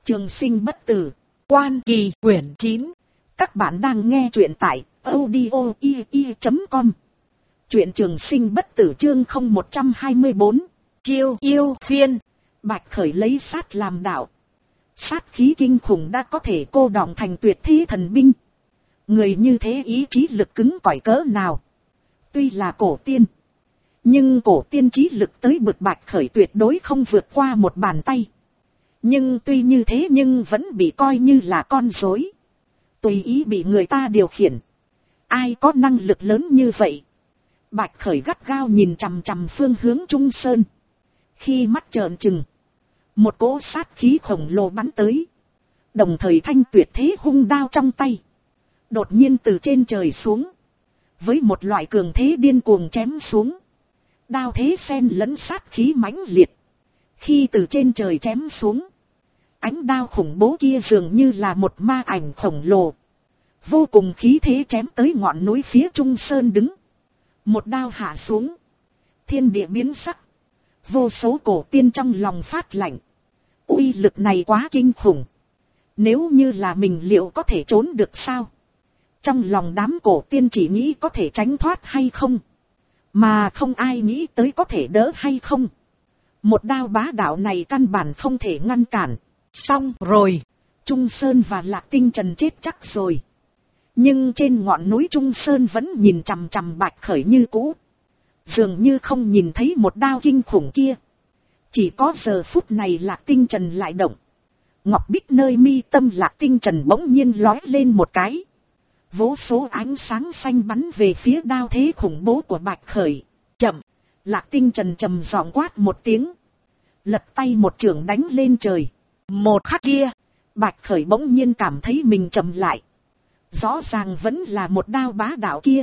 Trường sinh bất tử, Quan Kỳ quyển 9. Các bạn đang nghe truyện tại audio.com. Truyện Trường sinh bất tử chương 0124. Chiêu yêu phiên. Bạch Khởi lấy sát làm đạo. Sát khí kinh khủng đã có thể cô đọng thành tuyệt thế thần binh. Người như thế ý chí lực cứng cỏi cỡ nào. Tuy là cổ tiên, nhưng cổ tiên chí lực tới bực Bạch Khởi tuyệt đối không vượt qua một bàn tay. Nhưng tuy như thế nhưng vẫn bị coi như là con rối, tùy ý bị người ta điều khiển. Ai có năng lực lớn như vậy? Bạch Khởi gắt gao nhìn chằm chằm phương hướng Trung Sơn. Khi mắt trợn trừng, một cỗ sát khí khổng lồ bắn tới. Đồng thời thanh tuyệt thế hung đao trong tay đột nhiên từ trên trời xuống, với một loại cường thế điên cuồng chém xuống. Đao thế xen lẫn sát khí mãnh liệt. Khi từ trên trời chém xuống, ánh đao khủng bố kia dường như là một ma ảnh khổng lồ, vô cùng khí thế chém tới ngọn núi phía Trung Sơn đứng. Một đao hạ xuống, thiên địa biến sắc. Vô số cổ tiên trong lòng phát lạnh. Uy lực này quá kinh khủng. Nếu như là mình liệu có thể trốn được sao? Trong lòng đám cổ tiên chỉ nghĩ có thể tránh thoát hay không, mà không ai nghĩ tới có thể đỡ hay không. Một đao bá đạo này căn bản không thể ngăn cản. Xong rồi, Trung Sơn và Lạc Tinh Trần chết chắc rồi. Nhưng trên ngọn núi Trung Sơn vẫn nhìn chằm chằm Bạch Khởi như cũ, dường như không nhìn thấy một đao kinh khủng kia. Chỉ có giờ phút này Lạc Tinh Trần lại động. Ngọc bích nơi mi tâm Lạc Tinh Trần bỗng nhiên lói lên một cái. Vô số ánh sáng xanh bắn về phía đao thế khủng bố của Bạch Khởi. Chậm! Lạc Tinh Trần trầm giọng quát một tiếng, lật tay một chưởng đánh lên trời. Một khắc kia, Bạch Khởi bỗng nhiên cảm thấy mình chậm lại. Rõ ràng vẫn là một đao bá đạo kia,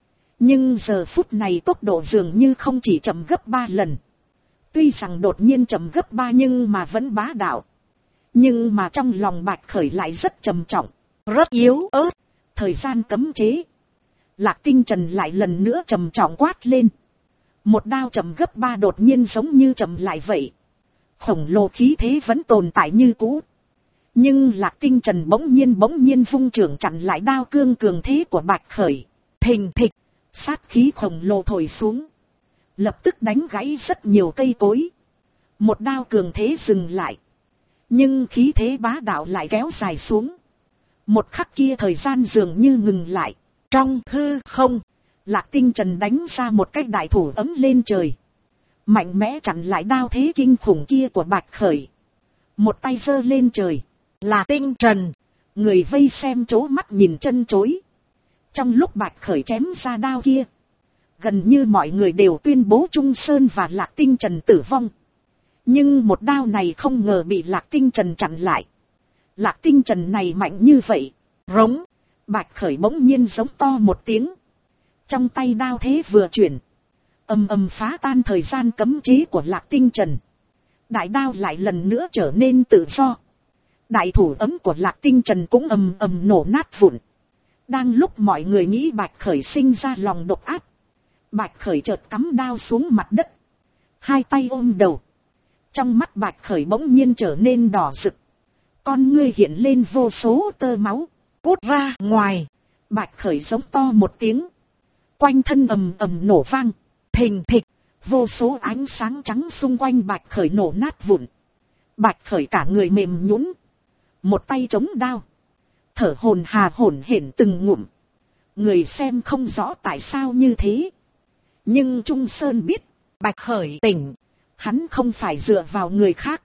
nhưng giờ phút này tốc độ dường như không chỉ chậm gấp 3 lần. Tuy rằng đột nhiên chậm gấp 3 nhưng mà vẫn bá đạo. Nhưng mà trong lòng Bạch Khởi lại rất trầm trọng, rất yếu ớt. Thời gian cấm chế. Lạc Tinh Trần lại lần nữa trầm trọng quát lên. Một đao chậm gấp 3 đột nhiên giống như chậm lại vậy. Khổng lồ khí thế vẫn tồn tại như cũ. Nhưng Lạc Tinh Trần bỗng nhiên vung chưởng chặn lại đao cương cường thế của Bạch Khởi. Thình thịch, sát khí khổng lồ thổi xuống, lập tức đánh gãy rất nhiều cây cối. Một đao cường thế dừng lại, nhưng khí thế bá đạo lại kéo dài xuống. Một khắc kia thời gian dường như ngừng lại. Trong hư không, Lạc Tinh Trần đánh ra một cái đại thủ ấm lên trời, mạnh mẽ chặn lại đao thế kinh khủng kia của Bạch Khởi. Một tay giơ lên trời. Là Tinh Trần. Người vây xem chố mắt nhìn chân chối. Trong lúc Bạch Khởi chém ra đao kia, gần như mọi người đều tuyên bố Trung Sơn và Lạc Tinh Trần tử vong. Nhưng một đao này không ngờ bị Lạc Tinh Trần chặn lại. Lạc Tinh Trần này mạnh như vậy. Rống. Bạch Khởi bỗng nhiên giống to một tiếng. Trong tay đao thế vừa chuyển, ầm ầm phá tan thời gian cấm chế của Lạc Tinh Trần. Đại đao lại lần nữa trở nên tự do. Đại thủ ấm của Lạc Tinh Trần cũng ầm ầm nổ nát vụn. Đang lúc mọi người nghĩ Bạch Khởi sinh ra lòng độc ác, Bạch Khởi chợt cắm đao xuống mặt đất, hai tay ôm đầu. Trong mắt Bạch Khởi bỗng nhiên trở nên đỏ rực, con ngươi hiện lên vô số tơ máu. Cút ra ngoài! Bạch Khởi giống to một tiếng. Quanh thân ầm ầm nổ vang. Thình thịch, vô số ánh sáng trắng xung quanh Bạch Khởi nổ nát vụn. Bạch Khởi cả người mềm nhũn, một tay chống đao, thở hổn hển từng ngụm. Người xem không rõ tại sao như thế, nhưng Trung Sơn biết Bạch Khởi tỉnh. Hắn không phải dựa vào người khác,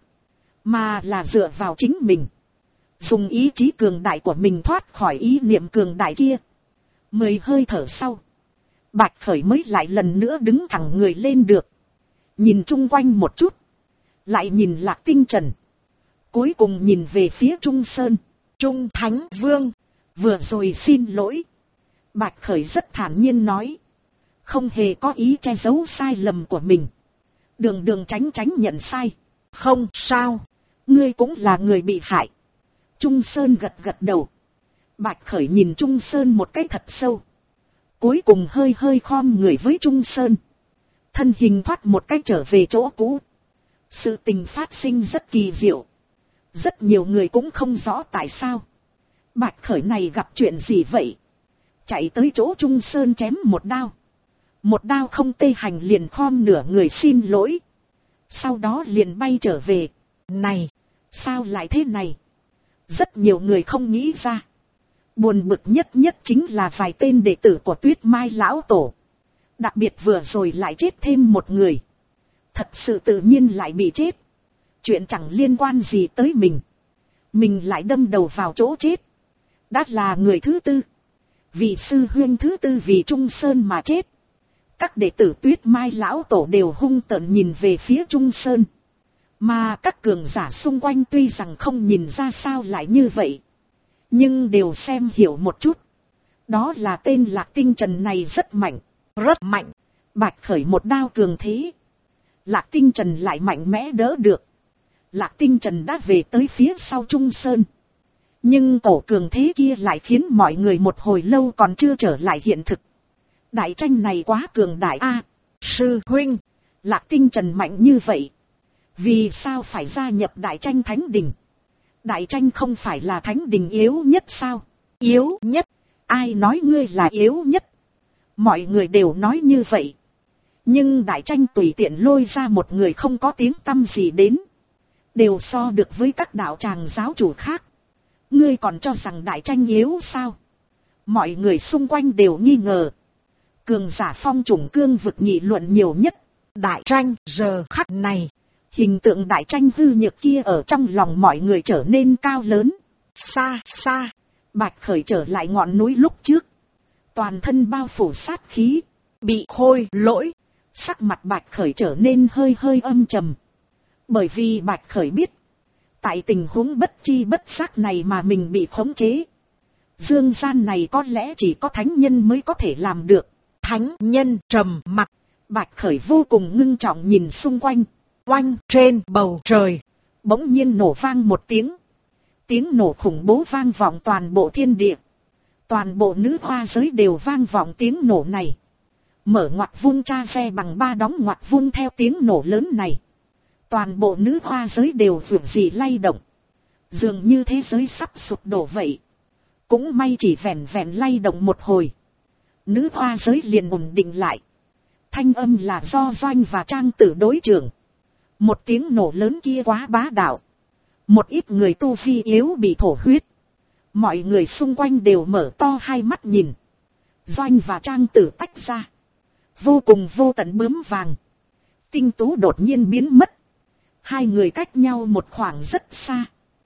mà là dựa vào chính mình. Dùng ý chí cường đại của mình thoát khỏi ý niệm cường đại kia. 10 hơi thở sau, Bạch Khởi mới lại lần nữa đứng thẳng người lên được. Nhìn chung quanh một chút, lại nhìn Lạc Tinh Trần, cuối cùng nhìn về phía Trung Sơn. Trung Thánh Vương, vừa rồi xin lỗi. Bạch Khởi rất thản nhiên nói, không hề có ý che giấu sai lầm của mình. Đường tránh nhận sai. Không sao, ngươi cũng là người bị hại. Trung Sơn gật đầu. Bạch Khởi nhìn Trung Sơn một cái thật sâu, cuối cùng hơi khom người với Trung Sơn, thân hình thoát một cái trở về chỗ cũ. Sự tình phát sinh rất kỳ diệu. Rất nhiều người cũng không rõ tại sao Bạch Khởi này gặp chuyện gì vậy. Chạy tới chỗ Trung Sơn chém một đao. Một đao không tê hành liền khom nửa người xin lỗi. Sau đó liền bay trở về. Này, sao lại thế này? Rất nhiều người không nghĩ ra. Buồn bực nhất chính là vài tên đệ tử của Tuyết Mai lão tổ. Đặc biệt vừa rồi lại chết thêm một người. Thật sự tự nhiên lại bị chết. Chuyện chẳng liên quan gì tới mình. Mình lại đâm đầu vào chỗ chết. Đã là người thứ tư. Vị sư huynh thứ tư vì Trung Sơn mà chết. Các đệ tử Tuyết Mai lão tổ đều hung tợn nhìn về phía Trung Sơn. Mà các cường giả xung quanh tuy rằng không nhìn ra sao lại như vậy. Nhưng đều xem hiểu một chút. Đó là tên Lạc Tinh Trần này rất mạnh. Rất mạnh. Bạch Khởi một đao cường thế. Lạc Tinh Trần lại mạnh mẽ đỡ được. Lạc Tinh Trần đã về tới phía sau Trung Sơn. Nhưng cổ cường thế kia lại khiến mọi người một hồi lâu còn chưa trở lại hiện thực. Đại tranh này quá cường đại a. Sư huynh, Lạc Tinh Trần mạnh như vậy. Vì sao phải gia nhập đại tranh thánh đình? Đại tranh không phải là thánh đình yếu nhất sao? Yếu nhất? Ai nói ngươi là yếu nhất? Mọi người đều nói như vậy. Nhưng đại tranh tùy tiện lôi ra một người không có tiếng tăm gì đến. Đều so được với các đạo tràng giáo chủ khác. Ngươi còn cho rằng đại tranh yếu sao? Mọi người xung quanh đều nghi ngờ. Cường giả phong chủng cương vực nghị luận nhiều nhất. Đại tranh giờ khắc này. Hình tượng đại tranh hư nhược kia ở trong lòng mọi người trở nên cao lớn. Xa xa. Bạch Khởi trở lại ngọn núi lúc trước. Toàn thân bao phủ sát khí. Bị hôi lỗi. Sắc mặt Bạch Khởi trở nên hơi hơi âm trầm. Bởi vì Bạch Khởi biết. Tại tình huống bất chi bất giác này mà mình bị khống chế. Dương gian này có lẽ chỉ có thánh nhân mới có thể làm được. Thánh nhân trầm mặt. Bạch Khởi vô cùng ngưng trọng nhìn xung quanh. Oanh trên bầu trời. Bỗng nhiên nổ vang một tiếng. Tiếng nổ khủng bố vang vọng toàn bộ thiên địa. Toàn bộ nữ hoa giới đều vang vọng tiếng nổ này. Mở ngoặc vung cha xe bằng ba đóng ngoặc vung theo tiếng nổ lớn này. Toàn bộ nữ hoa giới đều vượt gì lay động. Dường như thế giới sắp sụp đổ vậy. Cũng may chỉ vẹn vẹn lay động một hồi. Nữ hoa giới liền ổn định lại. Thanh âm là do Doanh và Trang Tử đối trưởng. Một tiếng nổ lớn kia quá bá đạo. Một ít người tu vi yếu bị thổ huyết. Mọi người xung quanh đều mở to hai mắt nhìn. Doanh và Trang Tử tách ra. Vô cùng vô tận bướm vàng. Tinh Tú đột nhiên biến mất. Hai người cách nhau một khoảng rất xa.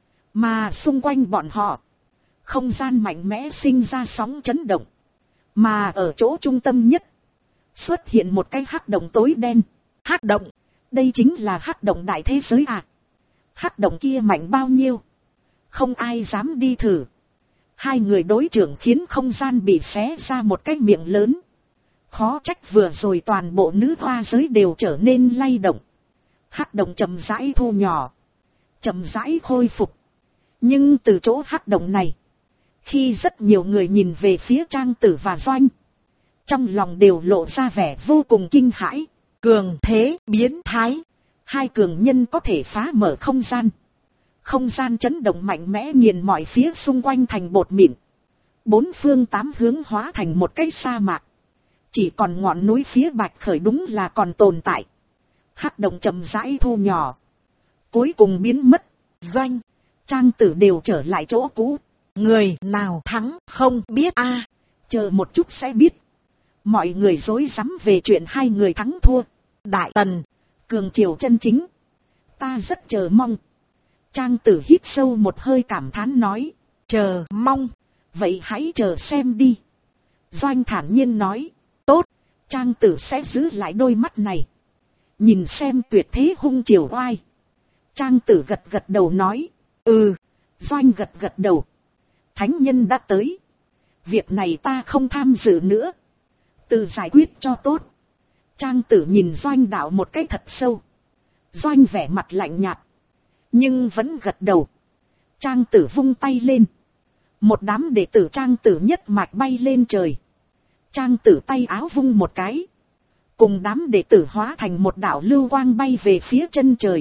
Mà xung quanh bọn họ. Không gian mạnh mẽ sinh ra sóng chấn động. Mà ở chỗ trung tâm nhất. Xuất hiện một cái hắc động tối đen. Hắc động. Đây chính là hắc động đại thế giới à. Hắc động kia mạnh bao nhiêu. Không ai dám đi thử. Hai người đối trưởng khiến không gian bị xé ra một cái miệng lớn. Khó trách vừa rồi toàn bộ nữ hoa giới đều trở nên lay động. Hắc động chậm rãi thu nhỏ. Chậm rãi khôi phục. Nhưng từ chỗ hắc động này. Khi rất nhiều người nhìn về phía Trang Tử và Doanh. Trong lòng đều lộ ra vẻ vô cùng kinh hãi. Cường thế biến thái. Hai cường nhân có thể phá mở không gian. Không gian chấn động mạnh mẽ nghiền mọi phía xung quanh thành bột mịn. Bốn phương tám hướng hóa thành một cái sa mạc. Chỉ còn ngọn núi phía Bạch Khởi đúng là còn tồn tại. Hắc động chậm rãi thu nhỏ. Cuối cùng biến mất. Doanh, Trang Tử đều trở lại chỗ cũ. Người nào thắng không biết a. Chờ một chút sẽ biết. Mọi người rối rắm về chuyện hai người thắng thua. Đại Tần, cường triều chân chính. Ta rất chờ mong. Trang Tử hít sâu một hơi cảm thán nói. Chờ mong. Vậy hãy chờ xem đi. Doanh thản nhiên nói. Tốt, Trang Tử sẽ giữ lại đôi mắt này. Nhìn xem tuyệt thế hung triều oai. Trang Tử gật gật đầu nói. Ừ. Doanh gật gật đầu. Thánh nhân đã tới. Việc này ta không tham dự nữa. Tự giải quyết cho tốt. Trang Tử nhìn Doanh đạo một cái thật sâu. Doanh vẻ mặt lạnh nhạt. Nhưng vẫn gật đầu. Trang Tử vung tay lên. Một đám đệ tử Trang Tử nhất mạch bay lên trời. Trang Tử tay áo vung một cái. Cùng đám đệ tử hóa thành một đạo lưu quang bay về phía chân trời.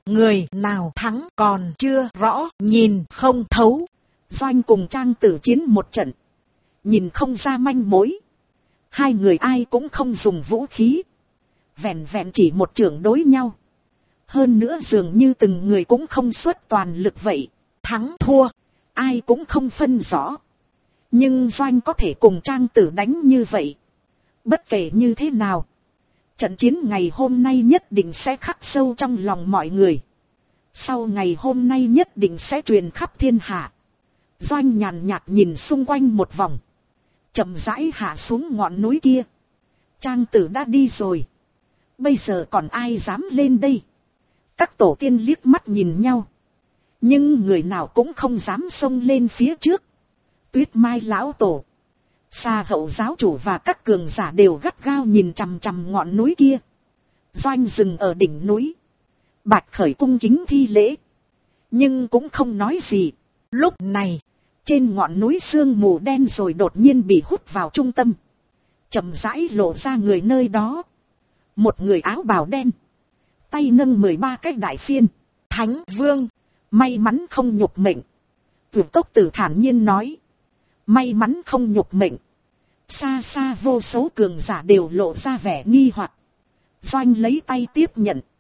người nào thắng còn chưa rõ, nhìn không thấu. Doanh cùng Trang Tử chiến một trận, nhìn không ra manh mối. Hai người ai cũng không dùng vũ khí, vẹn vẹn chỉ một chưởng đối nhau. Hơn nữa dường như từng người cũng không xuất toàn lực vậy. Thắng thua, ai cũng không phân rõ. Nhưng Doanh có thể cùng Trang Tử đánh như vậy. Bất kể như thế nào, trận chiến ngày hôm nay nhất định sẽ khắc sâu trong lòng mọi người. Sau ngày hôm nay nhất định sẽ truyền khắp thiên hạ. Doanh nhàn nhạt nhìn xung quanh một vòng, chậm rãi hạ xuống ngọn núi kia. Trang Tử đã đi rồi, bây giờ còn ai dám lên đây? Các tổ tiên liếc mắt nhìn nhau, nhưng người nào cũng không dám xông lên phía trước. Tuyết Mai lão tổ, Sa Hậu giáo chủ và các cường giả đều gắt gao nhìn chằm chằm ngọn núi kia. Doanh dừng ở đỉnh núi, Bạch Khởi cung kính thi lễ, nhưng cũng không nói gì. Lúc này, trên ngọn núi sương mù đen rồi đột nhiên bị hút vào trung tâm, chậm rãi lộ ra người nơi đó. Một người áo bào đen, tay nâng 13 cái đại phiên. Thánh Vương, may mắn không nhục mệnh. Tuyệt Cốc Tử thản nhiên nói. May mắn không nhục mệnh. Xa xa vô số cường giả đều lộ ra vẻ nghi hoặc. Doanh lấy tay tiếp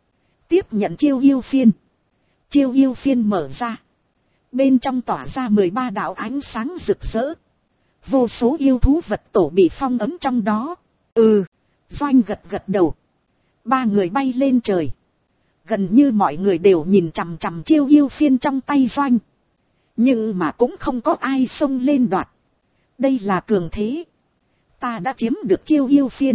nhận chiêu yêu phiên. Chiêu yêu phiên mở ra, bên trong tỏa ra 13 đạo ánh sáng rực rỡ. Vô số yêu thú vật tổ bị phong ấn trong đó. Doanh gật đầu. Ba người bay lên trời. Gần như mọi người đều nhìn chằm chằm chiêu yêu phiên trong tay Doanh, nhưng mà cũng không có ai xông lên đoạt. Đây là cường thế, ta đã chiếm được chiêu yêu phiên,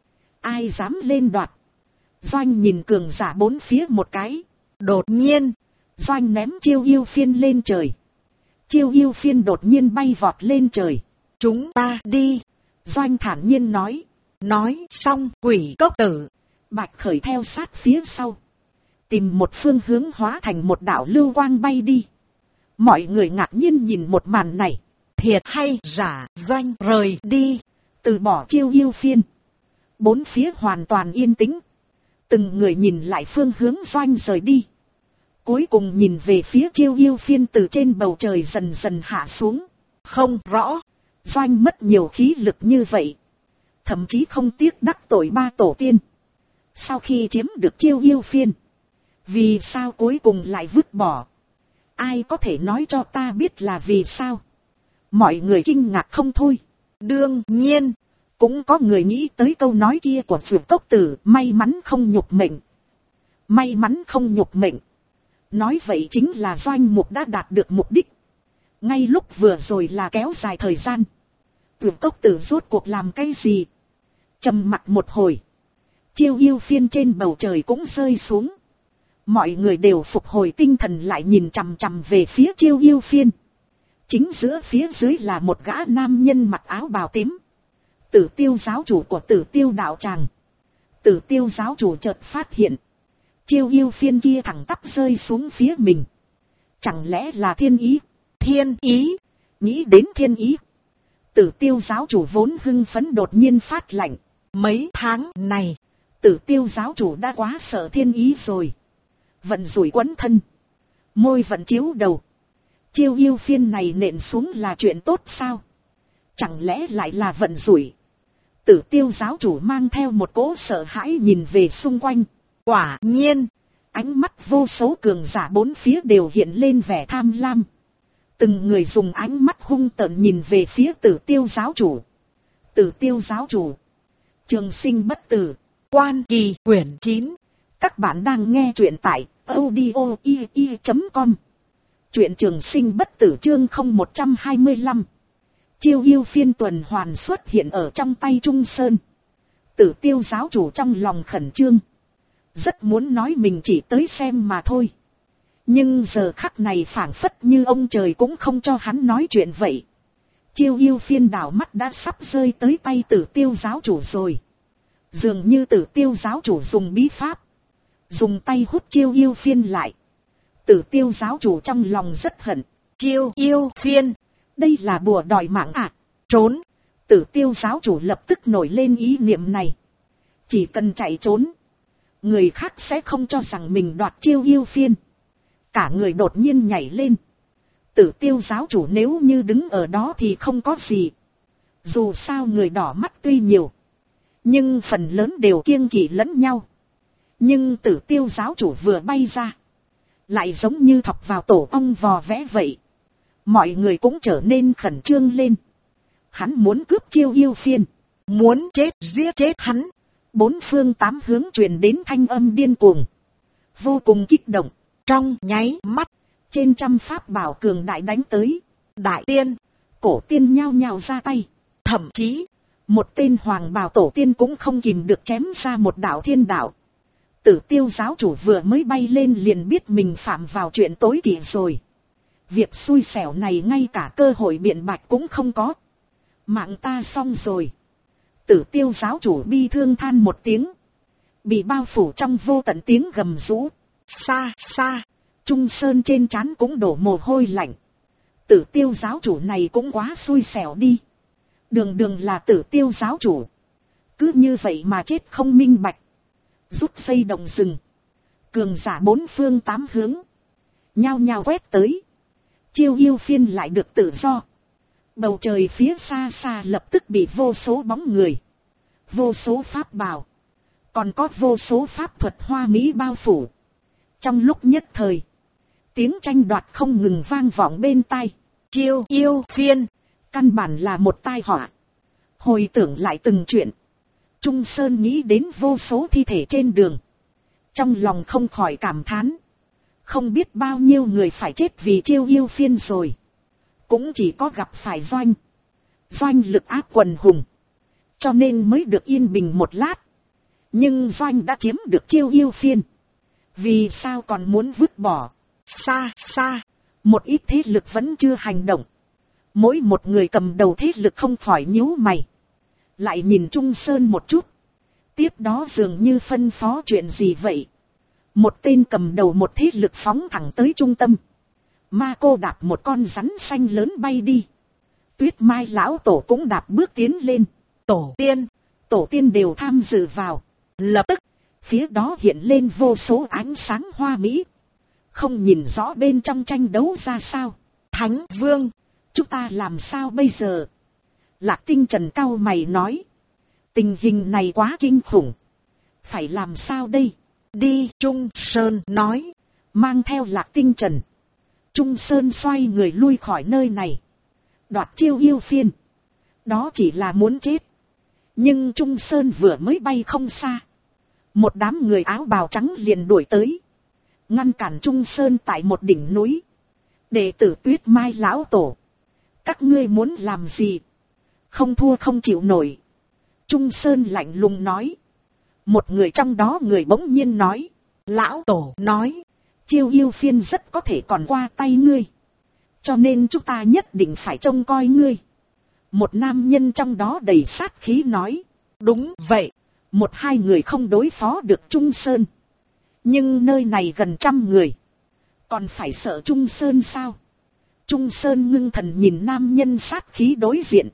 ai dám lên đoạt? Doanh nhìn cường giả bốn phía một cái. Đột nhiên, Doanh ném chiêu yêu phiên lên trời. Chiêu yêu phiên đột nhiên bay vọt lên trời. Chúng ta đi, Doanh thản nhiên nói. Nói xong, Quỷ Cốc Tử, Bạch Khởi theo sát phía sau, tìm một phương hướng hóa thành một đạo lưu quang bay đi. Mọi người ngạc nhiên nhìn một màn này. Thiệt hay giả? Doanh rời đi, từ bỏ chiêu yêu phiên. Bốn phía hoàn toàn yên tĩnh. Từng người nhìn lại phương hướng Doanh rời đi. Cuối cùng nhìn về phía chiêu yêu phiên từ trên bầu trời dần dần hạ xuống. Không rõ, Doanh mất nhiều khí lực như vậy, thậm chí không tiếc đắc tội ba tổ tiên. Sau khi chiếm được chiêu yêu phiên, vì sao cuối cùng lại vứt bỏ? Ai có thể nói cho ta biết là vì sao? Mọi người kinh ngạc không thôi. Đương nhiên, cũng có người nghĩ tới câu nói kia của Tuyệt Cốc Tử, may mắn không nhục mệnh. May mắn không nhục mệnh. Nói vậy chính là Doanh mục đã đạt được mục đích. Ngay lúc vừa rồi là kéo dài thời gian. Tuyệt Cốc Tử rốt cuộc làm cái gì? Trầm mặc một hồi, chiêu yêu phiên trên bầu trời cũng rơi xuống. Mọi người đều phục hồi tinh thần lại nhìn chằm chằm về phía chiêu yêu phiên. Chính giữa phía dưới là một gã nam nhân mặc áo bào tím. Tử Tiêu giáo chủ của Tử Tiêu đạo tràng. Tử Tiêu giáo chủ chợt phát hiện, chiêu yêu phiên kia thẳng tắp rơi xuống phía mình. Chẳng lẽ là thiên ý? Thiên ý? Nghĩ đến thiên ý, Tử Tiêu giáo chủ vốn hưng phấn đột nhiên phát lạnh. Mấy tháng này, Tử Tiêu giáo chủ đã quá sợ thiên ý rồi. Vận rủi quấn thân, môi vận chiếu đầu. Chiêu yêu phiên này nện xuống là chuyện tốt sao? Chẳng lẽ lại là vận rủi? Tử Tiêu giáo chủ mang theo một cỗ sợ hãi nhìn về xung quanh. Quả nhiên, ánh mắt vô số cường giả bốn phía đều hiện lên vẻ tham lam. Từng người dùng ánh mắt hung tợn nhìn về phía Tử Tiêu giáo chủ. Tử Tiêu giáo chủ, trường sinh bất tử, Quan Kỳ quyển 9. Các bạn đang nghe truyện tại audio.com. Truyện trường sinh bất tử chương 0125. Chiêu yêu phiên tuần hoàn xuất hiện ở trong tay Trung Sơn. Tử Tiêu giáo chủ trong lòng khẩn trương, rất muốn nói mình chỉ tới xem mà thôi. Nhưng giờ khắc này phảng phất như ông trời cũng không cho hắn nói chuyện vậy. Chiêu yêu phiên đảo mắt đã sắp rơi tới tay Tử Tiêu giáo chủ rồi. Dường như Tử Tiêu giáo chủ dùng bí pháp, dùng tay hút chiêu yêu phiên lại. Tử Tiêu giáo chủ trong lòng rất hận. Chiêu yêu phiên, đây là bùa đòi mạng à? Trốn! Tử Tiêu giáo chủ lập tức nổi lên ý niệm này. Chỉ cần chạy trốn, Người khác sẽ không cho rằng mình đoạt chiêu yêu phiên. Cả người đột nhiên nhảy lên. Tử Tiêu giáo chủ nếu như đứng ở đó thì không có gì. Dù sao người đỏ mắt tuy nhiều, nhưng phần lớn đều kiêng kỵ lẫn nhau. Nhưng Tử Tiêu giáo chủ vừa bay ra, lại giống như thọc vào tổ ong vò vẽ vậy. Mọi người cũng trở nên khẩn trương lên. Hắn muốn cướp chiêu yêu phiên, muốn giết chết hắn. Bốn phương tám hướng truyền đến thanh âm điên cuồng, vô cùng kích động. Trong nháy mắt, trên trăm pháp bảo cường đại đánh tới. Đại tiên, cổ tiên nhao nhao ra tay. Thậm chí, một tên hoàng bào tổ tiên cũng không kìm được chém ra một đạo thiên đạo. Tử Tiêu giáo chủ vừa mới bay lên liền biết mình phạm vào chuyện tối kỵ rồi. Việc xui xẻo này ngay cả cơ hội biện bạch cũng không có. Mạng ta xong rồi. Tử Tiêu giáo chủ bi thương than một tiếng, bị bao phủ trong vô tận tiếng gầm rú. Xa xa, Trung Sơn trên trán cũng đổ mồ hôi lạnh. Tử Tiêu giáo chủ này cũng quá xui xẻo đi. Đường đường là Tử Tiêu giáo chủ, cứ như vậy mà chết không minh bạch. Rút dây động rừng, cường giả bốn phương tám hướng nhao nhao quét tới. Chiêu yêu phiên lại được tự do. Bầu trời phía xa xa lập tức bị vô số bóng người, vô số pháp bảo, còn có vô số pháp thuật hoa mỹ bao phủ. Trong lúc nhất thời, tiếng tranh đoạt không ngừng vang vọng bên tai. Chiêu yêu phiên, căn bản là một tai họa. Hồi tưởng lại từng chuyện, Trung Sơn nghĩ đến vô số thi thể trên đường, trong lòng không khỏi cảm thán. Không biết bao nhiêu người phải chết vì chiêu yêu phiên rồi. Cũng chỉ có gặp phải Doanh lực áp quần hùng, cho nên mới được yên bình một lát. Nhưng Doanh đã chiếm được chiêu yêu phiên, vì sao còn muốn vứt bỏ? Xa xa, một ít thế lực vẫn chưa hành động. Mỗi một người cầm đầu thế lực không khỏi nhíu mày, lại nhìn Trung Sơn một chút. Tiếp đó dường như phân phó chuyện gì vậy. Một tên cầm đầu một thế lực phóng thẳng tới trung tâm. Ma Cô đạp một con rắn xanh lớn bay đi. Tuyết Mai lão tổ cũng đạp bước tiến lên. Tổ tiên đều tham dự vào. Lập tức, phía đó hiện lên vô số ánh sáng hoa mỹ. Không nhìn rõ bên trong tranh đấu ra sao. Thánh Vương, chúng ta làm sao bây giờ? Lạc Tinh Trần cau mày nói. Tình hình này quá kinh khủng. Phải làm sao đây? Đi, Trung Sơn nói. Mang theo Lạc Tinh Trần, Trung Sơn xoay người lui khỏi nơi này. Đoạt chiêu yêu phiên, đó chỉ là muốn chết. Nhưng Trung Sơn vừa mới bay không xa, một đám người áo bào trắng liền đuổi tới, ngăn cản Trung Sơn tại một đỉnh núi. Đệ tử Tuyết Mai lão tổ, các ngươi muốn làm gì? Không thua không chịu nổi. Trung Sơn lạnh lùng nói. Một người trong đó người bỗng nhiên nói. Lão tổ nói, chiêu yêu phiên rất có thể còn qua tay ngươi, cho nên chúng ta nhất định phải trông coi ngươi. Một nam nhân trong đó đầy sát khí nói. Đúng vậy, một hai người không đối phó được Trung Sơn, nhưng nơi này gần 100 người, còn phải sợ Trung Sơn sao? Trung Sơn ngưng thần nhìn nam nhân sát khí đối diện.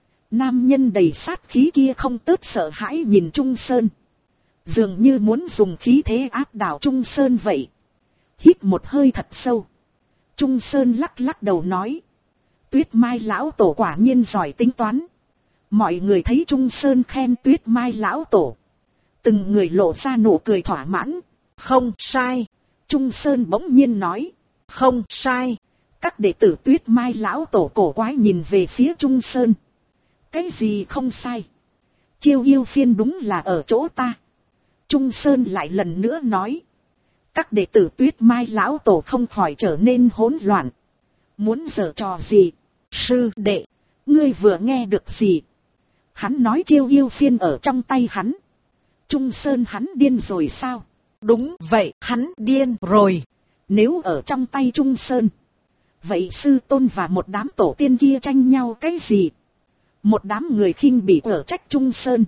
Nam nhân đầy sát khí kia không tớt sợ hãi nhìn Trung Sơn, dường như muốn dùng khí thế áp đảo Trung Sơn vậy. Hít một hơi thật sâu, Trung Sơn lắc lắc đầu nói. Tuyết Mai lão tổ quả nhiên giỏi tính toán. Mọi người thấy Trung Sơn khen Tuyết Mai lão tổ, từng người lộ ra nụ cười thỏa mãn. Không sai, Trung Sơn bỗng nhiên nói. Không sai. Các đệ tử Tuyết Mai lão tổ cổ quái nhìn về phía Trung Sơn. Cái gì không sai? Chiêu yêu phiên đúng là ở chỗ ta. Trung Sơn lại lần nữa nói. Các đệ tử Tuyết Mai lão tổ không khỏi trở nên hỗn loạn. Muốn giở trò gì? Sư đệ, ngươi vừa nghe được gì? Hắn nói chiêu yêu phiên ở trong tay hắn. Trung Sơn hắn điên rồi sao? Đúng vậy, hắn điên rồi. Nếu ở trong tay Trung Sơn, vậy sư tôn và một đám tổ tiên kia tranh nhau cái gì? Một đám người khinh bỉ ở trách Trung Sơn,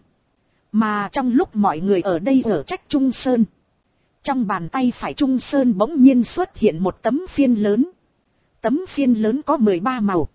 mà trong lúc mọi người ở đây ở trách Trung Sơn, trong bàn tay phải Trung Sơn bỗng nhiên xuất hiện một tấm phiên lớn. Tấm phiên lớn có 13 màu.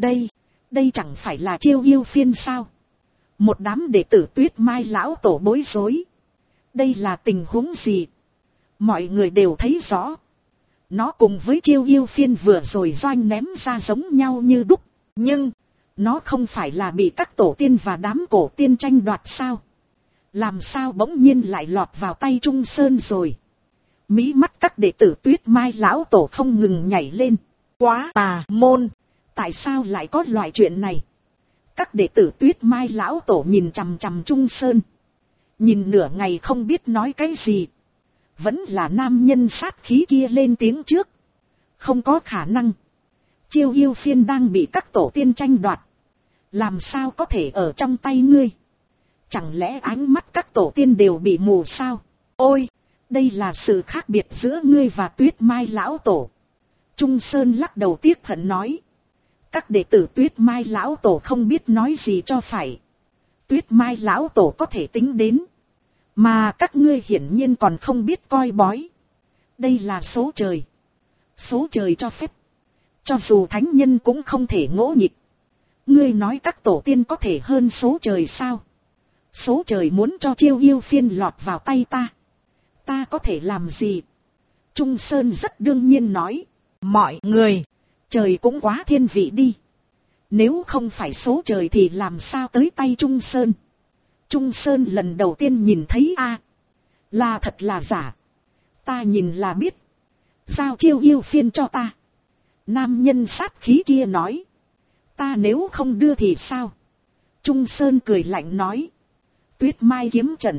Đây chẳng phải là chiêu yêu phiên sao? Một đám đệ tử Tuyết Mai lão tổ bối rối. Đây là tình huống gì? Mọi người đều thấy rõ. Nó cùng với chiêu yêu phiên vừa rồi doanh ném ra giống nhau như đúc. Nhưng, nó không phải là bị các tổ tiên và đám cổ tiên tranh đoạt sao? Làm sao bỗng nhiên lại lọt vào tay Trung Sơn rồi? Mí mắt các đệ tử Tuyết Mai lão tổ không ngừng nhảy lên. Quá tà môn! Tại sao lại có loại chuyện này? Các đệ tử Tuyết Mai lão tổ nhìn chằm chằm Trung Sơn. Nhìn nửa ngày không biết nói cái gì. Vẫn là nam nhân sát khí kia lên tiếng trước. Không có khả năng. Chiêu yêu phiên đang bị các tổ tiên tranh đoạt. Làm sao có thể ở trong tay ngươi? Chẳng lẽ ánh mắt các tổ tiên đều bị mù sao? Ôi! Đây là sự khác biệt giữa ngươi và Tuyết Mai lão tổ. Trung Sơn lắc đầu tiếc hận nói. Các đệ tử Tuyết Mai lão tổ không biết nói gì cho phải. Tuyết Mai lão tổ có thể tính đến. Mà các ngươi hiển nhiên còn không biết coi bói. Đây là số trời. Số trời cho phép. Cho dù thánh nhân cũng không thể ngỗ nghịch. Ngươi nói các tổ tiên có thể hơn số trời sao? Số trời muốn cho chiêu yêu phiên lọt vào tay ta. Ta có thể làm gì? Trung Sơn rất đương nhiên nói. Mọi người, trời cũng quá thiên vị đi. Nếu không phải số trời thì làm sao tới tay Trung Sơn? Trung Sơn lần đầu tiên nhìn thấy là thật là giả. Ta nhìn là biết. Giao chiêu yêu phiên cho ta. Nam nhân sát khí kia nói. Ta nếu không đưa thì sao? Trung Sơn cười lạnh nói. Tuyết Mai kiếm trận.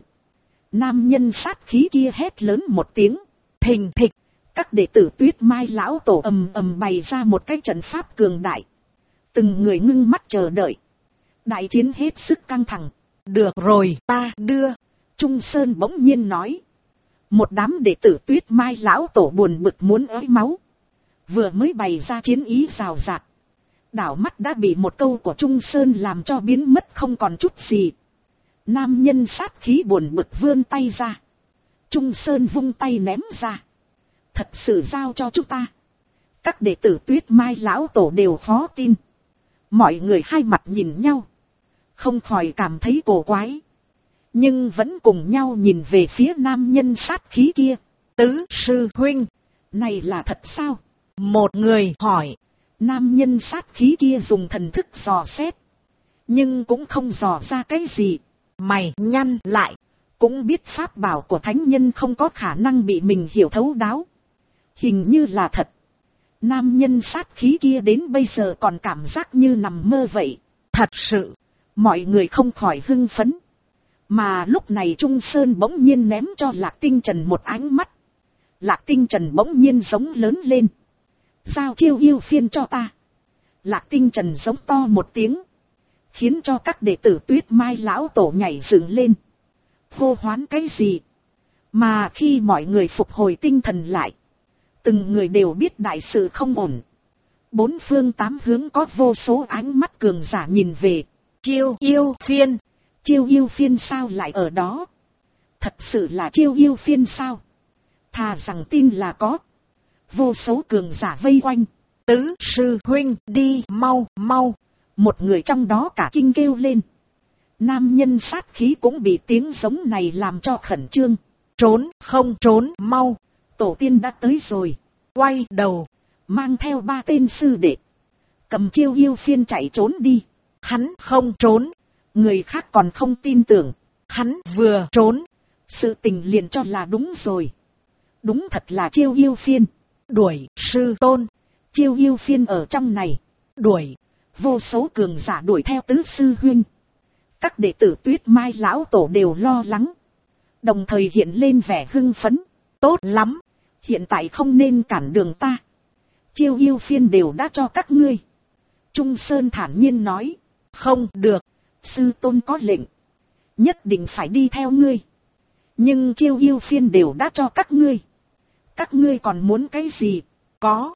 Nam nhân sát khí kia hét lớn một tiếng. Thình thịch. Các đệ tử Tuyết Mai lão tổ ầm ầm bày ra một cái trận pháp cường đại. Từng người ngưng mắt chờ đợi. Đại chiến hết sức căng thẳng. Được rồi, ta đưa. Trung Sơn bỗng nhiên nói. Một đám đệ tử Tuyết Mai lão tổ buồn bực muốn ới máu. Vừa mới bày ra chiến ý rào rạt. Đảo mắt đã bị một câu của Trung Sơn làm cho biến mất không còn chút gì. Nam nhân sát khí buồn bực vươn tay ra. Trung Sơn vung tay ném ra. Thật sự giao cho chúng ta. Các đệ tử Tuyết Mai lão tổ đều khó tin. Mọi người hai mặt nhìn nhau. Không khỏi cảm thấy cổ quái. Nhưng vẫn cùng nhau nhìn về phía nam nhân sát khí kia. Tứ sư huynh. Này là thật sao? Một người hỏi. Nam nhân sát khí kia dùng thần thức dò xét. Nhưng cũng không dò ra cái gì. Mày nhăn lại. Cũng biết pháp bảo của thánh nhân không có khả năng bị mình hiểu thấu đáo. Hình như là thật. Nam nhân sát khí kia đến bây giờ còn cảm giác như nằm mơ vậy. Thật sự. Mọi người không khỏi hưng phấn. Mà lúc này Trung Sơn bỗng nhiên ném cho Lạc Tinh Trần một ánh mắt. Lạc Tinh Trần bỗng nhiên giống lớn lên. Giao chiêu yêu phiên cho ta. Lạc Tinh Trần giống to một tiếng. Khiến cho các đệ tử Tuyết Mai lão tổ nhảy dựng lên. Hô hoán cái gì? Mà khi mọi người phục hồi tinh thần lại. Từng người đều biết đại sự không ổn. Bốn phương tám hướng có vô số ánh mắt cường giả nhìn về. Chiêu yêu phiên. Chiêu yêu phiên sao lại ở đó? Thật sự là chiêu yêu phiên sao? Thà rằng tin là có. Vô số cường giả vây quanh. Tứ sư huynh đi mau mau. Một người trong đó cả kinh kêu lên. Nam nhân sát khí cũng bị tiếng giống này làm cho khẩn trương. Trốn không trốn mau. Tổ tiên đã tới rồi. Quay đầu. Mang theo 3 tên sư đệ. Cầm chiêu yêu phiên chạy trốn đi. Hắn không trốn. Người khác còn không tin tưởng. Hắn vừa trốn. Sự tình liền cho là đúng rồi. Đúng thật là chiêu yêu phiên. Đuổi sư tôn. Chiêu yêu phiên ở trong này. Đuổi. Vô số cường giả đuổi theo tứ sư huynh. Các đệ tử Tuyết Mai lão tổ đều lo lắng. Đồng thời hiện lên vẻ hưng phấn. Tốt lắm. Hiện tại không nên cản đường ta. Chiêu yêu phiên đều đã cho các ngươi. Trung Sơn thản nhiên nói. Không được. Sư tôn có lệnh. Nhất định phải đi theo ngươi. Nhưng chiêu yêu phiên đều đã cho các ngươi. Các ngươi còn muốn cái gì? Có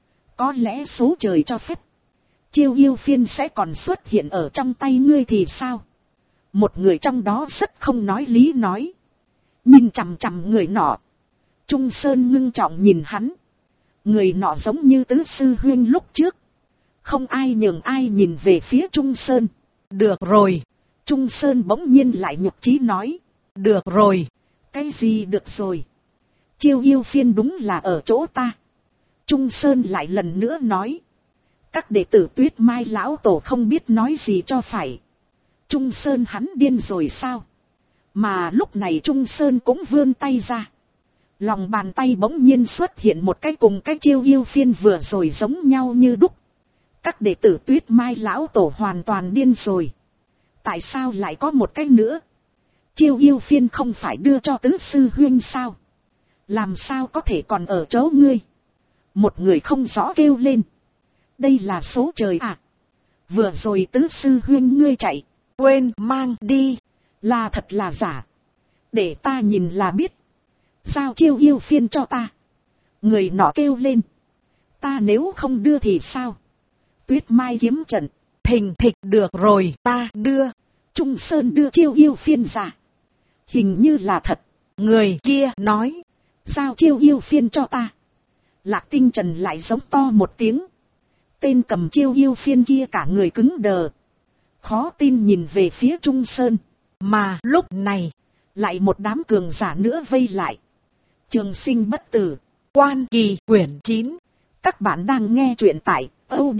lẽ số trời cho phép. Chiêu yêu phiên sẽ còn xuất hiện ở trong tay ngươi thì sao? Một người trong đó rất không nói lý nói. Nhìn chằm chằm người nọ. Trung Sơn ngưng trọng nhìn hắn. Người nọ giống như tứ sư huynh lúc trước. Không ai nhường ai nhìn về phía Trung Sơn. Được rồi. Trung Sơn bỗng nhiên lại nhục chí nói. Được rồi. Cái gì được rồi. Chiêu yêu phiên đúng là ở chỗ ta. Trung Sơn lại lần nữa nói. Các đệ tử Tuyết Mai lão tổ không biết nói gì cho phải. Trung Sơn hắn điên rồi sao? Mà lúc này Trung Sơn cũng vươn tay ra. Lòng bàn tay bỗng nhiên xuất hiện một cái cùng cái chiêu yêu phiên vừa rồi giống nhau như đúc. Các đệ tử Tuyết Mai lão tổ hoàn toàn điên rồi. Tại sao lại có một cái nữa? Chiêu yêu phiên không phải đưa cho tứ sư huynh sao? Làm sao có thể còn ở chỗ ngươi? Một người không rõ kêu lên. Đây là số trời à? Vừa rồi tứ sư huynh ngươi chạy, quên mang đi. Là thật là giả? Để ta nhìn là biết. Giao chiêu yêu phiên cho ta. Người nọ kêu lên. Ta nếu không đưa thì sao? Tuyết Mai kiếm trận. Thình thịch được rồi ta đưa. Trung Sơn đưa chiêu yêu phiên ra. Hình như là thật. Người kia nói. Giao chiêu yêu phiên cho ta. Lạc Tinh Trần lại giống to một tiếng. Tên cầm chiêu yêu phiên kia cả người cứng đờ. Khó tin nhìn về phía Trung Sơn. Mà lúc này. Lại một đám cường giả nữa vây lại. Trường Sinh Bất Tử. Quan Kỳ quyển 9. Các bạn đang nghe truyện tại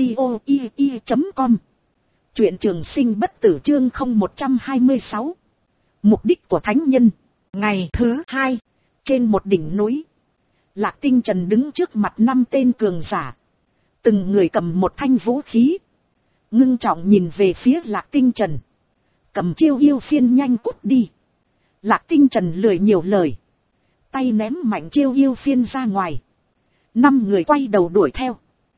audio.com. Truyện Trường Sinh Bất Tử chương 0126. Mục đích của Thánh Nhân. Ngày thứ 2. Trên một đỉnh núi. Lạc Tinh Trần đứng trước mặt 5 tên cường giả. Từng người cầm một thanh vũ khí. Ngưng trọng nhìn về phía Lạc Tinh Trần. Cầm chiêu yêu phiên nhanh cút đi. Lạc Tinh Trần lười nhiều lời. Tay ném mạnh chiêu yêu phiên ra ngoài. 5 người quay đầu đuổi theo.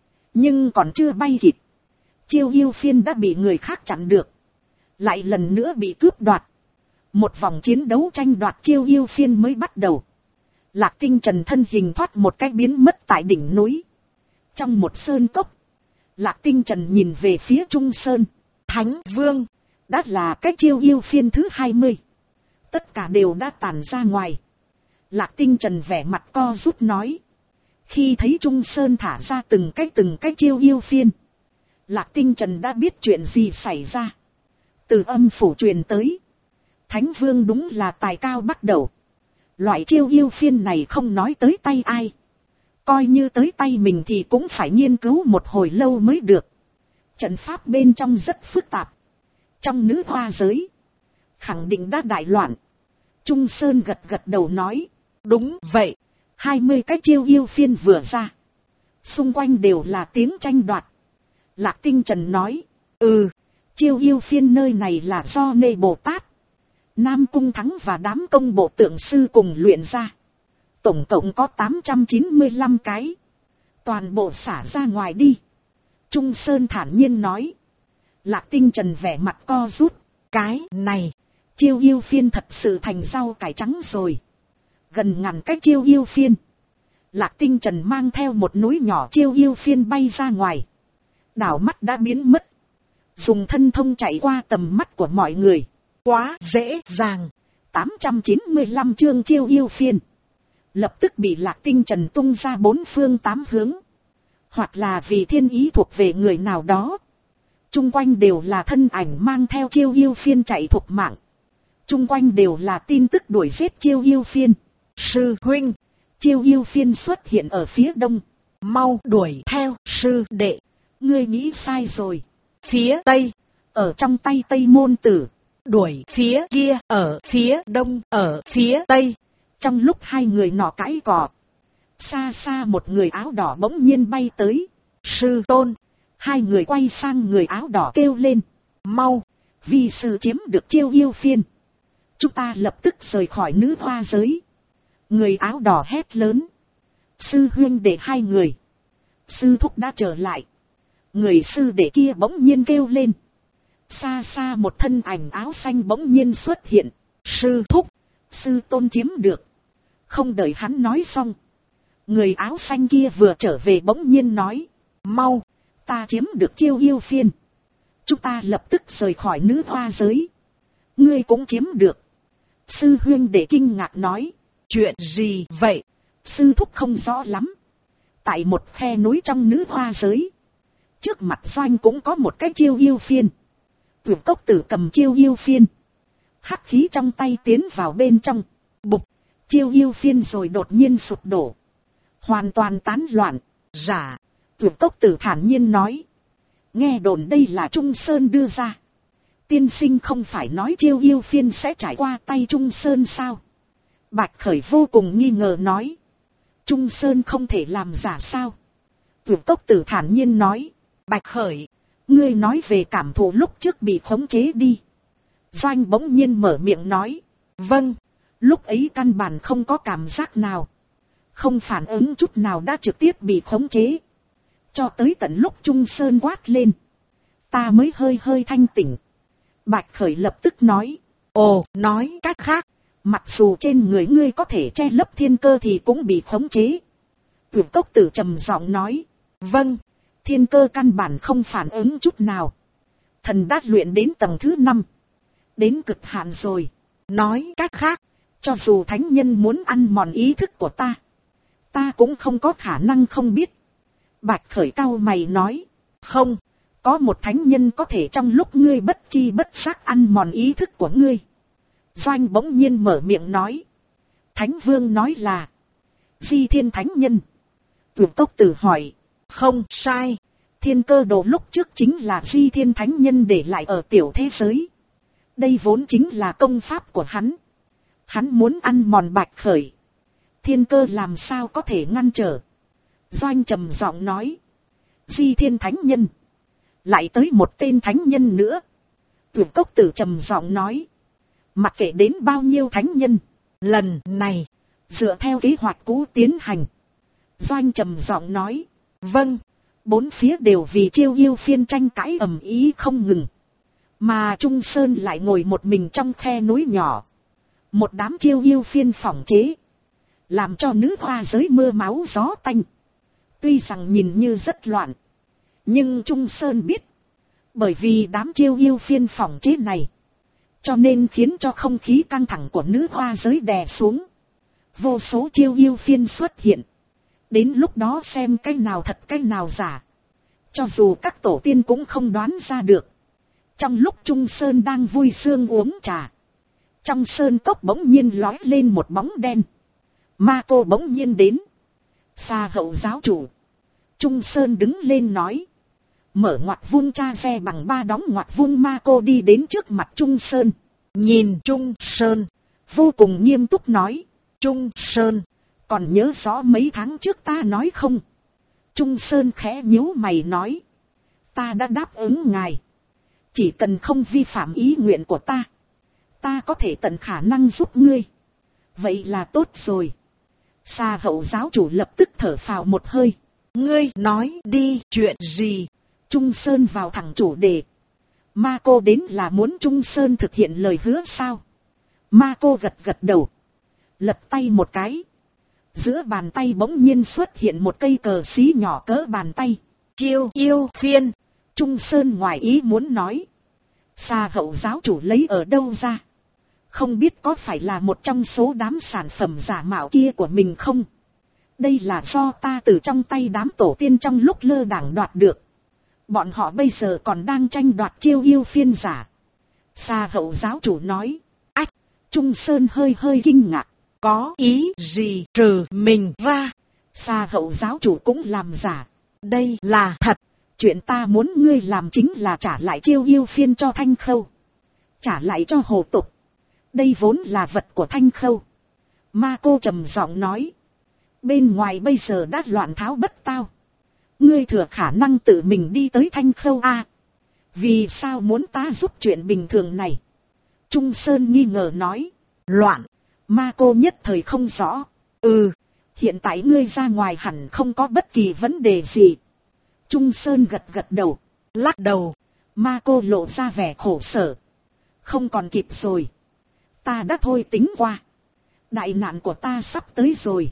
Nhưng còn chưa bay kịp. Chiêu yêu phiên đã bị người khác chặn được. Lại lần nữa bị cướp đoạt. Một vòng chiến đấu tranh đoạt chiêu yêu phiên mới bắt đầu. Lạc Tinh Trần thân hình thoát một cái biến mất tại đỉnh núi. Trong một sơn cốc. Lạc Tinh Trần nhìn về phía Trung Sơn. Thánh Vương. Đã là cái chiêu yêu phiên thứ 20. Tất cả đều đã tản ra ngoài. Lạc Tinh Trần vẻ mặt co rút nói. Khi thấy Trung Sơn thả ra từng cái chiêu yêu phiên. Lạc Tinh Trần đã biết chuyện gì xảy ra. Từ âm phủ truyền tới. Thánh Vương đúng là tài cao bắt đầu. Loại chiêu yêu phiên này không nói tới tay ai. Coi như tới tay mình thì cũng phải nghiên cứu một hồi lâu mới được. Trận pháp bên trong rất phức tạp. Trong nữ hoa giới. Khẳng định đã đại loạn. Trung Sơn gật gật đầu nói. Đúng vậy. 20 cái chiêu yêu phiên vừa ra. Xung quanh đều là tiếng tranh đoạt. Lạc Tinh Trần nói. Chiêu yêu phiên nơi này là do Nê Bồ Tát, Nam Cung Thắng và đám công bộ tượng sư cùng luyện ra. Tổng cộng có 895 cái. Toàn bộ xả ra ngoài đi. Trung Sơn thản nhiên nói. Lạc Tinh Trần vẻ mặt co rút. Cái này. Chiêu yêu phiên thật sự thành rau cải trắng rồi. Gần ngàn cái chiêu yêu phiên. Lạc Tinh Trần mang theo một núi nhỏ chiêu yêu phiên bay ra ngoài. Đảo mắt đã biến mất. Dùng thân thông chạy qua tầm mắt của mọi người. Quá dễ dàng. 895 chương chiêu yêu phiên. Lập tức bị Lạc Tinh Trần tung ra 4 phương 8 hướng. Hoặc là vì thiên ý thuộc về người nào đó. Trung quanh đều là thân ảnh mang theo chiêu yêu phiên chạy thục mạng. Trung quanh đều là tin tức đuổi giết chiêu yêu phiên. Sư huynh, chiêu yêu phiên xuất hiện ở phía đông. Mau đuổi theo sư đệ. Ngươi nghĩ sai rồi. Phía tây, ở trong tay Tây Môn Tử. Đuổi phía kia, ở phía đông, ở phía tây. Trong lúc hai người nọ cãi cọ, xa xa một người áo đỏ bỗng nhiên bay tới. Sư tôn. Hai người quay sang người áo đỏ kêu lên. Mau, vì sư chiếm được chiêu yêu phiên. Chúng ta lập tức rời khỏi nữ hoa giới. Người áo đỏ hét lớn. Sư huynh đệ hai người. Sư thúc đã trở lại. Người sư đệ kia bỗng nhiên kêu lên. Xa xa một thân ảnh áo xanh bỗng nhiên xuất hiện. Sư thúc, sư tôn chiếm được. Không đợi hắn nói xong. Người áo xanh kia vừa trở về bỗng nhiên nói. Mau, ta chiếm được chiêu yêu phiên. Chúng ta lập tức rời khỏi nữ hoa giới. Ngươi cũng chiếm được. Sư huynh đệ kinh ngạc nói. Chuyện gì vậy? Sư thúc không rõ lắm. Tại một khe núi trong nữ hoa giới. Trước mặt doanh cũng có một cái chiêu yêu phiên. Tuyệt cốc tử cầm chiêu yêu phiên. Hắc khí trong tay tiến vào bên trong. Bục, Chiêu yêu phiên rồi đột nhiên sụp đổ. Hoàn toàn tán loạn. Dạ. Tuyệt Cốc Tử thản nhiên nói. Nghe đồn đây là Trung Sơn đưa ra. Tiên sinh không phải nói chiêu yêu phiên sẽ trải qua tay Trung Sơn sao? Bạch Khởi vô cùng nghi ngờ nói. Trung Sơn không thể làm giả sao? Tuyệt Cốc Tử thản nhiên nói. Bạch Khởi, ngươi nói về cảm thụ lúc trước bị khống chế đi. Doanh bỗng nhiên mở miệng nói. Vâng, lúc ấy căn bản không có cảm giác nào. Không phản ứng chút nào đã trực tiếp bị khống chế. Cho tới tận lúc Trung Sơn quát lên. Ta mới hơi hơi thanh tỉnh. Bạch Khởi lập tức nói. Ồ, nói cách khác. Mặc dù trên người ngươi có thể che lấp thiên cơ thì cũng bị khống chế. Tuyệt Cốc Tử trầm giọng nói. Vâng, thiên cơ căn bản không phản ứng chút nào. Thần đã luyện đến tầng thứ 5. Đến cực hạn rồi. Nói cách khác, cho dù thánh nhân muốn ăn mòn ý thức của ta, ta cũng không có khả năng không biết. Bạch Khởi cau mày nói. Không, có một thánh nhân có thể trong lúc ngươi bất chi bất giác ăn mòn ý thức của ngươi. Doanh bỗng nhiên mở miệng nói. Thánh Vương nói là Di Thiên Thánh Nhân. Tuyệt Cốc Tử hỏi. Không sai, thiên cơ đồ lúc trước chính là Di Thiên Thánh Nhân để lại ở tiểu thế giới. Đây vốn chính là công pháp của hắn. Hắn muốn ăn mòn Bạch Khởi. Thiên cơ làm sao có thể ngăn trở. Doanh trầm giọng nói. Di Thiên Thánh Nhân. Lại tới một tên thánh nhân nữa. Tuyệt Cốc Tử trầm giọng nói. Mặc kệ đến bao nhiêu thánh nhân, lần này, dựa theo kế hoạch cũ tiến hành. Doanh trầm giọng nói. Vâng, bốn phía đều vì chiêu yêu phiên tranh cãi ầm ĩ không ngừng. Mà Trung Sơn lại ngồi một mình trong khe núi nhỏ. Một đám chiêu yêu phiên phỏng chế. Làm cho nữ hoa giới mưa máu gió tanh. Tuy rằng nhìn như rất loạn. Nhưng Trung Sơn biết. Bởi vì đám chiêu yêu phiên phỏng chế này. Cho nên khiến cho không khí căng thẳng của nữ hoa giới đè xuống. Vô số chiêu yêu phiên xuất hiện. Đến lúc đó xem cái nào thật cái nào giả. Cho dù các tổ tiên cũng không đoán ra được. Trong lúc Trung Sơn đang vui sương uống trà. Trong sơn cốc bỗng nhiên lói lên một bóng đen. Ma cô bỗng nhiên đến. Xa hậu giáo chủ. Trung Sơn đứng lên nói. Mở ngoặt vuông cha xe bằng 3 đóng ngoặt vuông. Ma cô đi đến trước mặt Trung Sơn. Nhìn Trung Sơn. Vô cùng nghiêm túc nói. Trung Sơn. Còn nhớ rõ mấy tháng trước ta nói không? Trung Sơn khẽ nhíu mày nói. Ta đã đáp ứng ngài. Chỉ cần không vi phạm ý nguyện của ta. Ta có thể tận khả năng giúp ngươi. Vậy là tốt rồi. Xa hậu giáo chủ lập tức thở phào một hơi. Ngươi nói đi chuyện gì? Trung Sơn vào thẳng chủ đề. Ma cô đến là muốn Trung Sơn thực hiện lời hứa sao? Ma cô gật gật đầu. Lật tay một cái. Giữa bàn tay bỗng nhiên xuất hiện một cây cờ xí nhỏ cỡ bàn tay. Chiêu yêu phiên. Trung Sơn ngoài ý muốn nói. Xa hậu giáo chủ lấy ở đâu ra? Không biết có phải là một trong số đám sản phẩm giả mạo kia của mình không? Đây là do ta từ trong tay đám tổ tiên trong lúc lơ đãng đoạt được. Bọn họ bây giờ còn đang tranh đoạt chiêu yêu phiên giả. Xa hậu giáo chủ nói. Ách! Trung Sơn hơi hơi kinh ngạc. Có ý gì trừ mình ra? Xa hậu giáo chủ cũng làm giả. Đây là thật. Chuyện ta muốn ngươi làm chính là trả lại chiêu yêu phiên cho Thanh Khâu. Trả lại cho Hồ Tục. Đây vốn là vật của Thanh Khâu. Ma cô trầm giọng nói. Bên ngoài bây giờ đã loạn tháo bất tao. Ngươi thừa khả năng tự mình đi tới Thanh Khâu a? Vì sao muốn ta giúp chuyện bình thường này? Trung Sơn nghi ngờ nói. Loạn. Ma cô nhất thời không rõ. Hiện tại ngươi ra ngoài hẳn không có bất kỳ vấn đề gì. Trung Sơn gật gật đầu. Lắc đầu. Ma cô lộ ra vẻ khổ sở. Không còn kịp rồi. Ta đã thôi tính qua. Đại nạn của ta sắp tới rồi.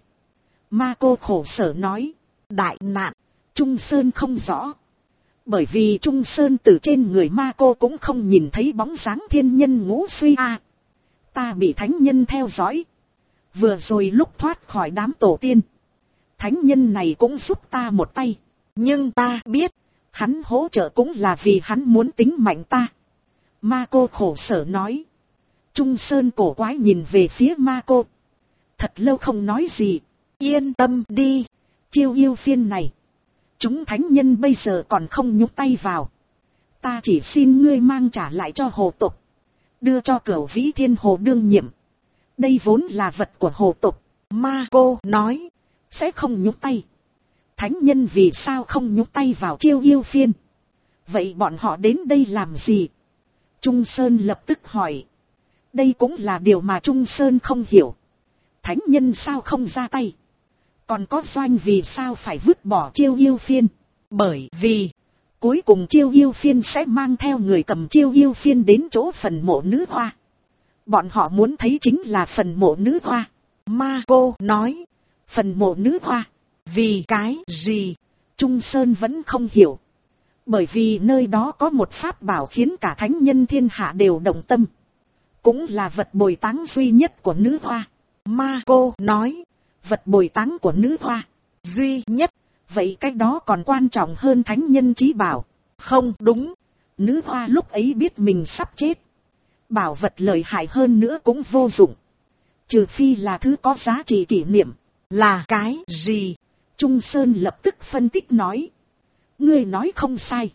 Ma cô khổ sở nói. Đại nạn. Trung Sơn không rõ. Bởi vì Trung Sơn từ trên người ma cô cũng không nhìn thấy bóng dáng thiên nhân ngũ suy a. Ta bị thánh nhân theo dõi. Vừa rồi lúc thoát khỏi đám tổ tiên. Thánh nhân này cũng giúp ta một tay. Nhưng ta biết. Hắn hỗ trợ cũng là vì hắn muốn tính mạnh ta. Ma cô khổ sở nói. Trung Sơn cổ quái nhìn về phía ma cô. thật lâu không nói gì. Yên tâm đi, chiêu yêu phiên này, chúng thánh nhân bây giờ còn không nhúc tay vào. Ta chỉ xin ngươi mang trả lại cho hồ tộc, đưa cho Cửu Vĩ Thiên Hồ đương nhiệm. Đây vốn là vật của hồ tộc. Ma Cô nói, sẽ không nhúc tay. Thánh nhân vì sao không nhúc tay vào chiêu yêu phiên? Vậy bọn họ đến đây làm gì? Trung Sơn lập tức hỏi. Đây cũng là điều mà Trung Sơn không hiểu. Thánh nhân sao không ra tay? Còn có doanh vì sao phải vứt bỏ chiêu yêu phiên? Bởi vì cuối cùng chiêu yêu phiên sẽ mang theo người cầm chiêu yêu phiên đến chỗ phần mộ nữ hoa. Bọn họ muốn thấy chính là phần mộ nữ hoa. Ma Cô nói, phần mộ nữ hoa, vì cái gì? Trung Sơn vẫn không hiểu. Bởi vì nơi đó có một pháp bảo khiến cả thánh nhân thiên hạ đều động tâm. Cũng là vật bồi táng duy nhất của nữ hoa. Ma Cô nói, vật bồi táng của nữ hoa, duy nhất. Vậy cái đó còn quan trọng hơn thánh nhân chí bảo. Không đúng, nữ hoa lúc ấy biết mình sắp chết. Bảo vật lợi hại hơn nữa cũng vô dụng. Trừ phi là thứ có giá trị kỷ niệm. Là cái gì? Trung Sơn lập tức phân tích nói. Ngươi nói không sai.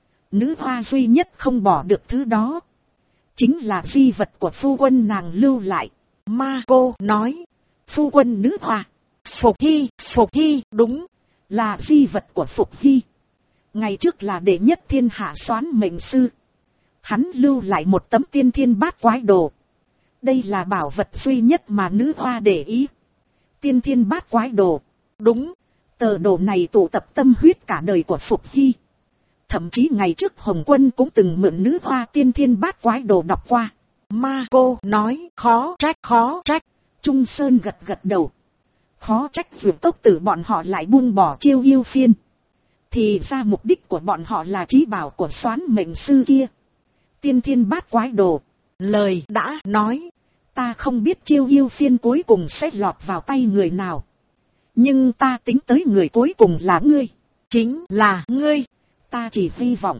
Nữ hoa duy nhất không bỏ được thứ đó. Chính là di vật của phu quân nàng lưu lại. Ma Cô nói. Phu quân nữ hoa. Phục Hy, đúng. Là di vật của Phục Hy. Ngày trước là đệ nhất thiên hạ soán mệnh sư. Hắn lưu lại một tấm tiên thiên bát quái đồ. Đây là bảo vật duy nhất mà nữ hoa để ý. Tiên thiên bát quái đồ. Đúng, tờ đồ này tụ tập tâm huyết cả đời của Phục Hy. Thậm chí ngày trước Hồng Quân cũng từng mượn nữ hoa tiên thiên bát quái đồ đọc qua. Ma Cô nói, khó trách. Trung Sơn gật đầu. Khó trách Dược Tốc Tử bọn họ lại buông bỏ chiêu yêu phiên. Thì ra mục đích của bọn họ là chí bảo của soán mệnh sư kia. Tiên thiên bát quái đồ. Lời đã nói, ta không biết chiêu yêu phiên cuối cùng sẽ lọt vào tay người nào. Nhưng ta tính tới người cuối cùng là ngươi. Chính là ngươi. Ta chỉ hy vọng,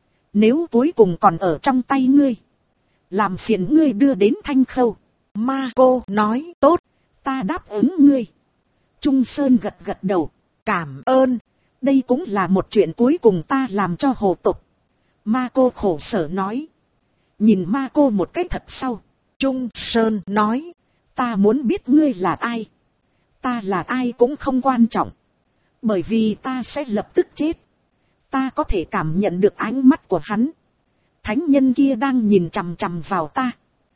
nếu cuối cùng còn ở trong tay ngươi, làm phiền ngươi đưa đến Thanh Khâu. Ma Cô nói, tốt, ta đáp ứng ngươi. Trung Sơn gật đầu, cảm ơn. Đây cũng là một chuyện cuối cùng ta làm cho hồ tộc. Ma Cô khổ sở nói. Nhìn Ma Cô một cái thật sau, Trung Sơn nói, ta muốn biết ngươi là ai. Ta là ai cũng không quan trọng, bởi vì ta sẽ lập tức chết. Ta có thể cảm nhận được ánh mắt của hắn. Thánh nhân kia đang nhìn chằm chằm vào ta.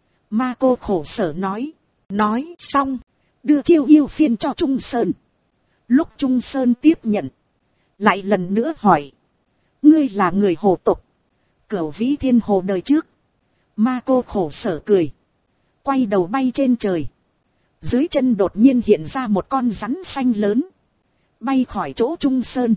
Ma Cô khổ sở nói. Nói xong, đưa chiêu yêu phiên cho Trung Sơn. Lúc Trung Sơn tiếp nhận, lại lần nữa hỏi. Ngươi là người hồ tộc, Cửu Vĩ Thiên Hồ đời trước. Ma Cô khổ sở cười, quay đầu bay trên trời. Dưới chân đột nhiên hiện ra một con rắn xanh lớn, bay khỏi chỗ Trung Sơn.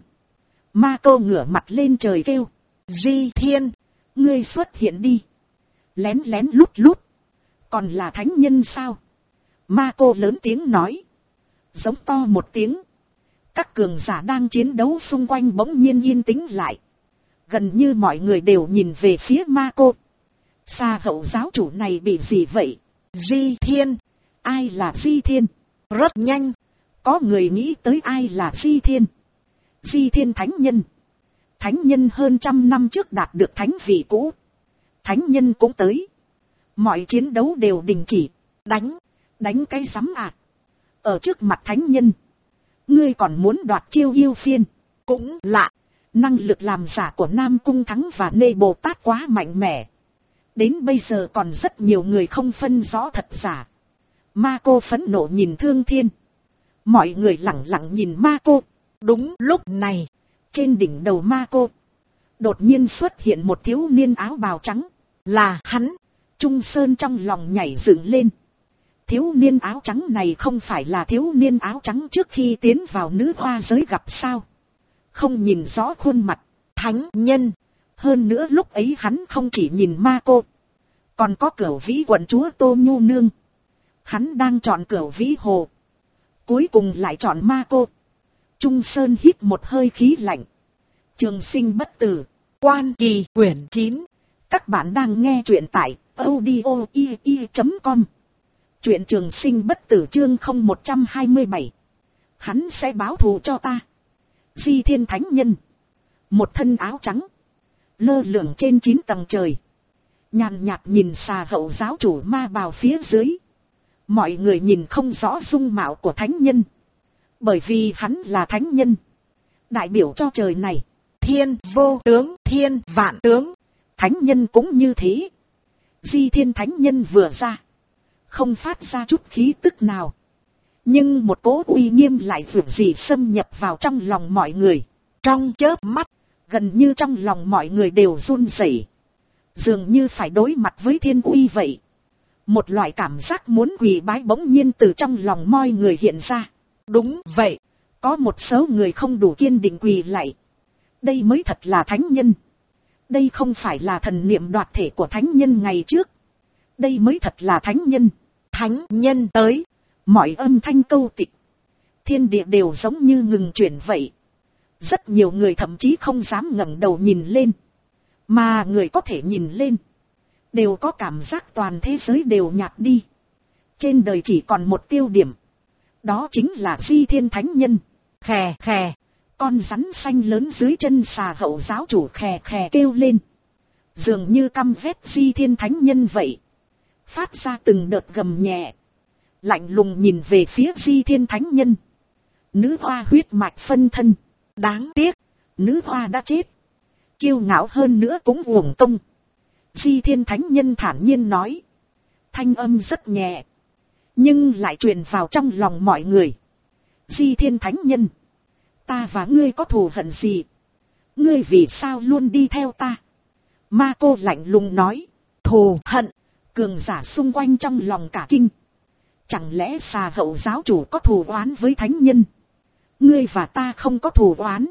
Ma Cô ngửa mặt lên trời kêu. Di Thiên, ngươi xuất hiện đi. Lén lén lút lút, còn là thánh nhân sao? Ma Cô lớn tiếng nói, giống to một tiếng. Các cường giả đang chiến đấu xung quanh bỗng nhiên yên tĩnh lại. Gần như mọi người đều nhìn về phía Ma Cô. Sa Hậu giáo chủ này bị gì vậy? Di Thiên, ai là Di Thiên? Rất nhanh, có người nghĩ tới ai là Di Thiên. Di Thiên thánh nhân. Thánh nhân hơn 100 năm trước đạt được thánh vị cũ. Thánh nhân cũng tới. Mọi chiến đấu đều đình chỉ. Đánh cái rắm à. Ở trước mặt thánh nhân, ngươi còn muốn đoạt chiêu yêu phiên. Cũng lạ, năng lực làm giả của Nam Cung Thắng và Nê Bồ Tát quá mạnh mẽ. Đến bây giờ còn rất nhiều người không phân rõ thật giả. Ma Cô phẫn nộ nhìn Thương Thiên. Mọi người lẳng lặng nhìn Ma Cô. Đúng lúc này, trên đỉnh đầu Ma Cô, đột nhiên xuất hiện một thiếu niên áo bào trắng. Là hắn. Trung Sơn trong lòng nhảy dựng lên. Thiếu niên áo trắng này không phải là thiếu niên áo trắng trước khi tiến vào nữ hoa giới gặp sao? Không nhìn rõ khuôn mặt. Thánh nhân. Hơn nữa lúc ấy hắn không chỉ nhìn Ma Cô, còn có Cửu Vĩ quận chúa Tô Nhu Nương. Hắn đang chọn Cửu Vĩ Hồ, cuối cùng lại chọn Ma Cô. Trung Sơn hít một hơi khí lạnh. Trường Sinh bất tử. Quan Kỳ quyển 9. Các bạn đang nghe truyện tại audio.com. Truyện trường sinh bất tử chương 0127. Hắn sẽ báo thù cho ta. Di Thiên Thánh Nhân. Một thân áo trắng. Lơ lửng trên 9 tầng trời. Nhàn nhạt nhìn Xà Hậu giáo chủ ma bào phía dưới. Mọi người nhìn không rõ dung mạo của Thánh Nhân. Bởi vì hắn là Thánh Nhân. Đại biểu cho trời này. Thiên vô tướng, thiên vạn tướng. Thánh Nhân cũng như thế. Di Thiên Thánh Nhân vừa ra. Không phát ra chút khí tức nào. Nhưng một cỗ uy nghiêm lại vượt gì xâm nhập vào trong lòng mọi người. Trong chớp mắt, gần như trong lòng mọi người đều run rẩy, dường như phải đối mặt với thiên uy vậy. Một loại cảm giác muốn quỳ bái bỗng nhiên từ trong lòng mọi người hiện ra. Đúng vậy, có một số người không đủ kiên định quỳ lạy. Đây mới thật là Thánh Nhân. Đây không phải là thần niệm đoạt thể của Thánh Nhân ngày trước. Đây mới thật là Thánh Nhân. Thánh Nhân tới. Mọi âm thanh câu tịch. Thiên địa đều giống như ngừng chuyển vậy. Rất nhiều người thậm chí không dám ngẩng đầu nhìn lên. Mà người có thể nhìn lên. Đều có cảm giác toàn thế giới đều nhạt đi. Trên đời chỉ còn một tiêu điểm. Đó chính là Di Thiên Thánh Nhân. Khè khè. Con rắn xanh lớn dưới chân Xà Hậu giáo chủ khè khè kêu lên. Dường như căm ghét Di Thiên Thánh Nhân vậy. Phát ra từng đợt gầm nhẹ. Lạnh lùng nhìn về phía Di Thiên Thánh Nhân. Nữ hoa huyết mạch phân thân. Đáng tiếc, nữ hoa đã chết. Kiêu ngạo hơn nữa cũng uổng công. Di Thiên Thánh Nhân thản nhiên nói. Thanh âm rất nhẹ. Nhưng lại truyền vào trong lòng mọi người. Di Thiên Thánh Nhân. Ta và ngươi có thù hận gì? Ngươi vì sao luôn đi theo ta? Ma Cô lạnh lùng nói. Thù hận. Cường giả xung quanh trong lòng cả kinh. Chẳng lẽ Xà Hậu giáo chủ có thù oán với Thánh Nhân? Ngươi và ta không có thù oán.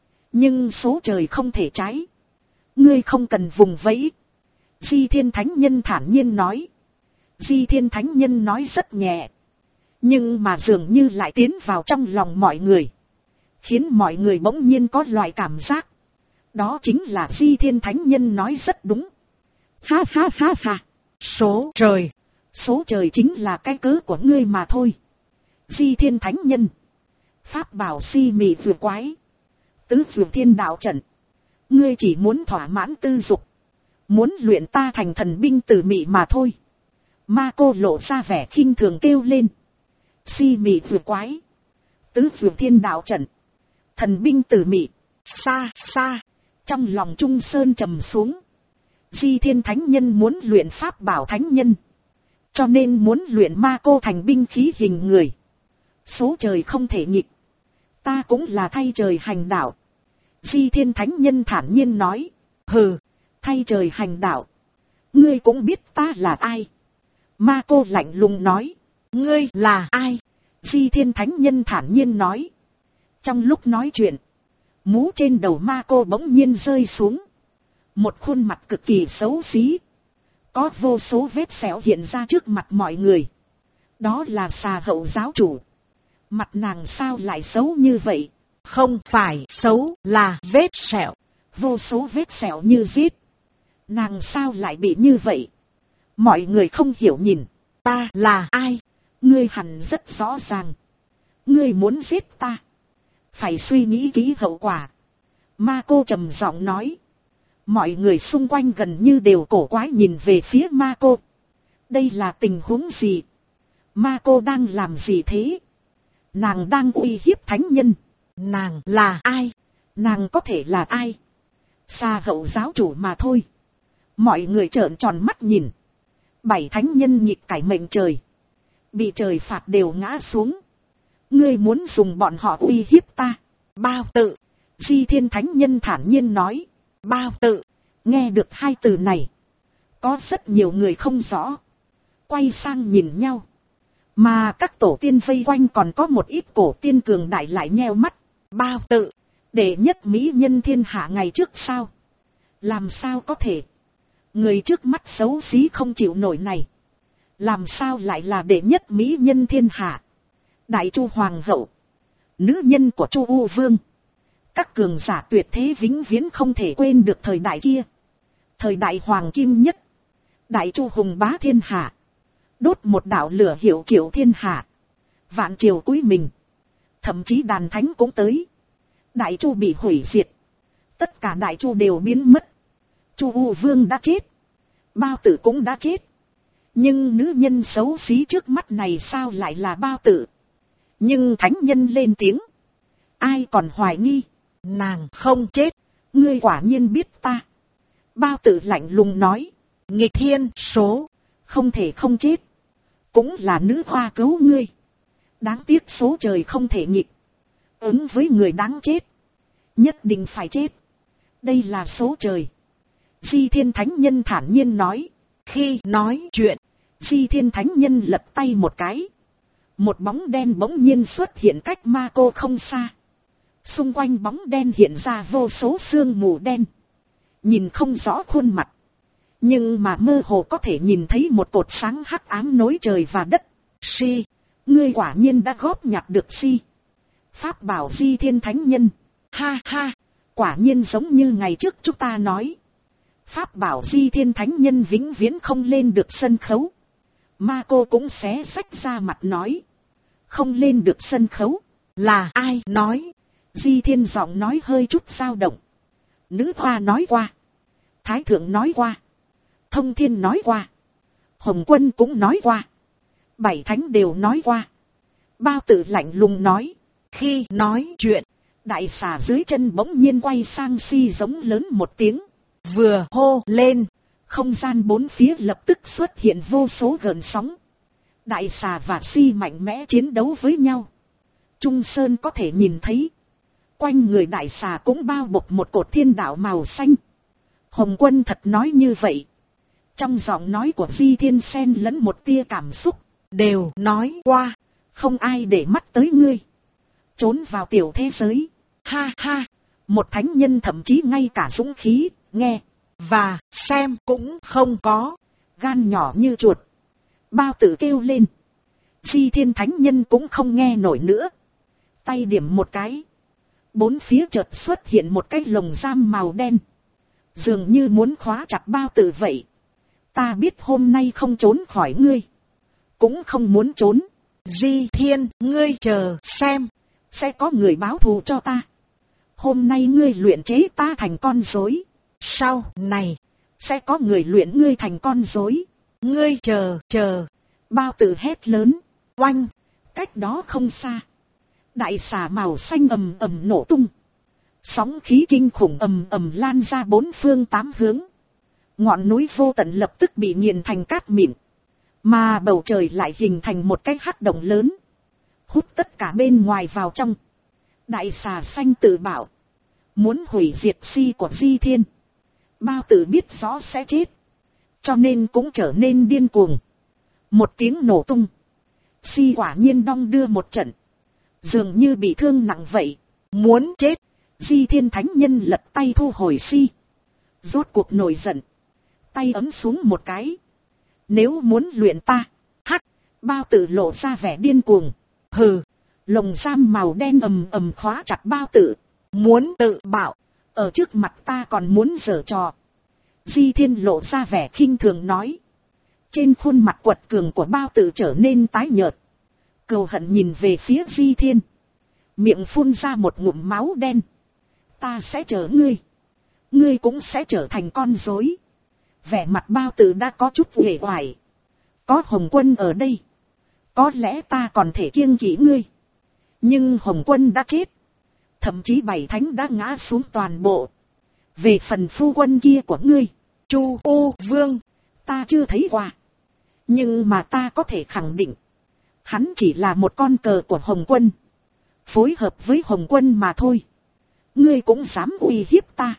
Nhưng số trời không thể trái. Ngươi không cần vùng vẫy. Di Thiên Thánh Nhân thản nhiên nói. Di Thiên Thánh Nhân nói rất nhẹ. Nhưng mà dường như lại tiến vào trong lòng mọi người. Khiến mọi người bỗng nhiên có loại cảm giác. Đó chính là Di Thiên Thánh Nhân nói rất đúng. Ha ha ha ha. Số trời. Số trời chính là cái cớ của ngươi mà thôi. Di Thiên Thánh Nhân. Pháp bảo si mị vừa quái. Tứ vượt thiên đạo trận. Ngươi chỉ muốn thỏa mãn tư dục. Muốn luyện ta thành thần binh tử mị mà thôi. Ma Cô lộ ra vẻ khinh thường kêu lên. Si mị vừa quái. Tứ vượt thiên đạo trận. Thần binh tử mị. Xa xa. Trong lòng Trung Sơn trầm xuống. Di Thiên Thánh Nhân muốn luyện pháp bảo Thánh Nhân. Cho nên muốn luyện Ma Cô thành binh khí hình người. Số trời không thể nghịch. Ta cũng là thay trời hành đạo. Di Thiên Thánh Nhân thản nhiên nói. Hừ, thay trời hành đạo. Ngươi cũng biết ta là ai. Ma Cô lạnh lùng nói. Ngươi là ai? Di Thiên Thánh Nhân thản nhiên nói. Trong lúc nói chuyện, mũ trên đầu Ma Cô bỗng nhiên rơi xuống. Một khuôn mặt cực kỳ xấu xí. Có vô số vết sẹo hiện ra trước mặt mọi người. Đó là Xà Hậu giáo chủ. Mặt nàng sao lại xấu như vậy? Không phải xấu, là vết sẹo. Vô số vết sẹo như giết. Nàng sao lại bị như vậy? Mọi người không hiểu nhìn. Ta là ai? Ngươi hẳn rất rõ ràng. Ngươi muốn giết ta. Phải suy nghĩ kỹ hậu quả. Ma Cô trầm giọng nói. Mọi người xung quanh gần như đều cổ quái nhìn về phía Ma Cô. Đây là tình huống gì? Ma Cô đang làm gì thế? Nàng đang uy hiếp Thánh Nhân. Nàng là ai? Nàng có thể là ai? Xà Hậu giáo chủ mà thôi. Mọi người trợn tròn mắt nhìn. 7 Thánh Nhân nhịp cải mệnh trời. Bị trời phạt đều ngã xuống. Ngươi muốn dùng bọn họ uy hiếp ta? Bao tự. Di Thiên Thánh Nhân thản nhiên nói. Bao tự. Nghe được hai từ này. Có rất nhiều người không rõ. Quay sang nhìn nhau. Mà các tổ tiên vây quanh còn có một ít cổ tiên cường đại lại nheo mắt. Bao tự. Đệ nhất mỹ nhân thiên hạ ngày trước sao? Làm sao có thể? Người trước mắt xấu xí không chịu nổi này. Làm sao lại là đệ nhất mỹ nhân thiên hạ? Đại Chu Hoàng hậu. Nữ nhân của Chu U Vương. Các cường giả tuyệt thế vĩnh viễn không thể quên được thời đại kia. Thời đại hoàng kim nhất. Đại Chu hùng bá thiên hạ. Đốt một đạo lửa hiệu triệu thiên hạ. Vạn triều cúi mình. Thậm chí đàn thánh cũng tới. Đại Chu bị hủy diệt. Tất cả Đại Chu đều biến mất. Chu U Vương đã chết. Bao Tử cũng đã chết. Nhưng nữ nhân xấu xí trước mắt này sao lại là Bao Tử? Nhưng thánh nhân lên tiếng. Ai còn hoài nghi? Nàng không chết. Ngươi quả nhiên biết ta. Bao Tử lạnh lùng nói. Nghịch thiên số. Không thể không chết. Cũng là nữ hoa cứu ngươi. Đáng tiếc số trời không thể nghịch. Ứng với người đáng chết. Nhất định phải chết. Đây là số trời. Di Thiên Thánh Nhân thản nhiên nói. Khi nói chuyện, Di Thiên Thánh Nhân lật tay một cái. Một bóng đen bỗng nhiên xuất hiện cách Ma Cô không xa. Xung quanh bóng đen hiện ra vô số sương mù đen. Nhìn không rõ khuôn mặt. Nhưng mà mơ hồ có thể nhìn thấy một cột sáng hắc ám nối trời và đất. Si, ngươi quả nhiên đã góp nhặt được si. Pháp bảo Di Thiên Thánh Nhân. Ha ha, quả nhiên giống như ngày trước chúng ta nói. Pháp bảo Di Thiên Thánh Nhân vĩnh viễn không lên được sân khấu. Ma Cô cũng xé xách ra mặt nói. Không lên được sân khấu. Là ai nói? Di Thiên giọng nói hơi chút dao động. Nữ hoa nói qua. Thái thượng nói qua. Thông Thiên nói qua. Hồng Quân cũng nói qua. Bảy thánh đều nói qua. Bao Tử lạnh lùng nói. Khi nói chuyện, đại xà dưới chân bỗng nhiên quay sang si giống lớn một tiếng. Vừa hô lên, không gian bốn phía lập tức xuất hiện vô số gợn sóng. Đại xà và si mạnh mẽ chiến đấu với nhau. Trung Sơn có thể nhìn thấy. Quanh người đại xà cũng bao bọc một cột thiên đạo màu xanh. Hồng Quân thật nói như vậy. Trong giọng nói của Di Thiên xen lẫn một tia cảm xúc. Đều nói qua, không ai để mắt tới ngươi. Trốn vào tiểu thế giới. Ha ha, một thánh nhân thậm chí ngay cả dũng khí, nghe và xem cũng không có. Gan nhỏ như chuột. Bao Tử kêu lên. Di Thiên Thánh Nhân cũng không nghe nổi nữa. Tay điểm một cái. Bốn phía chợt xuất hiện một cái lồng giam màu đen. Dường như muốn khóa chặt Bao Tử vậy. Ta biết hôm nay không trốn khỏi ngươi. Cũng không muốn trốn. Di Thiên, ngươi chờ xem. Sẽ có người báo thù cho ta. Hôm nay ngươi luyện chế ta thành con rối. Sau này, sẽ có người luyện ngươi thành con rối. Ngươi chờ. Bao Tử hét lớn. Oanh, cách đó không xa. Đại xà màu xanh ầm ầm nổ tung. Sóng khí kinh khủng ầm ầm lan ra bốn phương tám hướng. Ngọn núi vô tận lập tức bị nghiền thành cát mịn. Mà bầu trời lại hình thành một cái hắc động lớn. Hút tất cả bên ngoài vào trong. Đại xà xanh tự bảo. Muốn hủy diệt si của Di Thiên. Bao Tử biết rõ sẽ chết. Cho nên cũng trở nên điên cuồng. Một tiếng nổ tung. Si quả nhiên đong đưa một trận. Dường như bị thương nặng vậy. Muốn chết. Di Thiên Thánh Nhân lật tay thu hồi si. Rốt cuộc nổi giận. Tay ấm xuống một cái. Nếu muốn luyện ta. Hắc. Bao Tử lộ ra vẻ điên cuồng. Hừ. Lồng giam màu đen ầm ầm khóa chặt Bao Tử. Muốn tự bảo. Ở trước mặt ta còn muốn giở trò. Di Thiên lộ ra vẻ khinh thường nói. Trên khuôn mặt quật cường của Bao Tử trở nên tái nhợt. Cừu hận nhìn về phía Di Thiên. Miệng phun ra một ngụm máu đen. Ta sẽ chờ ngươi. Ngươi cũng sẽ trở thành con rối. Vẻ mặt Bao Tử đã có chút uể oải. Có Hồng Quân ở đây. Có lẽ ta còn thể kiêng kỵ ngươi. Nhưng Hồng Quân đã chết. Thậm chí bảy thánh đã ngã xuống toàn bộ. Về phần phu quân kia của ngươi, Chu U Vương, ta chưa thấy qua. Nhưng mà ta có thể khẳng định. Hắn chỉ là một con cờ của Hồng Quân. Phối hợp với Hồng Quân mà thôi. Ngươi cũng dám uy hiếp ta.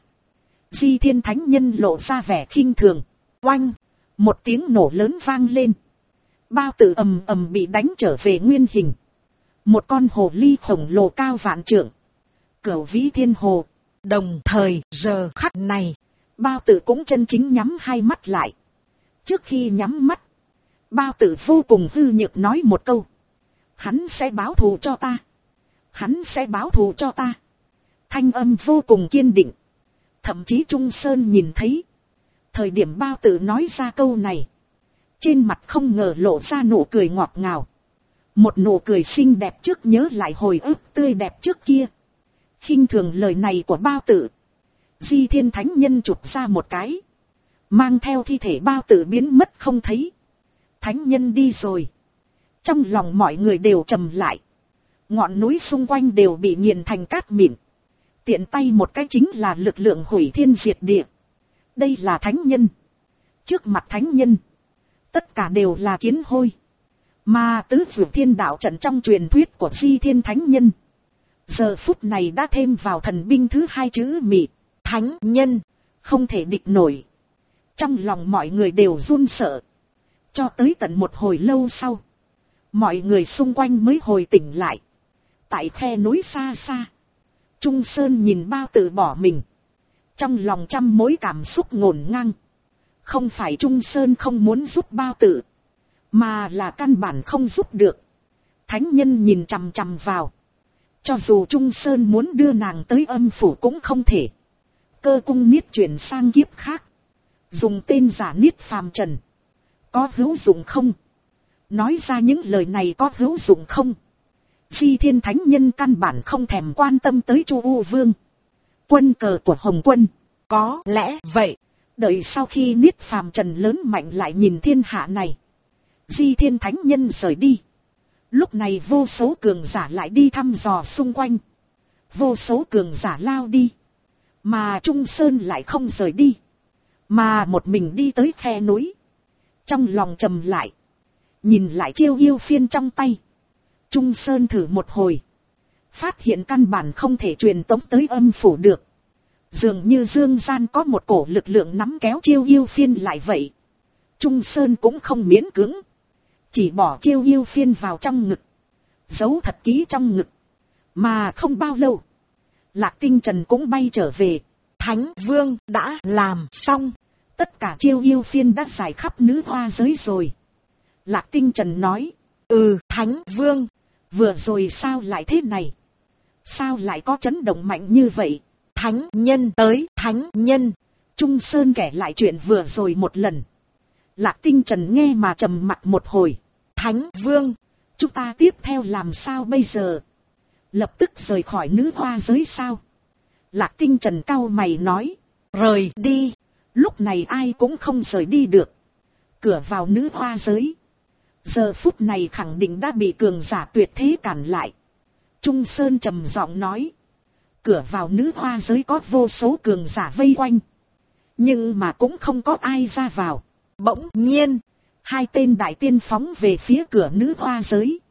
Di Thiên Thánh Nhân lộ ra vẻ khinh thường. Oanh, một tiếng nổ lớn vang lên. Bao Tử ầm ầm bị đánh trở về nguyên hình. Một con hồ ly khổng lồ cao vạn trượng. Cửu vĩ thiên hồ. Đồng thời giờ khắc này, Bao Tử cũng chân chính nhắm hai mắt lại. Trước khi nhắm mắt, Bao Tử vô cùng hư nhược nói một câu. Hắn sẽ báo thù cho ta. Hắn sẽ báo thù cho ta. Thanh âm vô cùng kiên định. Thậm chí Trung Sơn nhìn thấy. Thời điểm Bao Tử nói ra câu này, Trên mặt không ngờ lộ ra nụ cười ngọt ngào. Một nụ cười xinh đẹp trước nhớ lại hồi ức tươi đẹp trước kia. Khinh thường lời này của Bao Tử. Di Thiên Thánh Nhân chụp ra một cái. Mang theo thi thể Bao Tử biến mất không thấy. Thánh Nhân đi rồi. Trong lòng mọi người đều trầm lại. Ngọn núi xung quanh đều bị nghiền thành cát mịn. Tiện tay một cái chính là lực lượng hủy thiên diệt địa. Đây là Thánh Nhân. Trước mặt Thánh Nhân, tất cả đều là kiến hôi. Mà tứ vượt thiên đạo trận trong truyền thuyết của Di Thiên Thánh Nhân, giờ phút này đã thêm vào thần binh thứ hai chữ mị. Thánh Nhân, không thể địch nổi. Trong lòng mọi người đều run sợ. Cho tới tận một hồi lâu sau, mọi người xung quanh mới hồi tỉnh lại. Tại khe núi xa xa, Trung Sơn nhìn Bao Tử bỏ mình. Trong lòng trăm mối cảm xúc ngổn ngang. Không phải Trung Sơn không muốn giúp Bao Tử, mà là căn bản không giúp được. Thánh Nhân nhìn chằm chằm vào. Cho dù Trung Sơn muốn đưa nàng tới âm phủ cũng không thể. Cơ cung niết chuyển sang kiếp khác. Dùng tên giả Niết Phàm Trần. Có hữu dụng không? Nói ra những lời này có hữu dụng không? Di Thiên Thánh Nhân căn bản không thèm quan tâm tới Chu U Vương. Quân cờ của Hồng Quân. Có lẽ vậy. Đợi sau khi Niết Phàm Trần lớn mạnh lại nhìn thiên hạ này. Di Thiên Thánh Nhân rời đi. Lúc này vô số cường giả lại đi thăm dò xung quanh. Vô số cường giả lao đi. Mà Trung Sơn lại không rời đi. Mà một mình đi tới khe núi. Trong lòng trầm lại. Nhìn lại chiêu yêu phiên trong tay. Trung Sơn thử một hồi. Phát hiện căn bản không thể truyền tống tới âm phủ được. Dường như dương gian có một cổ lực lượng nắm kéo chiêu yêu phiên lại vậy. Trung Sơn cũng không miễn cưỡng. Chỉ bỏ chiêu yêu phiên vào trong ngực. Giấu thật kỹ trong ngực. Mà không bao lâu, Lạc Tinh Trần cũng bay trở về. Thánh Vương đã làm xong. Tất cả chiêu yêu phiên đã giải khắp nữ hoa giới rồi. Lạc Tinh Trần nói. Thánh Vương. Vừa rồi sao lại thế này? Sao lại có chấn động mạnh như vậy? Thánh Nhân tới. Thánh Nhân. Trung Sơn kể lại chuyện vừa rồi một lần. Lạc Tinh Trần nghe mà trầm mặt một hồi. Thánh Vương. Chúng ta tiếp theo làm sao bây giờ? Lập tức rời khỏi nữ hoa giới sao? Lạc Tinh Trần cau mày nói. Rời đi. Lúc này ai cũng không rời đi được. Cửa vào nữ hoa giới, giờ phút này khẳng định đã bị cường giả tuyệt thế cản lại. Trung Sơn trầm giọng nói. Cửa vào nữ hoa giới có vô số cường giả vây quanh. Nhưng mà cũng không có ai ra vào. Bỗng nhiên, hai tên đại tiên phóng về phía cửa nữ hoa giới.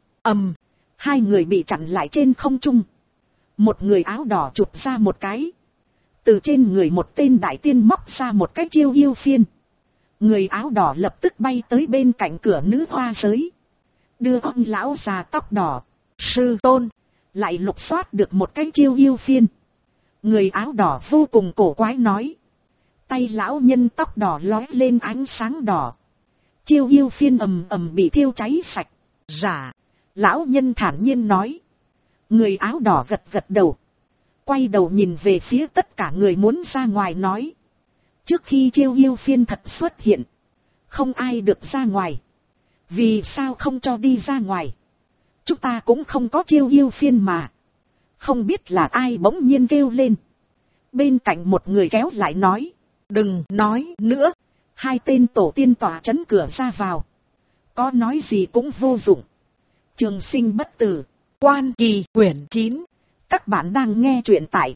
Hai người bị chặn lại trên không trung. Một người áo đỏ chụp ra một cái. Từ trên người một tên đại tiên móc ra một cái chiêu yêu phiên. Người áo đỏ lập tức bay tới bên cạnh cửa nữ hoa giới. Đưa ông lão già tóc đỏ. Sư tôn. Lại lục soát được một cái chiêu yêu phiên. Người áo đỏ vô cùng cổ quái nói. Tay lão nhân tóc đỏ lóe lên ánh sáng đỏ. Chiêu yêu phiên ầm ầm bị thiêu cháy sạch. Dạ. Lão nhân thản nhiên nói. Người áo đỏ gật gật đầu. Quay đầu nhìn về phía tất cả người muốn ra ngoài nói. Trước khi chiêu yêu phiên thật xuất hiện, không ai được ra ngoài. Vì sao không cho đi ra ngoài? Chúng ta cũng không có chiêu yêu phiên mà. Không biết là ai bỗng nhiên kêu lên. Bên cạnh một người kéo lại nói. Đừng nói nữa. Hai tên tổ tiên tỏa trấn cửa ra vào. Có nói gì cũng vô dụng. Trường Sinh bất tử. Quan Kỳ quyển 9. Các bạn đang nghe truyện tại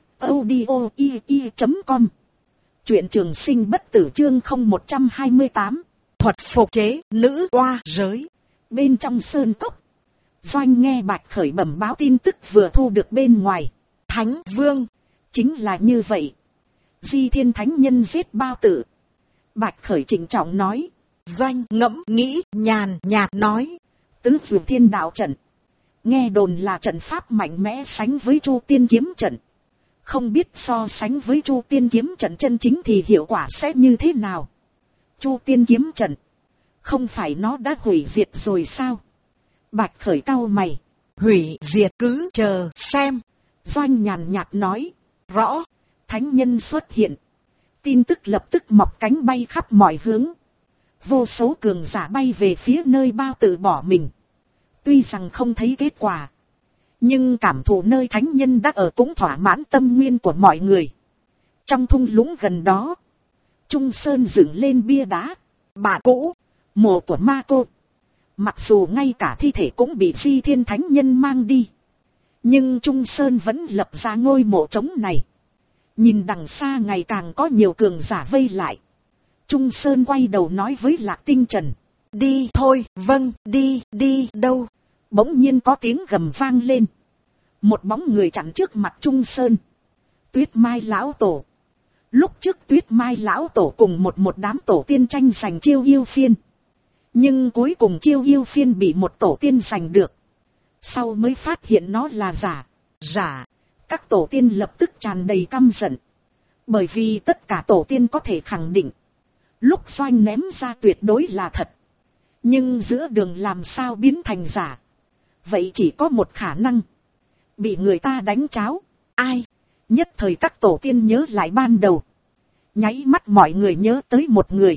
audio.com. Truyện Trường Sinh bất tử chương 0128. Thuật phục chế nữ oa giới. Bên trong sơn cốc, Doanh nghe Bạch Khởi bẩm báo tin tức vừa thu được bên ngoài. Thánh Vương. Chính là như vậy. Di Thiên Thánh Nhân giết Bao Tử. Bạch Khởi trịnh trọng nói. Doanh ngẫm nghĩ nhàn nhạt nói. Tứ Vượt Thiên Đạo trận. Nghe đồn là trận pháp mạnh mẽ sánh với Chu Tiên Kiếm trận. Không biết so sánh với Chu Tiên Kiếm trận chân chính thì hiệu quả sẽ như thế nào. Chu Tiên Kiếm trận, không phải nó đã hủy diệt rồi sao? Bạch Khởi cau mày. Hủy diệt cứ chờ xem. Doanh nhàn nhạt nói. Rõ. Thánh Nhân xuất hiện. Tin tức lập tức mọc cánh bay khắp mọi hướng. Vô số cường giả bay về phía nơi bao tử bỏ mình. Tuy rằng không thấy kết quả, nhưng cảm thụ nơi thánh nhân đã ở cũng thỏa mãn tâm nguyên của mọi người. Trong thung lũng gần đó, Trung Sơn dựng lên bia đá, bạn cũ, mộ của ma cô. Mặc dù ngay cả thi thể cũng bị Phi Thiên Thánh Nhân mang đi, nhưng Trung Sơn vẫn lập ra ngôi mộ trống này. Nhìn đằng xa ngày càng có nhiều cường giả vây lại, Trung Sơn quay đầu nói với Lạc Tinh Trần. Đi thôi, vâng, đi đâu? Bỗng nhiên có tiếng gầm vang lên. Một bóng người chặn trước mặt Trung Sơn. Tuyết Mai Lão Tổ. Lúc trước Tuyết Mai Lão Tổ cùng một đám tổ tiên tranh giành chiêu yêu phiên. Nhưng cuối cùng chiêu yêu phiên bị một tổ tiên giành được. Sau mới phát hiện nó là giả. Các tổ tiên lập tức tràn đầy căm giận. Bởi vì tất cả tổ tiên có thể khẳng định, lúc Doanh ném ra tuyệt đối là thật. Nhưng giữa đường làm sao biến thành giả? Vậy chỉ có một khả năng, bị người ta đánh tráo. Ai? Nhất thời các tổ tiên nhớ lại ban đầu. Nháy mắt mọi người nhớ tới một người.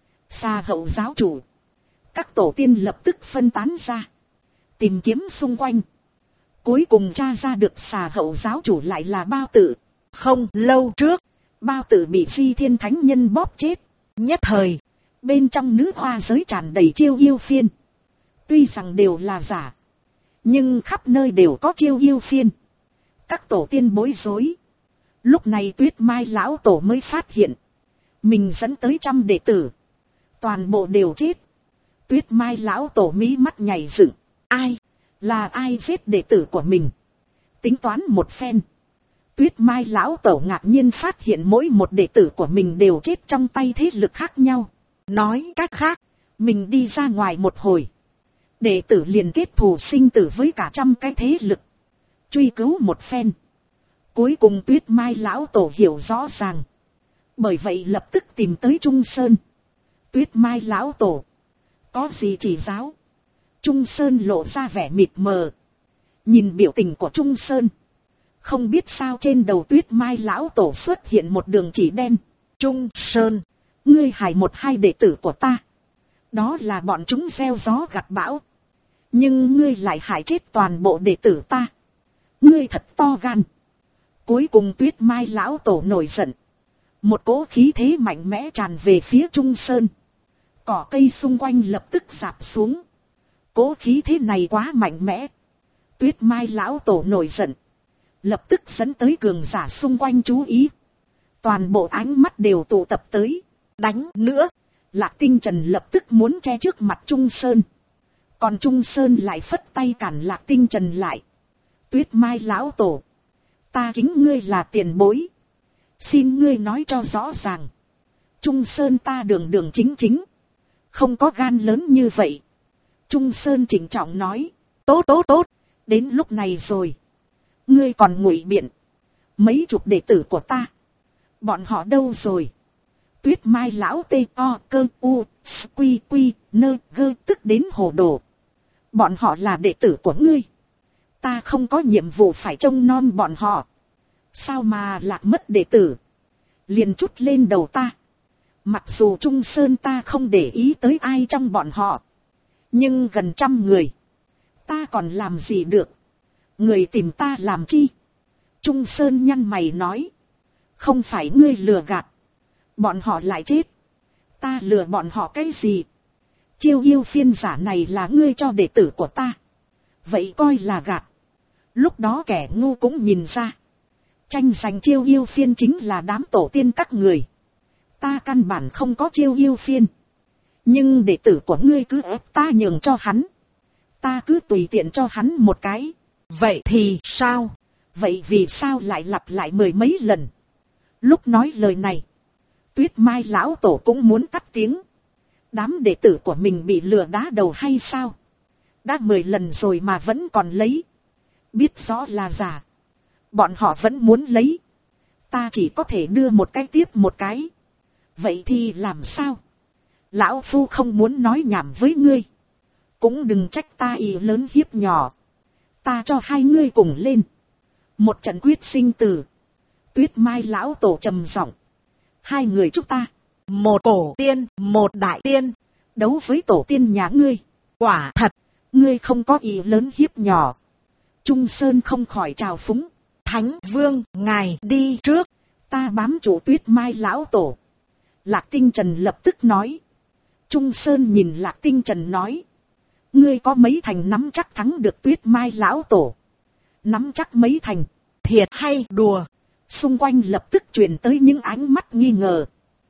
Xà Hậu giáo chủ. Các tổ tiên lập tức phân tán ra, tìm kiếm xung quanh. Cuối cùng tra ra được Xà Hậu giáo chủ lại là Bao Tử. Không lâu trước, Bao Tử bị Phi Thiên Thánh Nhân bóp chết. Nhất thời, bên trong nữ hoa giới tràn đầy chiêu yêu phiên. Tuy rằng đều là giả, nhưng khắp nơi đều có chiêu yêu phiên. Các tổ tiên bối rối. Lúc này Tuyết Mai Lão Tổ mới phát hiện, mình dẫn tới 100 đệ tử, toàn bộ đều chết. Tuyết Mai Lão Tổ mí mắt nhảy dựng. Ai? Là ai giết đệ tử của mình? Tính toán một phen, Tuyết Mai Lão Tổ ngạc nhiên phát hiện mỗi một đệ tử của mình đều chết trong tay thế lực khác nhau. Nói cách khác, mình đi ra ngoài một hồi, đệ tử liền kết thù sinh tử với cả 100 cái thế lực. Truy cứu một phen, cuối cùng Tuyết Mai Lão Tổ hiểu rõ ràng. Bởi vậy lập tức tìm tới Trung Sơn. Tuyết Mai Lão Tổ, có gì chỉ giáo? Trung Sơn lộ ra vẻ mịt mờ. Nhìn biểu tình của Trung Sơn, không biết sao trên đầu Tuyết Mai Lão Tổ xuất hiện một đường chỉ đen. Trung Sơn, ngươi hại 1-2 đệ tử của ta. Đó là bọn chúng gieo gió gặt bão. Nhưng ngươi lại hại chết toàn bộ đệ tử ta. Ngươi thật to gan. Cuối cùng Tuyết Mai Lão Tổ nổi giận. Một cỗ khí thế mạnh mẽ tràn về phía Trung Sơn. Cỏ cây xung quanh lập tức rạp xuống. Cỗ khí thế này quá mạnh mẽ. Tuyết Mai Lão Tổ nổi giận, lập tức dẫn tới cường giả xung quanh chú ý. Toàn bộ ánh mắt đều tụ tập tới. Đánh nữa. Lạc Tinh Trần lập tức muốn che trước mặt Trung Sơn. Còn Trung Sơn lại phất tay cản Lạc Tinh Trần lại. Tuyết Mai Lão Tổ, ta kính ngươi là tiền bối, xin ngươi nói cho rõ ràng. Trung Sơn ta đường đường chính chính, không có gan lớn như vậy. Trung Sơn chỉnh trọng nói. Tốt, đến lúc này rồi, ngươi còn ngụy biện. Mấy chục đệ tử của ta, bọn họ đâu rồi? Tuyết Mai Lão Tê O Cơ U Quy Quy Nơ Gơ tức đến hồ đồ. Bọn họ là đệ tử của ngươi, ta không có nhiệm vụ phải trông nom bọn họ. Sao mà lạc mất đệ tử, liền trút lên đầu ta. Mặc dù Trung Sơn ta không để ý tới ai trong bọn họ, nhưng gần 100 người, ta còn làm gì được? Người tìm ta làm chi? Trung Sơn nhăn mày nói. Không phải ngươi lừa gạt, bọn họ lại chết. Ta lừa bọn họ cái gì? Chiêu yêu phiên giả này là ngươi cho đệ tử của ta, vậy coi là gạt. Lúc đó kẻ ngu cũng nhìn ra, tranh giành chiêu yêu phiên chính là đám tổ tiên các người. Ta căn bản không có chiêu yêu phiên, nhưng đệ tử của ngươi cứ ép ta nhường cho hắn, ta cứ tùy tiện cho hắn một cái. Vậy thì sao? Vậy vì sao lại lặp lại 10 mấy lần? Lúc nói lời này, Tuyết Mai Lão Tổ cũng muốn tắt tiếng. Đám đệ tử của mình bị lừa đá đầu hay sao? Đã 10 lần rồi mà vẫn còn lấy. Biết rõ là giả, bọn họ vẫn muốn lấy. Ta chỉ có thể đưa một cái tiếp một cái. Vậy thì làm sao? Lão Phu không muốn nói nhảm với ngươi, cũng đừng trách ta ý lớn hiếp nhỏ. Ta cho hai ngươi cùng lên một trận quyết sinh tử. Tuyết Mai Lão Tổ trầm giọng. Hai người chúng ta, một cổ tiên, một đại tiên, Đấu với tổ tiên nhà ngươi, quả thật, ngươi không có ý lớn hiếp nhỏ. Trung Sơn không khỏi trào phúng. Thánh Vương, ngài đi trước, ta bám chủ Tuyết Mai lão tổ. Lạc Tinh Trần lập tức nói. Trung Sơn nhìn Lạc Tinh Trần nói. Ngươi có mấy thành nắm chắc thắng được Tuyết Mai lão tổ? Nắm chắc mấy thành? Thiệt hay đùa? Xung quanh lập tức truyền tới những ánh mắt nghi ngờ.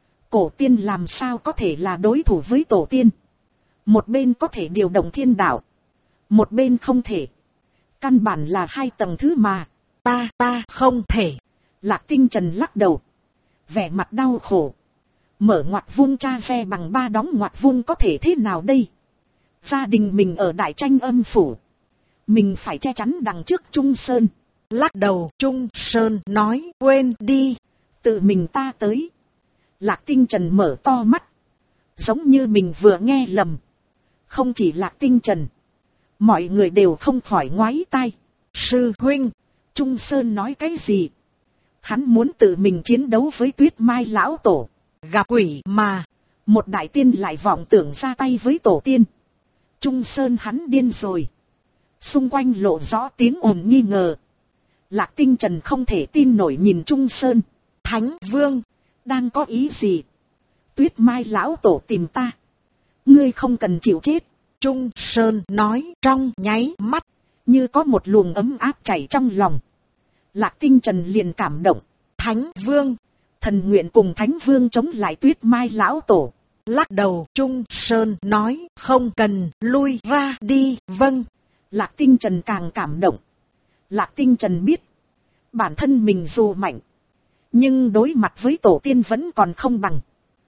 Cổ tiên làm sao có thể là đối thủ với tổ tiên? Một bên có thể điều động thiên đạo, một bên không thể. Căn bản là hai tầng thứ mà. Ta không thể. Lạc Tinh Trần lắc đầu, vẻ mặt đau khổ. Mở ngoặt vuông cha xe bằng 3 đóng ngoặt vuông có thể thế nào đây? Gia đình mình ở Đại Tranh Âm phủ, mình phải che chắn đằng trước Trung Sơn. Lắc đầu, Trung Sơn nói, quên đi, tự mình ta tới. Lạc Tinh Trần mở to mắt, giống như mình vừa nghe lầm. Không chỉ Lạc Tinh Trần, mọi người đều không khỏi ngoái tai. Sư huynh, Trung Sơn nói cái gì? Hắn muốn tự mình chiến đấu với Tuyết Mai lão tổ. Gặp quỷ mà, một đại tiên lại vọng tưởng ra tay với tổ tiên. Trung Sơn hắn điên rồi. Xung quanh lộ rõ tiếng ồn nghi ngờ. Lạc Tinh Trần không thể tin nổi nhìn Trung Sơn. Thánh Vương, đang có ý gì? Tuyết Mai lão tổ tìm ta, ngươi không cần chịu chết. Trung Sơn nói, trong nháy mắt, như có một luồng ấm áp chảy trong lòng. Lạc Tinh Trần liền cảm động. Thánh Vương, thần nguyện cùng Thánh Vương chống lại Tuyết Mai lão tổ. Lắc đầu, Trung Sơn nói, không cần, lui ra đi. Vâng. Lạc Tinh Trần càng cảm động. Lạc Tinh Trần biết, bản thân mình dù mạnh, nhưng đối mặt với tổ tiên vẫn còn không bằng.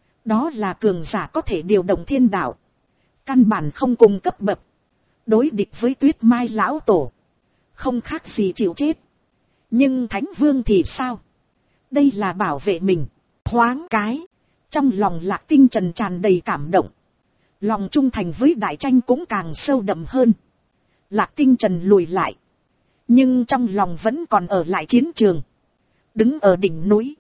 Đó là cường giả có thể điều động thiên đạo, căn bản không cùng cấp bậc. Đối địch với Tuyết Mai lão tổ, không khác gì chịu chết. Nhưng Thánh Vương thì sao? Đây là bảo vệ mình. Thoáng cái, trong lòng Lạc Tinh Trần tràn đầy cảm động. Lòng trung thành với Đại Tranh cũng càng sâu đậm hơn. Lạc Tinh Trần lùi lại, nhưng trong lòng vẫn còn ở lại chiến trường. Đứng ở đỉnh núi,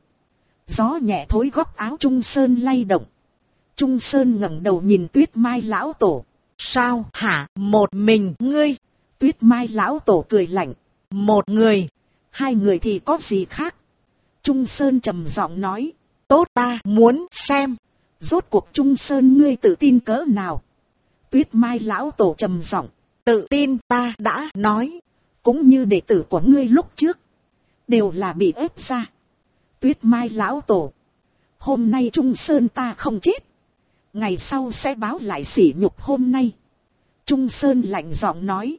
gió nhẹ thối góc áo Trung Sơn lay động. Trung Sơn ngẩng đầu nhìn Tuyết Mai lão tổ. Sao hả, một mình ngươi? Tuyết Mai lão tổ cười lạnh. Một người, hai người thì có gì khác? Trung Sơn trầm giọng nói. Tốt, ta muốn xem, rốt cuộc Trung Sơn ngươi tự tin cỡ nào? Tuyết Mai lão tổ trầm giọng. Tự tin ta đã nói, cũng như đệ tử của ngươi lúc trước, đều là bị ép ra. Tuyết Mai lão tổ, hôm nay Trung Sơn ta không chết, ngày sau sẽ báo lại sỉ nhục hôm nay. Trung Sơn lạnh giọng nói.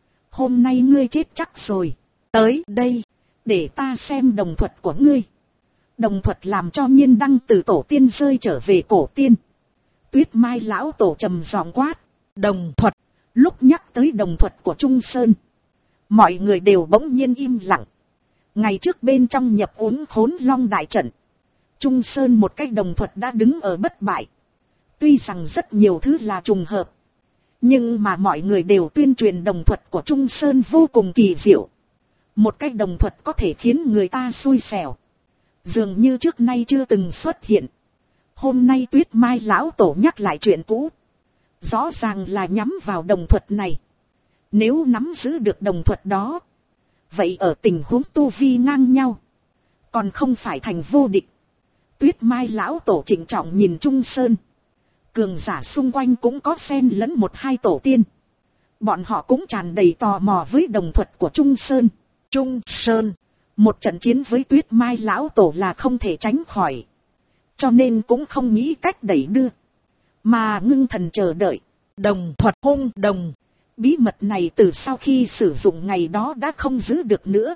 Hôm nay ngươi chết chắc rồi. Tới đây, để ta xem đồng thuật của ngươi. Đồng thuật làm cho Nhiên Đăng từ tổ tiên rơi trở về cổ tiên. Tuyết Mai lão tổ trầm giọng quát. Đồng thuật. Lúc nhắc tới đồng thuật của Trung Sơn, mọi người đều bỗng nhiên im lặng. Ngày trước bên trong nhập uốn Khốn Long đại trận, Trung Sơn một cách đồng thuật đã đứng ở bất bại. Tuy rằng rất nhiều thứ là trùng hợp, nhưng mà mọi người đều tuyên truyền đồng thuật của Trung Sơn vô cùng kỳ diệu. Một cách đồng thuật có thể khiến người ta xui xẻo, dường như trước nay chưa từng xuất hiện. Hôm nay Tuyết Mai lão tổ nhắc lại chuyện cũ, rõ ràng là nhắm vào đồng thuật này. Nếu nắm giữ được đồng thuật đó, vậy ở tình huống tu vi ngang nhau, còn không phải thành vô địch. Tuyết Mai lão tổ trịnh trọng nhìn Trung Sơn. Cường giả xung quanh cũng có xen lẫn một hai tổ tiên. Bọn họ cũng tràn đầy tò mò với đồng thuật của Trung Sơn. Trung Sơn, một trận chiến với Tuyết Mai lão tổ là không thể tránh khỏi, cho nên cũng không nghĩ cách đẩy đưa, mà ngưng thần chờ đợi. Đồng thuật hung đồng, bí mật này từ sau khi sử dụng ngày đó đã không giữ được nữa.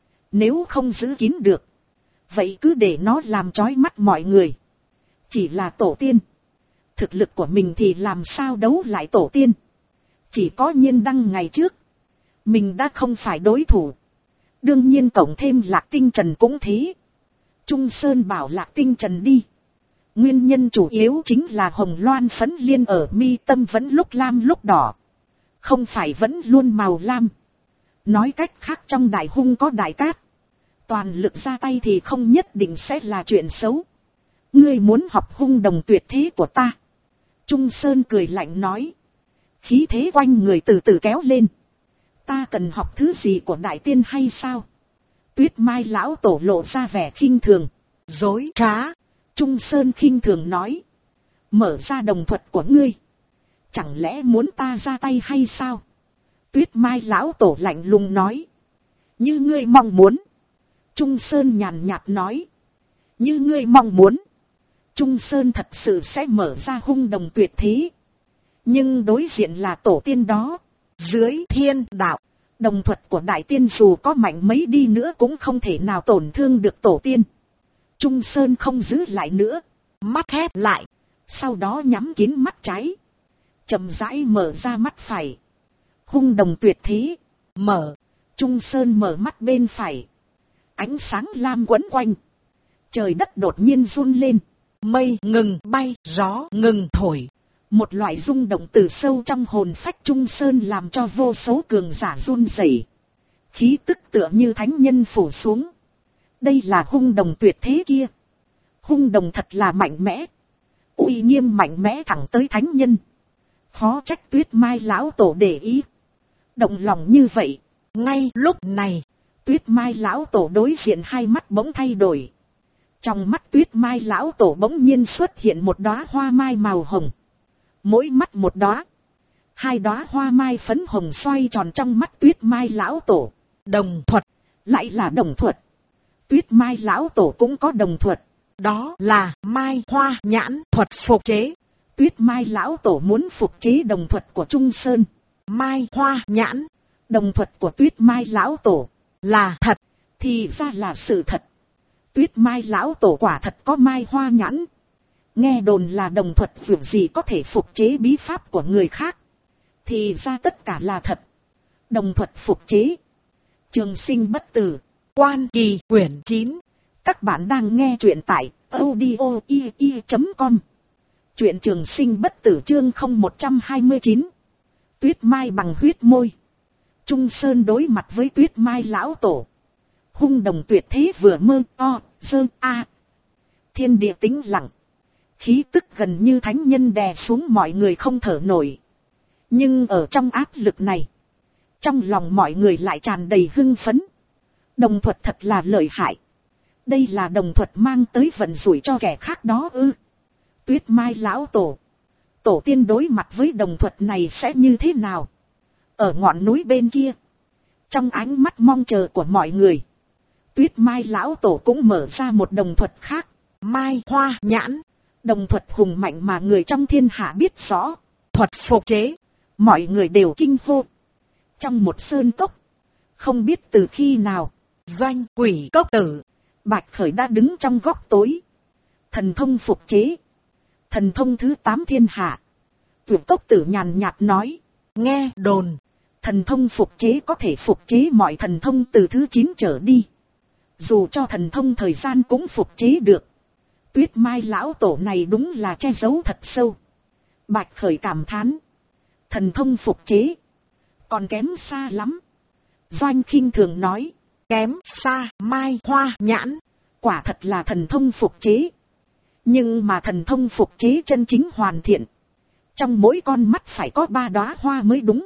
Nếu không giữ kín được, vậy cứ để nó làm chói mắt mọi người. Chỉ là tổ tiên, thực lực của mình thì làm sao đấu lại tổ tiên. Chỉ có Nhiên Đăng ngày trước, mình đã không phải đối thủ. Đương nhiên cộng thêm Lạc Tinh Trần cũng thế. Trung Sơn bảo Lạc Tinh Trần đi. Nguyên nhân chủ yếu chính là hồng loan phấn liên ở mi tâm vẫn lúc lam lúc đỏ, không phải vẫn luôn màu lam. Nói cách khác, trong đại hung có đại cát, toàn lực ra tay thì không nhất định sẽ là chuyện xấu. Ngươi muốn học hung đồng tuyệt thế của ta, Trung Sơn cười lạnh nói. Khí thế quanh người từ từ kéo lên. Ta cần học thứ gì của đại tiên hay sao? Tuyết Mai lão tổ lộ ra vẻ khinh thường. Dối trá. Trung Sơn khinh thường nói. Mở ra đồng thuật của ngươi. Chẳng lẽ muốn ta ra tay hay sao? Tuyết Mai lão tổ lạnh lùng nói. Như ngươi mong muốn. Trung Sơn nhàn nhạt nói. Như ngươi mong muốn. Trung Sơn thật sự sẽ mở ra hung đồng tuyệt thế. Nhưng đối diện là tổ tiên đó. Dưới thiên đạo, đồng thuật của đại tiên dù có mạnh mấy đi nữa cũng không thể nào tổn thương được tổ tiên. Trung Sơn không giữ lại nữa. Mắt khép lại. Sau đó nhắm kín mắt trái. Chậm rãi mở ra mắt phải. Hung đồng tuyệt thế. Mở. Trung Sơn mở mắt bên phải. Ánh sáng lam quấn quanh. Trời đất đột nhiên run lên. Mây ngừng bay, gió ngừng thổi. Một loại rung động từ sâu trong hồn phách Trung Sơn làm cho vô số cường giả run rẩy. Khí tức tựa như thánh nhân phủ xuống. Đây là hung đồng tuyệt thế kia. Hung đồng thật là mạnh mẽ. Uy nghiêm mạnh mẽ thẳng tới thánh nhân. Khó trách Tuyết Mai lão tổ để ý. Động lòng như vậy. Ngay lúc này, Tuyết Mai lão tổ đối diện hai mắt bỗng thay đổi. Trong mắt Tuyết Mai lão tổ bỗng nhiên xuất hiện một đóa hoa mai màu hồng. Mỗi mắt một đóa. Hai đóa hoa mai phấn hồng xoay tròn trong mắt Tuyết Mai lão tổ. Đồng thuật. Lại là đồng thuật. Tuyết Mai lão tổ cũng có đồng thuật. Đó là Mai Hoa Nhãn thuật phục chế. Tuyết Mai lão tổ muốn phục chế đồng thuật của Trung Sơn. Mai Hoa Nhãn. Đồng thuật của Tuyết Mai lão tổ là thật. Thì ra là sự thật. Tuyết Mai lão tổ quả thật có Mai Hoa Nhãn. Nghe đồn là đồng thuật việc gì có thể phục chế bí pháp của người khác. Thì ra tất cả là thật. Đồng thuật phục chế. Trường sinh bất tử. Quan Kỳ quyển 9. Các bạn đang nghe truyện tại audio.com. Truyện Trường Sinh bất tử chương 0129. Tuyết Mai bằng huyết môi. Trung Sơn đối mặt với Tuyết Mai lão tổ. Hung đồng tuyệt thế vừa mơ o, dơ a. Thiên địa tĩnh lặng. Khí tức gần như thánh nhân đè xuống mọi người không thở nổi. Nhưng ở trong áp lực này, trong lòng mọi người lại tràn đầy hưng phấn. Đồng thuật thật là lợi hại. Đây là đồng thuật mang tới vận rủi cho kẻ khác đó ư? Tuyết Mai lão tổ. Tổ tiên đối mặt với đồng thuật này sẽ như thế nào? Ở ngọn núi bên kia. Trong ánh mắt mong chờ của mọi người. Tuyết Mai lão tổ cũng mở ra một đồng thuật khác. Mai Hoa Nhãn. Đồng thuật hùng mạnh mà người trong thiên hạ biết rõ. Thuật phục chế. Mọi người đều kinh hô. Trong một sơn cốc. Không biết từ khi nào. Doanh Quỷ Cốc Tử. Bạch Khởi đã đứng trong góc tối. Thần thông phục chế. Thần thông thứ 8 thiên hạ. Quỷ Cốc Tử nhàn nhạt nói. Nghe đồn. Thần thông phục chế có thể phục chế mọi thần thông từ thứ 9 trở đi. Dù cho thần thông thời gian cũng phục chế được. Tuyết Mai lão tổ này đúng là che giấu thật sâu. Bạch Khởi cảm thán. Thần thông phục chế. Còn kém xa lắm. Doanh khinh thường nói. Kém xa Mai Hoa Nhãn. Quả thật là thần thông phục chế. Nhưng mà thần thông phục chế chân chính hoàn thiện. Trong mỗi con mắt phải có 3 đóa hoa mới đúng.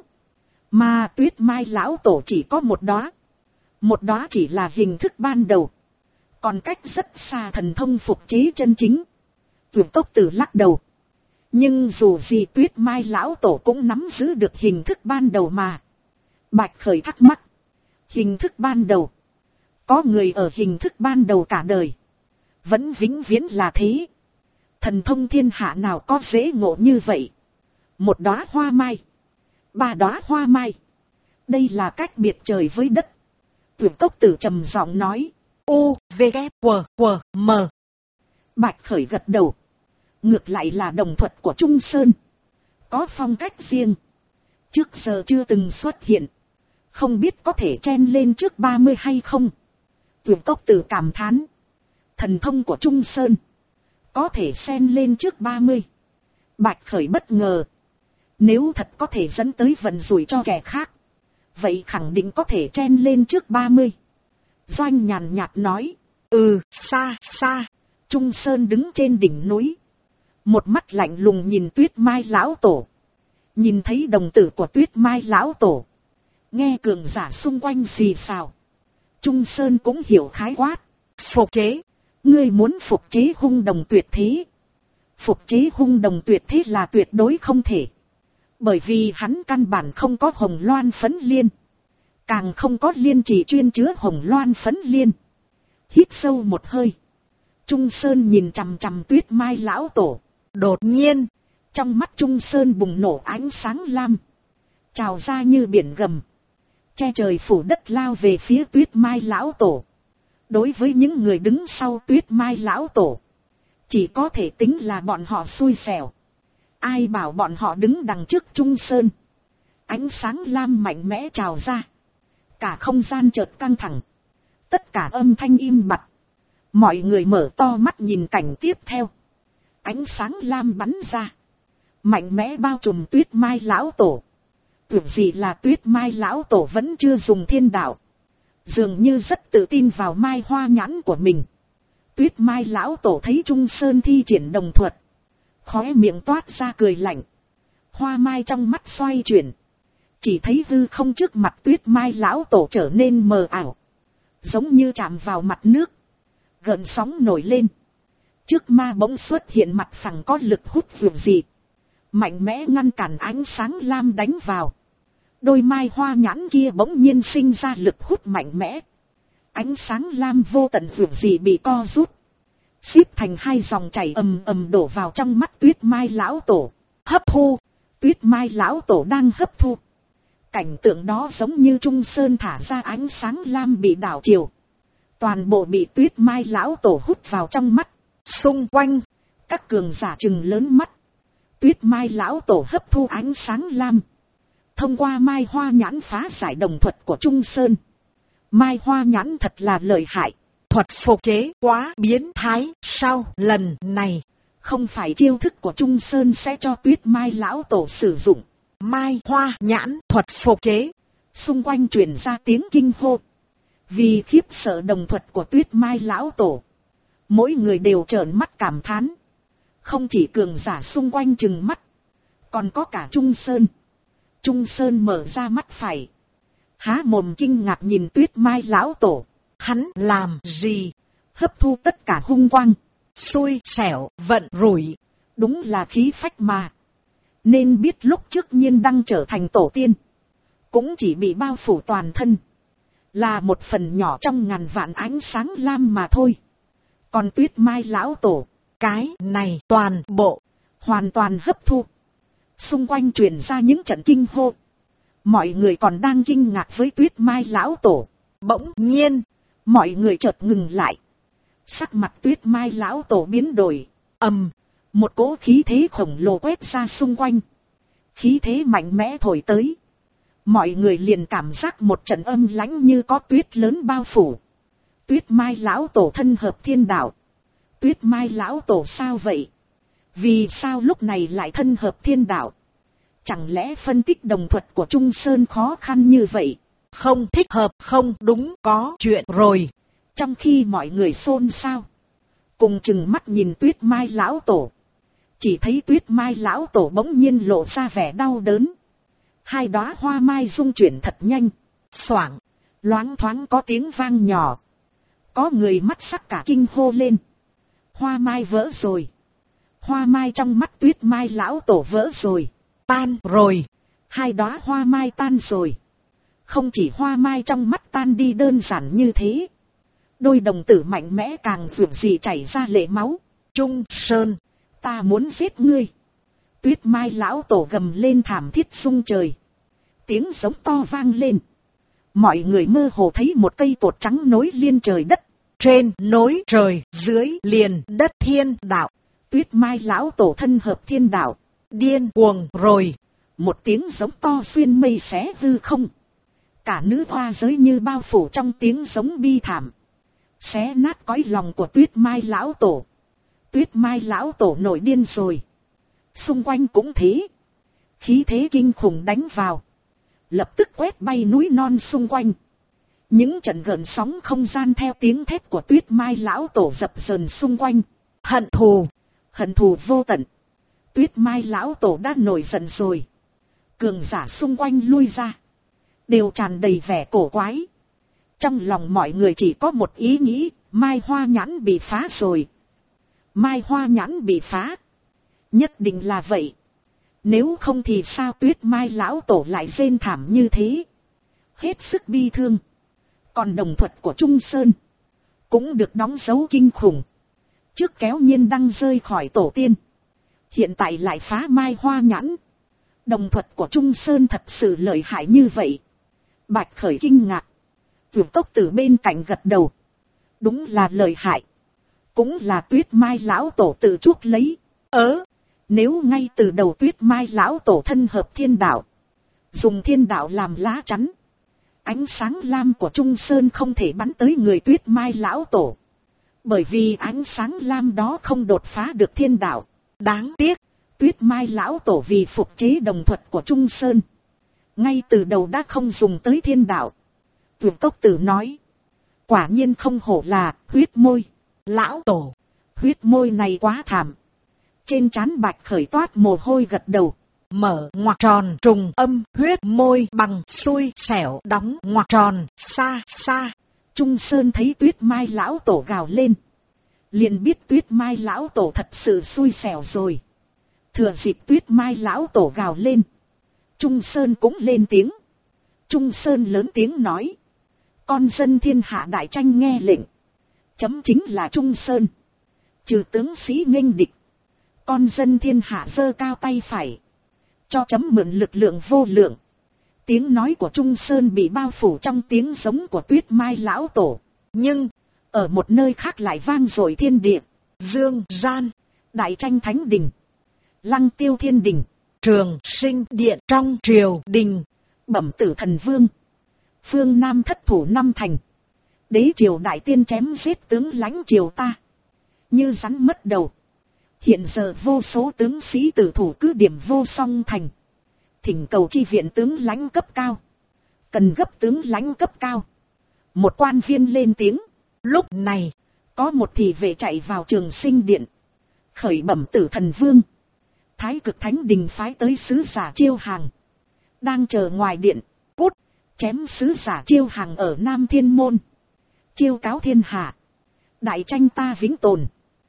Mà Tuyết Mai lão tổ chỉ có một đóa. Một đóa chỉ là hình thức ban đầu. Còn cách rất xa thần thông phục chế chân chính. Tuyệt Cốc Tử lắc đầu. Nhưng dù gì Tuyết Mai lão tổ cũng nắm giữ được hình thức ban đầu mà. Bạch Khởi thắc mắc. Hình thức ban đầu. Có người ở hình thức ban đầu cả đời. Vẫn vĩnh viễn là thế. Thần thông thiên hạ nào có dễ ngộ như vậy. Một đóa hoa mai. 3 đóa hoa mai. Đây là cách biệt trời với đất. Tuyệt Cốc Tử trầm giọng nói. U, V, K, W, W, M. Bạch Khởi gật đầu. Ngược lại là đồng thuật của Trung Sơn. Có phong cách riêng. Trước giờ chưa từng xuất hiện. Không biết có thể chen lên trước 30 hay không. Tuyệt Cốc Tử cảm thán. Thần thông của Trung Sơn. Có thể xen lên trước 30. Bạch Khởi bất ngờ. Nếu thật có thể dẫn tới vận rủi cho kẻ khác. Vậy khẳng định có thể chen lên trước 30. Doanh nhàn nhạt nói. Xa, xa. Trung Sơn đứng trên đỉnh núi. một mắt lạnh lùng nhìn Tuyết Mai lão tổ. Nhìn thấy đồng tử của Tuyết Mai lão tổ, nghe cường giả xung quanh xì xào, Trung Sơn cũng hiểu khái quát. Phục chế, ngươi muốn phục chế hung đồng tuyệt thế. Phục chế hung đồng tuyệt thế là tuyệt đối không thể. Bởi vì hắn căn bản không có hồng loan phấn liên. Càng không có liên chỉ chuyên chứa hồng loan phấn liên. Hít sâu một hơi, Trung Sơn nhìn chằm chằm Tuyết Mai lão tổ. Đột nhiên, trong mắt Trung Sơn bùng nổ ánh sáng lam, trào ra như biển gầm, che trời phủ đất lao về phía Tuyết Mai lão tổ. Đối với những người đứng sau Tuyết Mai lão tổ, chỉ có thể tính là bọn họ xui xẻo. Ai bảo bọn họ đứng đằng trước Trung Sơn. Ánh sáng lam mạnh mẽ trào ra, cả không gian chợt căng thẳng, tất cả âm thanh im bặt. Mọi người mở to mắt nhìn cảnh tiếp theo. Ánh sáng lam bắn ra, mạnh mẽ bao trùm Tuyết Mai lão tổ. Tưởng gì là Tuyết Mai lão tổ vẫn chưa dùng thiên đạo, dường như rất tự tin vào mai hoa nhãn của mình. Tuyết Mai lão tổ thấy Trung Sơn thi triển đồng thuật, khóe miệng toát ra cười lạnh. Hoa mai trong mắt xoay chuyển, chỉ thấy hư không trước mặt Tuyết Mai lão tổ trở nên mờ ảo, giống như chạm vào mặt nước. Gợn sóng nổi lên, trước ma bỗng xuất hiện mặt phẳng có lực hút vượt dị, mạnh mẽ ngăn cản ánh sáng lam đánh vào. Đôi mai hoa nhãn kia bỗng nhiên sinh ra lực hút mạnh mẽ. Ánh sáng lam vô tận vượt dị bị co rút, xếp thành hai dòng chảy ầm ầm đổ vào trong mắt Tuyết Mai lão tổ. Hấp thu, Tuyết Mai lão tổ đang hấp thu. Cảnh tượng đó giống như Trung Sơn thả ra ánh sáng lam bị đảo chiều, toàn bộ bị Tuyết Mai lão tổ hút vào trong mắt. Xung quanh, các cường giả trừng lớn mắt. Tuyết Mai lão tổ hấp thu ánh sáng lam, thông qua mai hoa nhãn phá giải đồng thuật của Trung Sơn. Mai hoa nhãn thật là lợi hại, thuật phục chế quá biến thái. Sau lần này, không phải chiêu thức của Trung Sơn sẽ cho Tuyết Mai lão tổ sử dụng mai hoa nhãn thuật phục chế. Xung quanh truyền ra tiếng kinh hô. Vì khiếp sợ đồng thuật của Tuyết Mai lão tổ, mỗi người đều trợn mắt cảm thán. Không chỉ cường giả xung quanh trừng mắt, còn có cả Trung Sơn. Trung Sơn mở ra mắt phải, há mồm kinh ngạc nhìn Tuyết Mai lão tổ. Hắn làm gì? Hấp thu tất cả hung quang. Xui xẻo, vận rủi. Đúng là khí phách mà. Nên biết lúc trước Nhiên Đăng trở thành tổ tiên, cũng chỉ bị bao phủ toàn thân, là một phần nhỏ trong ngàn vạn ánh sáng lam mà thôi. Còn Tuyết Mai lão tổ, cái này toàn bộ, hoàn toàn hấp thu. Xung quanh truyền ra những trận kinh hô. Mọi người còn đang kinh ngạc với Tuyết Mai lão tổ. Bỗng nhiên, mọi người chợt ngừng lại. Sắc mặt Tuyết Mai lão tổ biến đổi. Một cỗ khí thế khổng lồ quét ra xung quanh. Khí thế mạnh mẽ thổi tới. Mọi người liền cảm giác một trận âm lãnh như có tuyết lớn bao phủ. Tuyết Mai lão tổ thân hợp thiên đạo. Tuyết Mai lão tổ sao vậy? Vì sao lúc này lại thân hợp thiên đạo? Chẳng lẽ phân tích đồng thuật của Trung Sơn khó khăn như vậy? Không thích hợp, không đúng, có chuyện rồi. Trong khi mọi người xôn xao, cùng chừng mắt nhìn Tuyết Mai lão tổ, chỉ thấy Tuyết Mai lão tổ bỗng nhiên lộ ra vẻ đau đớn. Hai đóa hoa mai rung chuyển thật nhanh, xoảng, loáng thoáng có tiếng vang nhỏ. Có người mắt sắc cả kinh hô lên. Hoa mai vỡ rồi. Hoa mai trong mắt Tuyết Mai lão tổ vỡ rồi. Tan rồi. Hai đóa hoa mai tan rồi. Không chỉ hoa mai trong mắt tan đi đơn giản như thế. Đôi đồng tử mạnh mẽ càng vượt gì chảy ra lệ máu. Trung Sơn, ta muốn giết ngươi. Tuyết Mai lão tổ gầm lên thảm thiết rung trời. Tiếng giống to vang lên. Mọi người mơ hồ thấy một cây cột trắng nối liên trời đất. Trên nối trời, dưới liền đất thiên đạo. Tuyết Mai lão tổ thân hợp thiên đạo. Điên cuồng rồi. Một tiếng giống to xuyên mây xé hư không. Cả nữ hoa giới như bao phủ trong tiếng giống bi thảm. Xé nát cõi lòng của Tuyết Mai lão tổ. Tuyết Mai lão tổ nổi điên rồi. Xung quanh cũng thế. Khí thế kinh khủng đánh vào, lập tức quét bay núi non xung quanh. Những trận gợn sóng không gian theo tiếng thét của Tuyết Mai lão tổ dập dờn xung quanh. Hận thù vô tận. Tuyết Mai lão tổ đã nổi giận rồi. Cường giả xung quanh lui ra, đều tràn đầy vẻ cổ quái. Trong lòng mọi người chỉ có một ý nghĩ, Mai Hoa Nhãn bị phá rồi. Mai Hoa Nhãn bị phá. Nhất định là vậy. Nếu không thì sao Tuyết Mai lão tổ lại rên thảm như thế. Hết sức bi thương. Còn đồng thuật của Trung Sơn cũng được đóng dấu kinh khủng. Trước kéo Nhiên Đăng rơi khỏi tổ tiên, hiện tại lại phá Mai Hoa Nhãn. Đồng thuật của Trung Sơn thật sự lợi hại như vậy. Bạch Khởi kinh ngạc. Vượt Cốc từ bên cạnh gật đầu. Đúng là lợi hại. Cũng là Tuyết Mai lão tổ tự chuốc lấy. Nếu ngay từ đầu Tuyết Mai lão tổ thân hợp thiên đạo, dùng thiên đạo làm lá chắn, ánh sáng lam của Trung Sơn không thể bắn tới người Tuyết Mai lão tổ. Bởi vì ánh sáng lam đó không đột phá được thiên đạo. Đáng tiếc, Tuyết Mai lão tổ vì phục chế đồng thuật của Trung Sơn, ngay từ đầu đã không dùng tới thiên đạo. Vượt Cốc Tử nói, quả nhiên không hổ là huyết môi lão tổ. Huyết môi này quá thảm. Trên trán Bạch Khởi toát mồ hôi gật đầu. Mở ngoặc tròn trùng âm huyết môi bằng xui xẻo đóng ngoặc tròn xa xa. Trung Sơn thấy Tuyết Mai lão tổ gào lên, liền biết Tuyết Mai lão tổ thật sự xui xẻo rồi. Thừa dịp Tuyết Mai lão tổ gào lên, Trung Sơn cũng lên tiếng. Trung Sơn lớn tiếng nói, con dân thiên hạ đại tranh nghe lệnh. Chấm chính là Trung Sơn. Trừ tướng sĩ nghênh địch, con dân thiên hạ giơ cao tay phải, cho chấm mượn lực lượng vô lượng. Tiếng nói của Trung Sơn bị bao phủ trong tiếng giống của Tuyết Mai lão tổ. Nhưng, ở một nơi khác lại vang dội thiên địa, dương gian, đại tranh thánh đình, Lăng Tiêu thiên đình, Trường Sinh điện trong triều đình, Bẩm Tử Thần Vương, phương Nam thất thủ năm thành. Đế triều đại tiên chém giết tướng lãnh triều ta, như rắn mất đầu. Hiện giờ vô số tướng sĩ tử thủ cứ điểm Vô Song thành, thỉnh cầu chi viện tướng lãnh cấp cao. Cần gấp tướng lãnh cấp cao. Một quan viên lên tiếng. Lúc này, có một thị vệ chạy vào Trường Sinh điện, khởi bẩm Tử Thần Vương, Thái Cực Thánh đình phái tới sứ giả Chiêu Hàng, đang chờ ngoài điện. Cút, chém sứ giả Chiêu Hàng ở Nam Thiên Môn, chiêu cáo thiên hạ, đại tranh ta vĩnh tồn.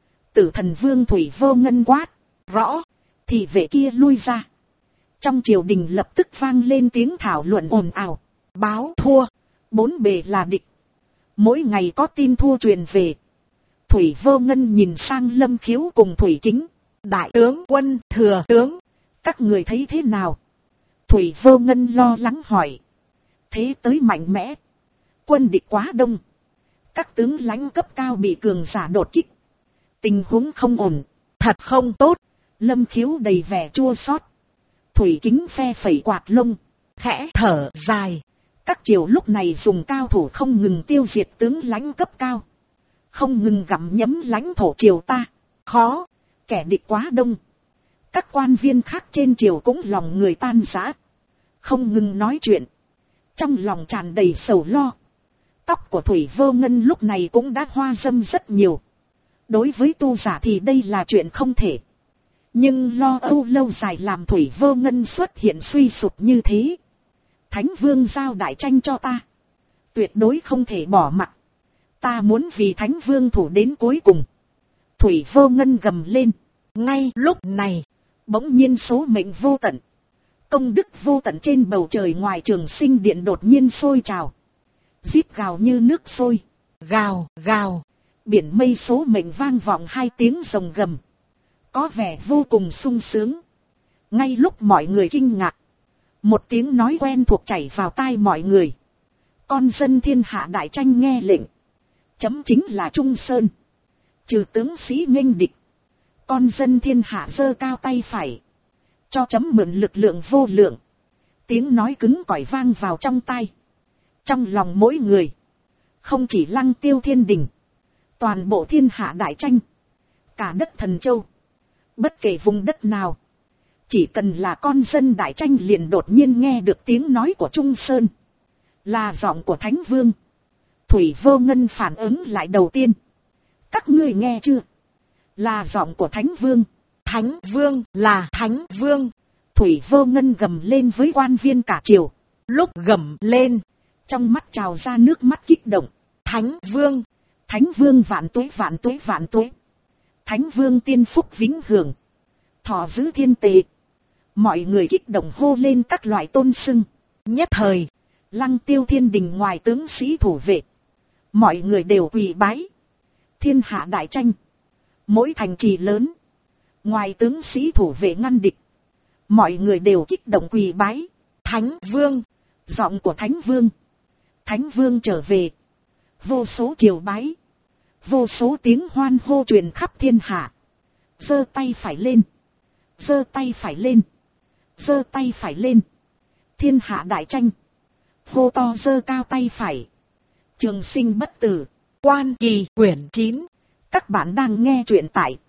Tử Thần Vương Thủy Vô Ngân quát. Rõ. Thị vệ kia lui ra. Trong triều đình lập tức vang lên tiếng thảo luận ồn ào. Báo thua, bốn bề là địch. Mỗi ngày có tin thua truyền về. Thủy Vô Ngân nhìn sang Lâm Khiếu cùng Thủy Kính. Đại tướng quân, thừa tướng, các người thấy thế nào? Thủy Vô Ngân lo lắng hỏi. Thế tới mạnh mẽ, quân địch quá đông, các tướng lãnh cấp cao bị cường giả đột kích, tình huống không ổn, thật không tốt. Lâm Khiếu đầy vẻ chua xót. Thủy Kính phe phẩy quạt lông, khẽ thở dài. Các triều lúc này dùng cao thủ không ngừng tiêu diệt tướng lãnh cấp cao, không ngừng gặm nhấm lãnh thổ triều ta. Khó, kẻ địch quá đông. Các quan viên khác trên triều cũng lòng người tan rã, không ngừng nói chuyện, trong lòng tràn đầy sầu lo. Tóc của Thủy Vô Ngân lúc này cũng đã hoa râm rất nhiều. Đối với tu giả thì đây là chuyện không thể. Nhưng lo âu lâu dài làm Thủy Vô Ngân xuất hiện suy sụp như thế. Thánh Vương giao đại tranh cho ta, tuyệt đối không thể bỏ mặc. Ta muốn vì Thánh Vương thủ đến cuối cùng. Thủy Vô Ngân gầm lên. Ngay lúc này, bỗng nhiên số mệnh vô tận, công đức vô tận trên bầu trời ngoài Trường Sinh điện đột nhiên sôi trào. Rít gào như nước sôi. Gào, gào. Biển mây số mệnh vang vọng hai tiếng rồng gầm, có vẻ vô cùng sung sướng. Ngay lúc mọi người kinh ngạc, một tiếng nói quen thuộc chảy vào tai mọi người. Con dân thiên hạ đại tranh nghe lệnh. Chấm chính là Trung Sơn. Trừ tướng sĩ nghênh địch, con dân thiên hạ giơ cao tay phải, cho chấm mượn lực lượng vô lượng. Tiếng nói cứng cỏi vang vào trong tai. Trong lòng mỗi người, không chỉ Lăng Tiêu thiên đình, toàn bộ thiên hạ đại tranh, cả đất Thần Châu, bất kể vùng đất nào, chỉ cần là con dân đại tranh liền đột nhiên nghe được tiếng nói của Trung Sơn, là giọng của Thánh Vương. Thủy Vô Ngân phản ứng lại đầu tiên. Các ngươi nghe chưa? Là giọng của Thánh Vương. Thánh Vương là Thánh Vương. Thủy Vô Ngân gầm lên với quan viên cả triều. Lúc gầm lên, trong mắt trào ra nước mắt kích động. Thánh Vương, Thánh Vương vạn tuế vạn tuế vạn tuế. Thánh Vương tiên phúc vĩnh hưởng, thọ giữ thiên tề. Mọi người kích động hô lên các loại tôn xưng. Nhất thời, Lăng Tiêu Thiên đình ngoài tướng sĩ thủ vệ, mọi người đều quỳ bái. Thiên hạ đại tranh, mỗi thành trì lớn, ngoài tướng sĩ thủ vệ ngăn địch, mọi người đều kích động quỳ bái. Thánh Vương, giọng của Thánh Vương. Thánh Vương trở về. Vô số triều bái, vô số tiếng hoan hô truyền khắp thiên hạ. Giơ tay phải lên, giơ tay phải lên, giơ tay phải lên. Thiên hạ đại tranh, hô to giơ cao tay phải. Trường sinh bất tử. Quan Kỳ quyển 9. Các bạn đang nghe truyện tại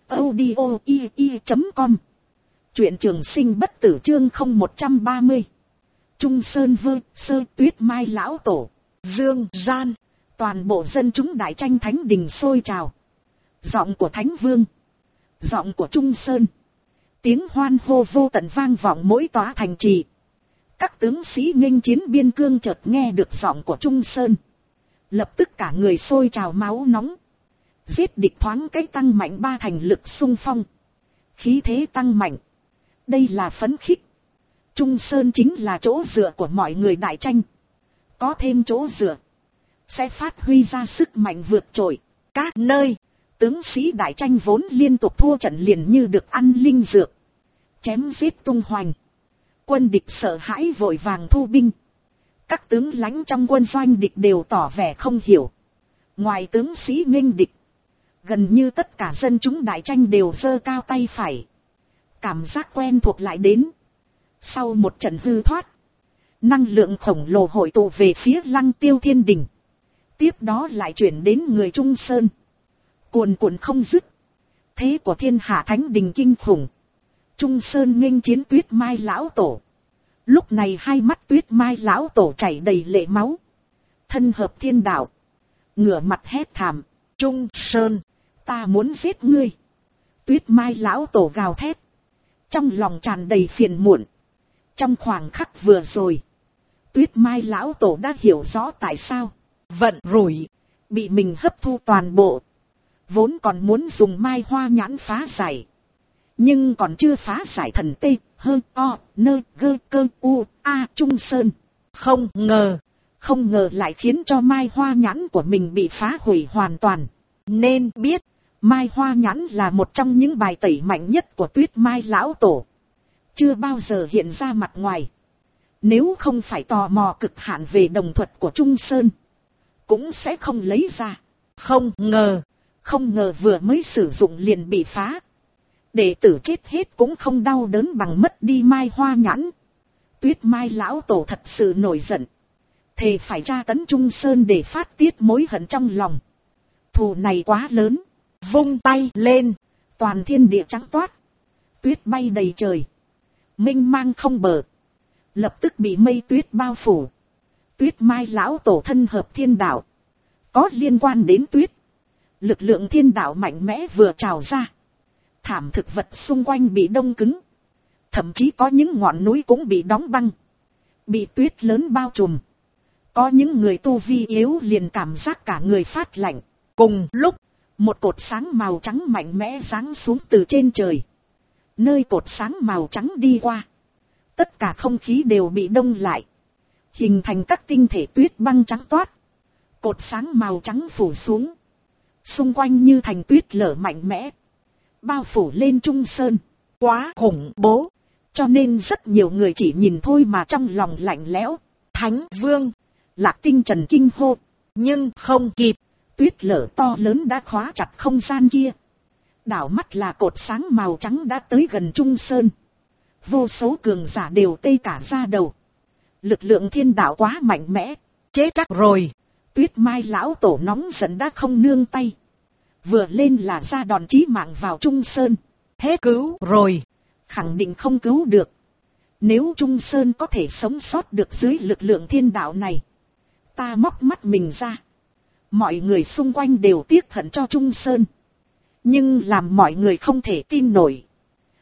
audio.com. Truyện Trường Sinh bất tử chương 0130. Trung Sơn Vơ Sơ Tuyết Mai lão tổ. Dương gian, toàn bộ dân chúng đại tranh thánh đình sôi trào. Giọng của Thánh Vương, giọng của Trung Sơn, tiếng hoan hô vô tận vang vọng mỗi tòa thành trì. Các tướng sĩ nghênh chiến biên cương chợt nghe được giọng của Trung Sơn, lập tức cả người sôi trào máu nóng. Giết địch thoáng cái tăng mạnh 3 thành lực xung phong, khí thế tăng mạnh. Đây là phấn khích. Trung Sơn chính là chỗ dựa của mọi người đại tranh. Có thêm chỗ dựa, sẽ phát huy ra sức mạnh vượt trội. Các nơi, tướng sĩ đại tranh vốn liên tục thua trận liền như được ăn linh dược, chém giết tung hoành. Quân địch sợ hãi vội vàng thu binh. Các tướng lãnh trong quân doanh địch đều tỏ vẻ không hiểu. Ngoài tướng sĩ nghênh địch, gần như tất cả dân chúng đại tranh đều giơ cao tay phải. Cảm giác quen thuộc lại đến. Sau một trận hư thoát, năng lượng khổng lồ hội tụ về phía Lăng Tiêu Thiên đình. Tiếp đó lại chuyển đến người Trung Sơn, cuồn cuộn không dứt. Thế của thiên hạ thánh đình kinh khủng. Trung Sơn nghênh chiến Tuyết Mai lão tổ. Lúc này hai mắt Tuyết Mai lão tổ chảy đầy lệ máu, thân hợp thiên đạo, ngửa mặt hét thảm. Trung Sơn, ta muốn giết ngươi. Tuyết Mai lão tổ gào thét, trong lòng tràn đầy phiền muộn. Trong khoảnh khắc vừa rồi, Tuyết Mai lão tổ đã hiểu rõ tại sao vận rủi bị mình hấp thu toàn bộ. Vốn còn muốn dùng Mai Hoa nhãn phá giải, nhưng còn chưa phá giải thần tê hơn o nơ gơ cơ u a Trung Sơn. Không ngờ lại khiến cho Mai Hoa nhãn của mình bị phá hủy hoàn toàn. Nên biết, Mai Hoa nhãn là một trong những bài tẩy mạnh nhất của Tuyết Mai lão tổ, chưa bao giờ hiện ra mặt ngoài. Nếu không phải tò mò cực hạn về đồng thuật của Trung Sơn, cũng sẽ không lấy ra. Không ngờ vừa mới sử dụng liền bị phá. Đệ tử chết hết cũng không đau đớn bằng mất đi Mai Hoa nhãn. Tuyết Mai lão tổ thật sự nổi giận, thề phải tra tấn Trung Sơn để phát tiết mối hận trong lòng. Thù này quá lớn. Vung tay lên, toàn thiên địa trắng toát, tuyết bay đầy trời, mênh mang không bờ, lập tức bị mây tuyết bao phủ. Tuyết Mai lão tổ thân hợp thiên đạo, có liên quan đến tuyết, lực lượng thiên đạo mạnh mẽ vừa trào ra. Thảm thực vật xung quanh bị đông cứng, thậm chí có những ngọn núi cũng bị đóng băng, bị tuyết lớn bao trùm. Có những người tu vi yếu liền cảm giác cả người phát lạnh. Cùng lúc, một cột sáng màu trắng mạnh mẽ giáng xuống từ trên trời. Nơi cột sáng màu trắng đi qua, tất cả không khí đều bị đông lại, hình thành các tinh thể tuyết băng trắng toát. Cột sáng màu trắng phủ xuống, xung quanh như thành tuyết lở mạnh mẽ, bao phủ lên Trung Sơn. Quá khủng bố, cho nên rất nhiều người chỉ nhìn thôi mà trong lòng lạnh lẽo. Thánh Vương, Lạc Tinh trần kinh hô, nhưng không kịp. Tuyết lở to lớn đã khóa chặt không gian kia. Đảo mắt là cột sáng màu trắng đã tới gần Trung Sơn. Vô số cường giả đều tê cả da đầu. Lực lượng thiên đạo quá mạnh mẽ. Chế chắc rồi. Tuyết Mai lão tổ nóng giận đã không nương tay. Vừa lên là ra đòn chí mạng vào Trung Sơn. Hết cứu rồi. Khẳng định không cứu được. Nếu Trung Sơn có thể sống sót được dưới lực lượng thiên đạo này, ta móc mắt mình ra. Mọi người xung quanh đều tiếc hận cho Trung Sơn. Nhưng làm mọi người không thể tin nổi.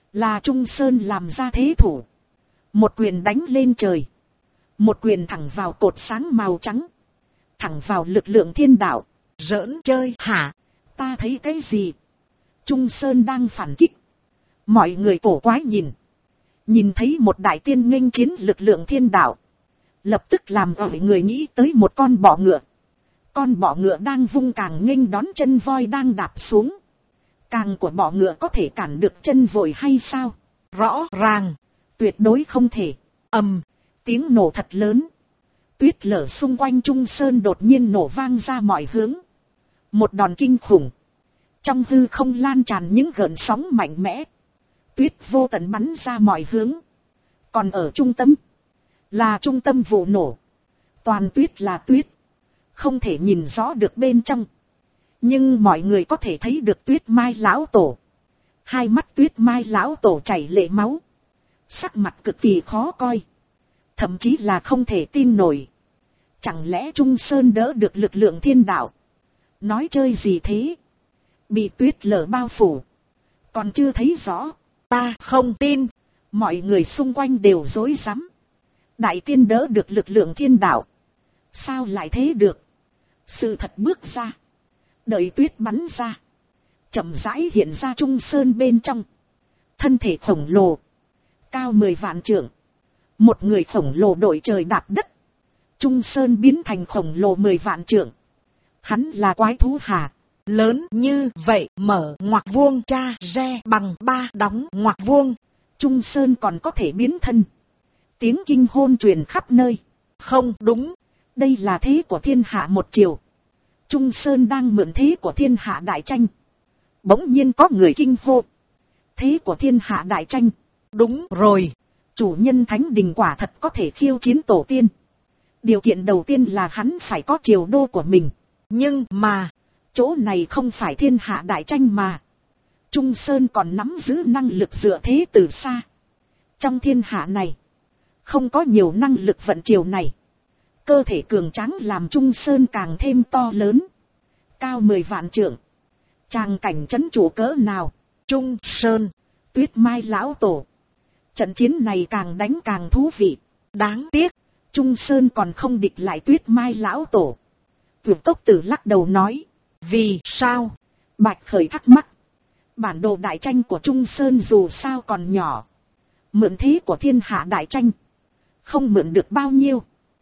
Là Trung Sơn làm ra thế thủ. Một quyền đánh lên trời. Một quyền thẳng vào cột sáng màu trắng. Thẳng vào lực lượng thiên đạo. Giỡn chơi hả? Ta thấy cái gì? Trung Sơn đang phản kích. Mọi người cổ quái nhìn. Nhìn thấy một đại tiên nghênh chiến lực lượng thiên đạo. Lập tức làm ở người nghĩ tới một con bọ ngựa. Con bọ ngựa đang vung càng nghênh đón chân voi đang đạp xuống. Càng của bọ ngựa có thể cản được chân vội hay sao? Rõ ràng. Tuyệt đối không thể. Ầm, tiếng nổ thật lớn. Tuyết lở xung quanh Trung Sơn đột nhiên nổ vang ra mọi hướng. Một đòn kinh khủng. Trong hư không lan tràn những gợn sóng mạnh mẽ. Tuyết vô tận bắn ra mọi hướng. Còn ở trung tâm, là trung tâm vụ nổ. Toàn tuyết là tuyết. Không thể nhìn rõ được bên trong. Nhưng mọi người có thể thấy được Tuyết Mai lão tổ. Hai mắt Tuyết Mai lão tổ chảy lệ máu. Sắc mặt cực kỳ khó coi. Thậm chí là không thể tin nổi. Chẳng lẽ Trung Sơn đỡ được lực lượng thiên đạo? Nói chơi gì thế? Bị tuyết lở bao phủ. Còn chưa thấy rõ. Ta không tin. Mọi người xung quanh đều rối rắm. Đại tiên đỡ được lực lượng thiên đạo. Sao lại thế được? Sự thật bước ra. Đợi tuyết bắn ra. Chậm rãi hiện ra Trung Sơn bên trong. Thân thể khổng lồ. Cao 10 vạn trượng. Một người khổng lồ đội trời đạp đất. Trung Sơn biến thành khổng lồ 10 vạn trượng. Hắn là quái thú hả? Lớn như vậy mở ngoặc vuông cha re bằng 3 đóng ngoặc vuông. Trung Sơn còn có thể biến thân. Tiếng kinh hôn truyền khắp nơi. Không đúng. Đây là thế của thiên hạ một chiều. Trung Sơn đang mượn thế của thiên hạ đại tranh. Bỗng nhiên có người kinh hô. Thế của thiên hạ đại tranh. Đúng rồi. Chủ nhân Thánh Đình quả thật có thể khiêu chiến tổ tiên. Điều kiện đầu tiên là hắn phải có triều đô của mình. Nhưng mà, chỗ này không phải thiên hạ đại tranh mà. Trung Sơn còn nắm giữ năng lực dựa thế từ xa. Trong thiên hạ này, không có nhiều năng lực vận triều này. Cơ thể cường tráng làm Trung Sơn càng thêm to lớn. Cao 10 vạn trượng. Tràng cảnh trấn chủ cỡ nào? Trung Sơn, Tuyết Mai lão tổ. Trận chiến này càng đánh càng thú vị. Đáng tiếc, Trung Sơn còn không địch lại Tuyết Mai lão tổ. Tuyệt Tốc Tử lắc đầu nói. Vì sao? Bạch Khởi thắc mắc. Bản đồ đại tranh của Trung Sơn dù sao còn nhỏ. Mượn thế của thiên hạ đại tranh. Không mượn được bao nhiêu.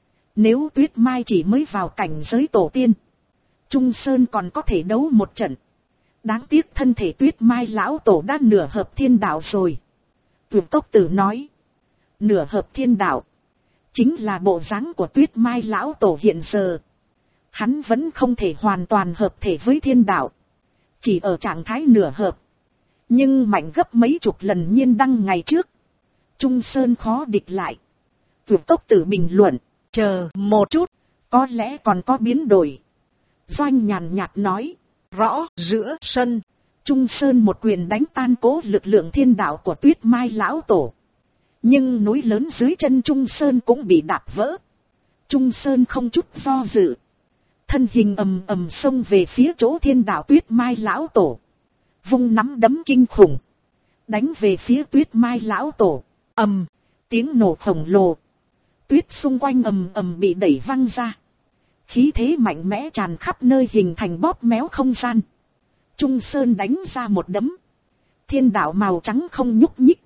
Nếu Tuyết Mai chỉ mới vào cảnh giới tổ tiên. Trung Sơn còn có thể đấu một trận. Đáng tiếc thân thể Tuyết Mai lão tổ đã nửa hợp thiên đạo rồi. Tuyệt Tốc Tử nói. Nửa hợp thiên đạo. Chính là bộ dáng của Tuyết Mai lão tổ hiện giờ. Hắn vẫn không thể hoàn toàn hợp thể với thiên đạo. Chỉ ở trạng thái nửa hợp. Nhưng mạnh gấp mấy chục lần Nhiên Đăng ngày trước. Trung Sơn khó địch lại. Tuyệt Tốc Tử bình luận. Chờ một chút. Có lẽ còn có biến đổi. Doanh nhàn nhạt nói. Rõ giữa sân. Trung Sơn một quyền đánh tan cố lực lượng thiên đạo của Tuyết Mai lão tổ. Nhưng núi lớn dưới chân Trung Sơn cũng bị đạp vỡ. Trung Sơn không chút do dự. Thân hình ầm ầm xông về phía chỗ thiên đạo Tuyết Mai lão tổ. Vung nắm đấm kinh khủng. Đánh về phía Tuyết Mai lão tổ. Ầm, tiếng nổ khổng lồ. Tuyết xung quanh ầm ầm bị đẩy văng ra. Khí thế mạnh mẽ tràn khắp nơi hình thành bóp méo không gian. Trung Sơn đánh ra một đấm. Thiên đạo màu trắng không nhúc nhích.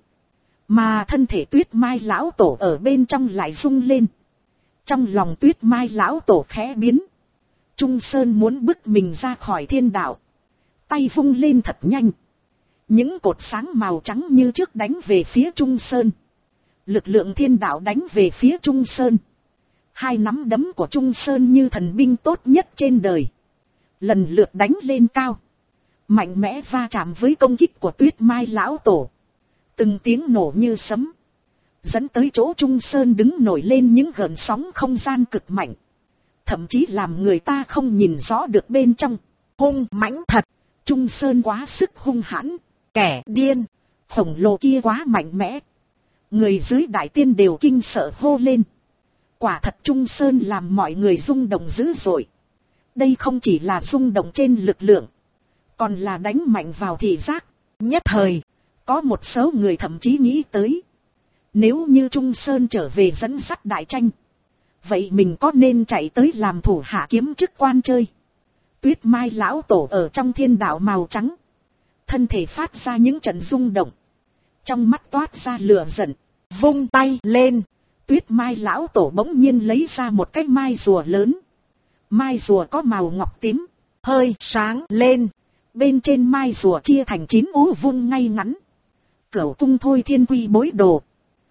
Mà thân thể Tuyết Mai lão tổ ở bên trong lại rung lên. Trong lòng Tuyết Mai lão tổ khẽ biến. Trung Sơn muốn bức mình ra khỏi thiên đạo. Tay vung lên thật nhanh. Những cột sáng màu trắng như trước đánh về phía Trung Sơn. Lực lượng thiên đạo đánh về phía Trung Sơn. Hai nắm đấm của Trung Sơn như thần binh tốt nhất trên đời. Lần lượt đánh lên cao. Mạnh mẽ va chạm với công kích của Tuyết Mai lão tổ. Từng tiếng nổ như sấm. Dẫn tới chỗ Trung Sơn đứng nổi lên những gợn sóng không gian cực mạnh. Thậm chí làm người ta không nhìn rõ được bên trong. Hung mãnh thật. Trung Sơn quá sức hung hãn. Kẻ điên. Khổng lồ kia quá mạnh mẽ. Người dưới đại tiên đều kinh sợ hô lên. Quả thật Trung Sơn làm mọi người rung động dữ dội. Đây không chỉ là rung động trên lực lượng. Còn là đánh mạnh vào thị giác. Nhất thời. Có một số người thậm chí nghĩ tới, nếu như Trung Sơn trở về dẫn dắt đại tranh, vậy mình có nên chạy tới làm thủ hạ kiếm chức quan chơi. Tuyết Mai lão tổ ở trong thiên đạo màu trắng, thân thể phát ra những trận rung động, trong mắt toát ra lửa giận, vung tay lên. Tuyết Mai lão tổ bỗng nhiên lấy ra một cái mai rùa lớn. Mai rùa có màu ngọc tím, hơi sáng lên. Bên trên mai rùa chia thành 9 ú vung ngay ngắn. Cửu cung thôi thiên quy bối đồ.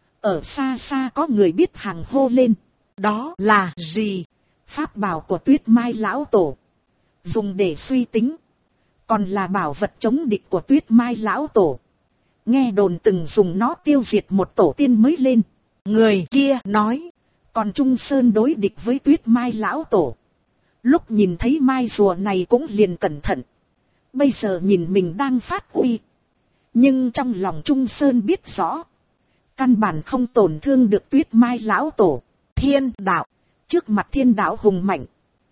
Ở xa xa có người biết hàng hô lên. Đó là gì? Pháp bảo của Tuyết Mai lão tổ. Dùng để suy tính. Còn là bảo vật chống địch của Tuyết Mai lão tổ. Nghe đồn từng dùng nó tiêu diệt một tổ tiên mới lên. Người kia nói. Còn Trung Sơn đối địch với Tuyết Mai lão tổ. Lúc nhìn thấy mai rùa này cũng liền cẩn thận. Bây giờ nhìn mình đang phát uy. Nhưng trong lòng Trung Sơn biết rõ. Căn bản không tổn thương được Tuyết Mai lão tổ. Thiên đạo. Trước mặt thiên đạo hùng mạnh.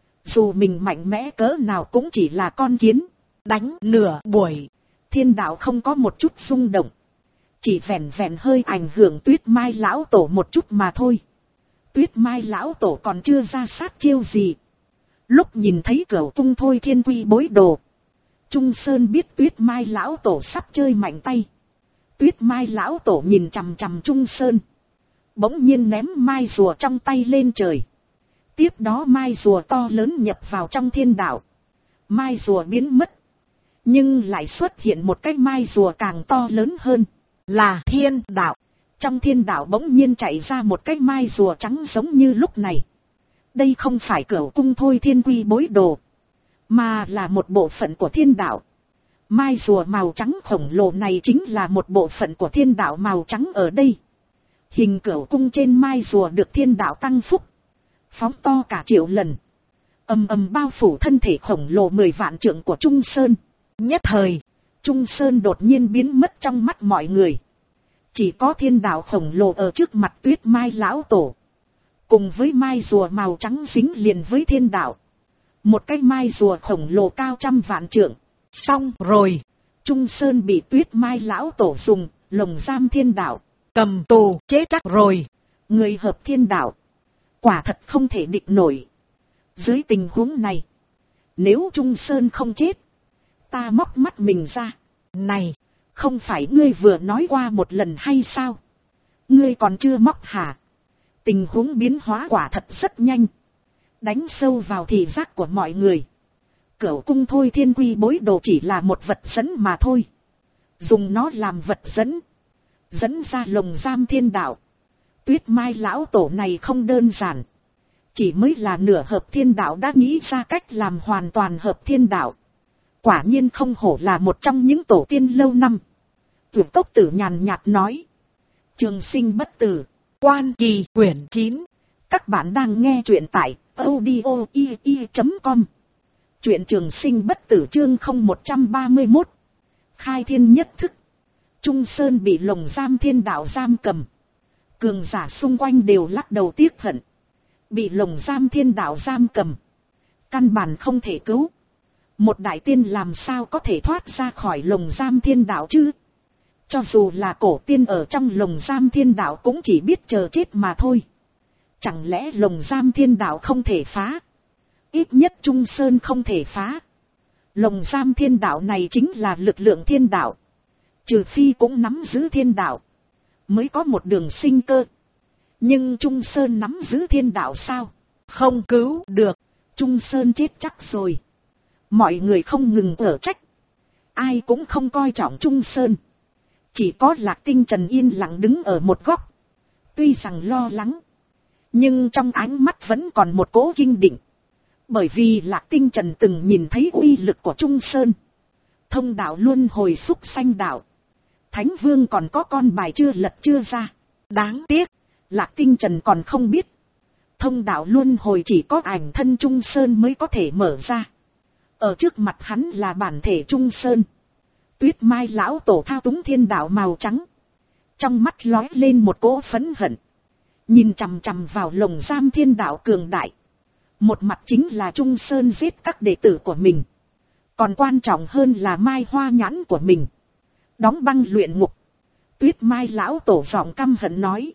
Dù mình mạnh mẽ cỡ nào cũng chỉ là con kiến. Đánh nửa buổi. Thiên đạo không có một chút rung động. Chỉ vẹn vẹn hơi ảnh hưởng Tuyết Mai lão tổ một chút mà thôi. Tuyết Mai lão tổ còn chưa ra sát chiêu gì. Lúc nhìn thấy Cửu cung thôi thiên quy bối đồ. Trung Sơn biết Tuyết Mai lão tổ sắp chơi mạnh tay. Tuyết Mai lão tổ nhìn chằm chằm Trung Sơn. Bỗng nhiên ném mai rùa trong tay lên trời. Tiếp đó mai rùa to lớn nhập vào trong thiên đạo. Mai rùa biến mất. Nhưng lại xuất hiện một cái mai rùa càng to lớn hơn. Là thiên đạo. Trong thiên đạo bỗng nhiên chạy ra một cái mai rùa trắng giống như lúc này. Đây không phải Cửu cung thôi thiên quy bối đồ. Mà là một bộ phận của thiên đạo. Mai rùa màu trắng khổng lồ này chính là một bộ phận của thiên đạo màu trắng ở đây. Hình Cửu cung trên mai rùa được thiên đạo tăng phúc. Phóng to cả triệu lần. Ầm ầm bao phủ thân thể khổng lồ 10 vạn trượng của Trung Sơn. Nhất thời, Trung Sơn đột nhiên biến mất trong mắt mọi người. Chỉ có thiên đạo khổng lồ ở trước mặt Tuyết Mai lão tổ. Cùng với mai rùa màu trắng dính liền với thiên đạo. Một cái mai rùa khổng lồ cao trăm vạn trượng. Xong rồi, Trung Sơn bị Tuyết Mai lão tổ dùng lồng giam thiên đạo, cầm tù chế trắc rồi. Người hợp thiên đạo, quả thật không thể địch nổi. Dưới tình huống này, nếu Trung Sơn không chết, ta móc mắt mình ra. Này, không phải ngươi vừa nói qua một lần hay sao? Ngươi còn chưa móc hả? Tình huống biến hóa quả thật rất nhanh. Đánh sâu vào thị giác của mọi người. Cửu cung thôi thiên quy bối đồ chỉ là một vật dẫn mà thôi. Dùng nó làm vật dẫn. Dẫn ra lồng giam thiên đạo. Tuyết Mai lão tổ này không đơn giản. Chỉ mới là nửa hợp thiên đạo đã nghĩ ra cách làm hoàn toàn hợp thiên đạo. Quả nhiên không hổ là một trong những tổ tiên lâu năm. Tuyệt Cốc Tử nhàn nhạt nói. Trường sinh bất tử. Quan Kỳ quyển 9. Các bạn đang nghe truyện tại audio.com. Truyện Trường sinh bất tử chương 0131. Khai thiên nhất thức. Trung Sơn bị lồng giam thiên đạo giam cầm. Cường giả xung quanh đều lắc đầu tiếc hận. Bị lồng giam thiên đạo giam cầm. Căn bản không thể cứu. Một đại tiên làm sao có thể thoát ra khỏi lồng giam thiên đạo chứ? Cho dù là cổ tiên ở trong lồng giam thiên đạo cũng chỉ biết chờ chết mà thôi. Chẳng lẽ lồng giam thiên đạo không thể phá? Ít nhất Trung Sơn không thể phá. Lồng giam thiên đạo này chính là lực lượng thiên đạo. Trừ phi cũng nắm giữ thiên đạo, mới có một đường sinh cơ. Nhưng Trung Sơn nắm giữ thiên đạo sao? Không cứu được. Trung Sơn chết chắc rồi. Mọi người không ngừng ở trách. Ai cũng không coi trọng Trung Sơn. Chỉ có Lạc Tinh Trần yên lặng đứng ở một góc. Tuy rằng lo lắng, nhưng trong ánh mắt vẫn còn một cỗ kinh định. Bởi vì Lạc Tinh Trần từng nhìn thấy uy lực của Trung Sơn. Thông đạo luân hồi xúc sanh đạo. Thánh Vương còn có con bài chưa lật chưa ra. Đáng tiếc, Lạc Tinh Trần còn không biết. Thông đạo luân hồi chỉ có ảnh thân Trung Sơn mới có thể mở ra. Ở trước mặt hắn là bản thể Trung Sơn. Tuyết Mai lão tổ thao túng thiên đạo màu trắng. Trong mắt lóe lên một cỗ phẫn hận. Nhìn chằm chằm vào lồng giam thiên đạo cường đại. Một mặt chính là Trung Sơn giết các đệ tử của mình. Còn quan trọng hơn là Mai Hoa nhãn của mình. Đóng băng luyện ngục. Tuyết Mai lão tổ giọng căm hận nói.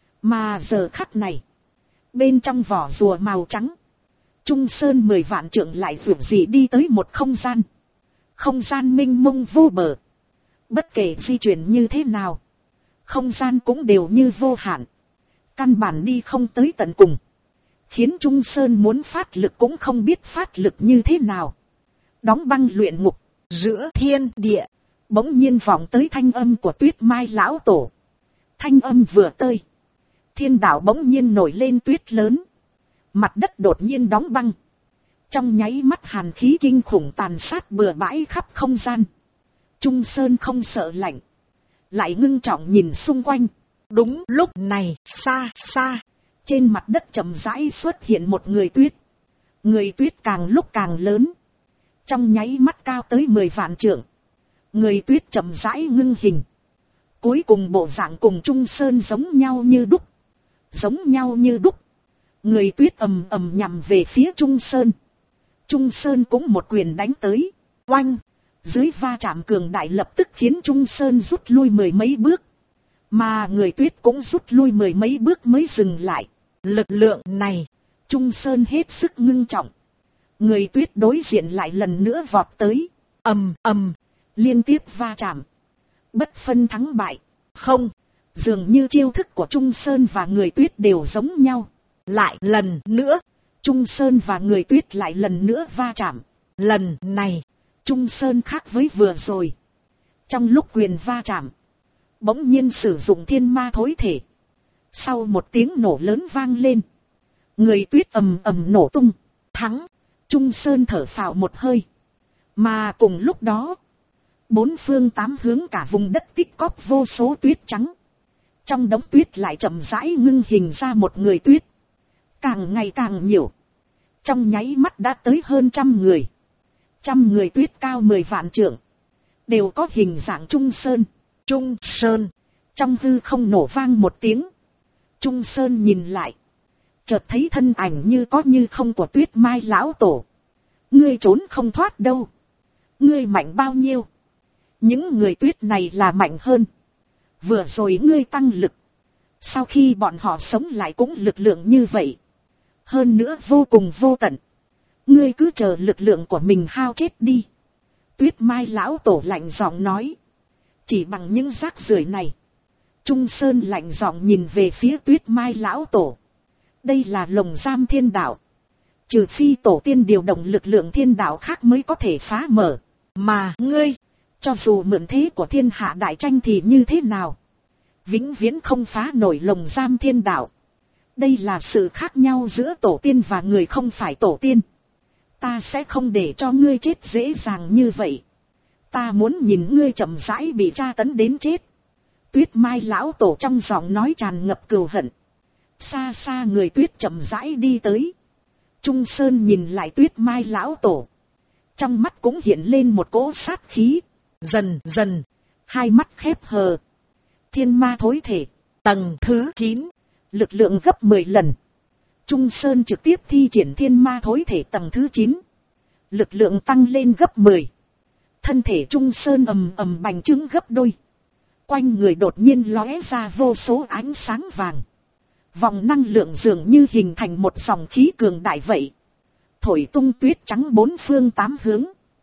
Mà giờ khắc này, bên trong vỏ rùa màu trắng, Trung Sơn 10 vạn trượng lại vượt dị đi tới một không gian. Không gian mênh mông vô bờ. Bất kể di chuyển như thế nào, không gian cũng đều như vô hạn. Căn bản đi không tới tận cùng. Khiến Trung Sơn muốn phát lực cũng không biết phát lực như thế nào. Đóng băng luyện ngục, giữa thiên địa, bỗng nhiên vọng tới thanh âm của Tuyết Mai lão tổ. Thanh âm vừa tới, thiên đạo bỗng nhiên nổi lên tuyết lớn. Mặt đất đột nhiên đóng băng. Trong nháy mắt hàn khí kinh khủng tàn sát bừa bãi khắp không gian. Trung Sơn không sợ lạnh, lại ngưng trọng nhìn xung quanh. Đúng lúc này, xa xa, trên mặt đất chậm rãi xuất hiện một người tuyết. Người tuyết càng lúc càng lớn, trong nháy mắt cao tới 10 vạn trượng. Người tuyết chậm rãi ngưng hình, cuối cùng bộ dạng cùng Trung Sơn giống nhau như đúc. Giống nhau như đúc. Người tuyết ầm ầm nhằm về phía Trung Sơn. Trung Sơn cũng một quyền đánh tới. Oanh! Dưới va chạm cường đại lập tức khiến Trung Sơn rút lui 10 mấy bước. Mà người tuyết cũng rút lui 10 mấy bước mới dừng lại. Lực lượng này, Trung Sơn hết sức ngưng trọng. Người tuyết đối diện lại lần nữa vọt tới. Ầm ầm, liên tiếp va chạm. Bất phân thắng bại. Không, dường như chiêu thức của Trung Sơn và người tuyết đều giống nhau. Lại lần nữa, Trung Sơn và người tuyết lại lần nữa va chạm. Lần này, Trung Sơn khác với vừa rồi. Trong lúc quyền va chạm, bỗng nhiên sử dụng thiên ma thối thể. Sau một tiếng nổ lớn vang lên, người tuyết ầm ầm nổ tung. Thắng, Trung Sơn thở phào một hơi. Mà cùng lúc đó, bốn phương tám hướng cả vùng đất tích cóp vô số tuyết trắng. Trong đống tuyết lại chậm rãi ngưng hình ra một người tuyết. Càng ngày càng nhiều. Trong nháy mắt đã tới hơn 100 người. 100 người tuyết cao 10 vạn trượng. Đều có hình dạng Trung Sơn. Trung Sơn. Trong hư không nổ vang một tiếng. Trung Sơn nhìn lại. Chợt thấy thân ảnh như có như không của Tuyết Mai lão tổ. Ngươi trốn không thoát đâu. Ngươi mạnh bao nhiêu? Những người tuyết này là mạnh hơn. Vừa rồi ngươi tăng lực. Sau khi bọn họ sống lại cũng lực lượng như vậy. Hơn nữa vô cùng vô tận. Ngươi cứ chờ lực lượng của mình hao chết đi. Tuyết Mai lão tổ lạnh giọng nói. Chỉ bằng những rác rưởi này. Trung Sơn lạnh giọng nhìn về phía Tuyết Mai lão tổ. Đây là lồng giam thiên đạo. Trừ phi tổ tiên điều động lực lượng thiên đạo khác mới có thể phá mở. Mà ngươi, cho dù mượn thế của thiên hạ đại tranh thì như thế nào? Vĩnh viễn không phá nổi lồng giam thiên đạo. Đây là sự khác nhau giữa tổ tiên và người không phải tổ tiên. Ta sẽ không để cho ngươi chết dễ dàng như vậy. Ta muốn nhìn ngươi chậm rãi bị tra tấn đến chết. Tuyết Mai lão tổ trong giọng nói tràn ngập cừu hận. Xa xa người tuyết chậm rãi đi tới. Trung Sơn nhìn lại Tuyết Mai lão tổ. Trong mắt cũng hiện lên một cỗ sát khí. Dần dần, hai mắt khép hờ. Thiên ma thối thể, tầng thứ 9, lực lượng gấp 10 lần. Trung Sơn trực tiếp thi triển thiên ma thối thể tầng thứ 9. Lực lượng tăng lên gấp 10. Thân thể Trung Sơn ầm ầm bành trướng gấp đôi. Quanh người đột nhiên lóe ra vô số ánh sáng vàng. Vòng năng lượng dường như hình thành một dòng khí cường đại vậy. Thổi tung tuyết trắng bốn phương tám hướng.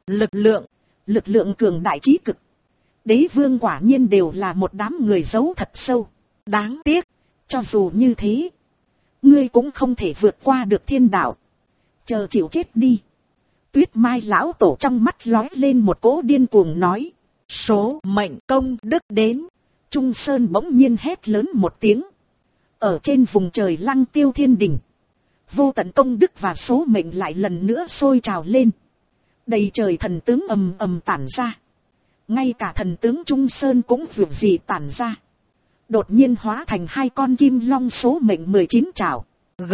Lực lượng cường đại trí cực. Đế vương quả nhiên đều là một đám người giấu thật sâu. Đáng tiếc, cho dù như thế, ngươi cũng không thể vượt qua được thiên đạo. Chờ chịu chết đi. Tuyết Mai lão tổ trong mắt lóe lên một cỗ điên cuồng nói. Số mệnh công đức đến. Trung Sơn bỗng nhiên hét lớn một tiếng. Ở trên vùng trời Lăng Tiêu Thiên Đình, vô tận công đức và số mệnh lại lần nữa sôi trào lên. Đầy trời thần tướng ầm ầm tản ra. Ngay cả thần tướng Trung Sơn cũng vượt gì tản ra. Đột nhiên hóa thành hai con kim long số mệnh 19 trảo.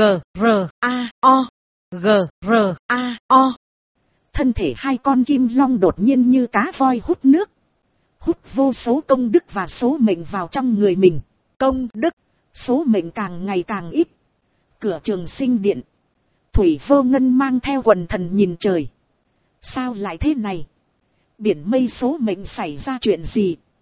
G-R-A-O G-R-A-O. Thân thể hai con kim long đột nhiên như cá voi hút nước. Hút vô số công đức và số mệnh vào trong người mình. Công đức, số mệnh càng ngày càng ít. Cửa Trường Sinh Điện, Thủy Vô Ngân mang theo quần thần nhìn trời. Sao lại thế này? Biển mây số mệnh xảy ra chuyện gì?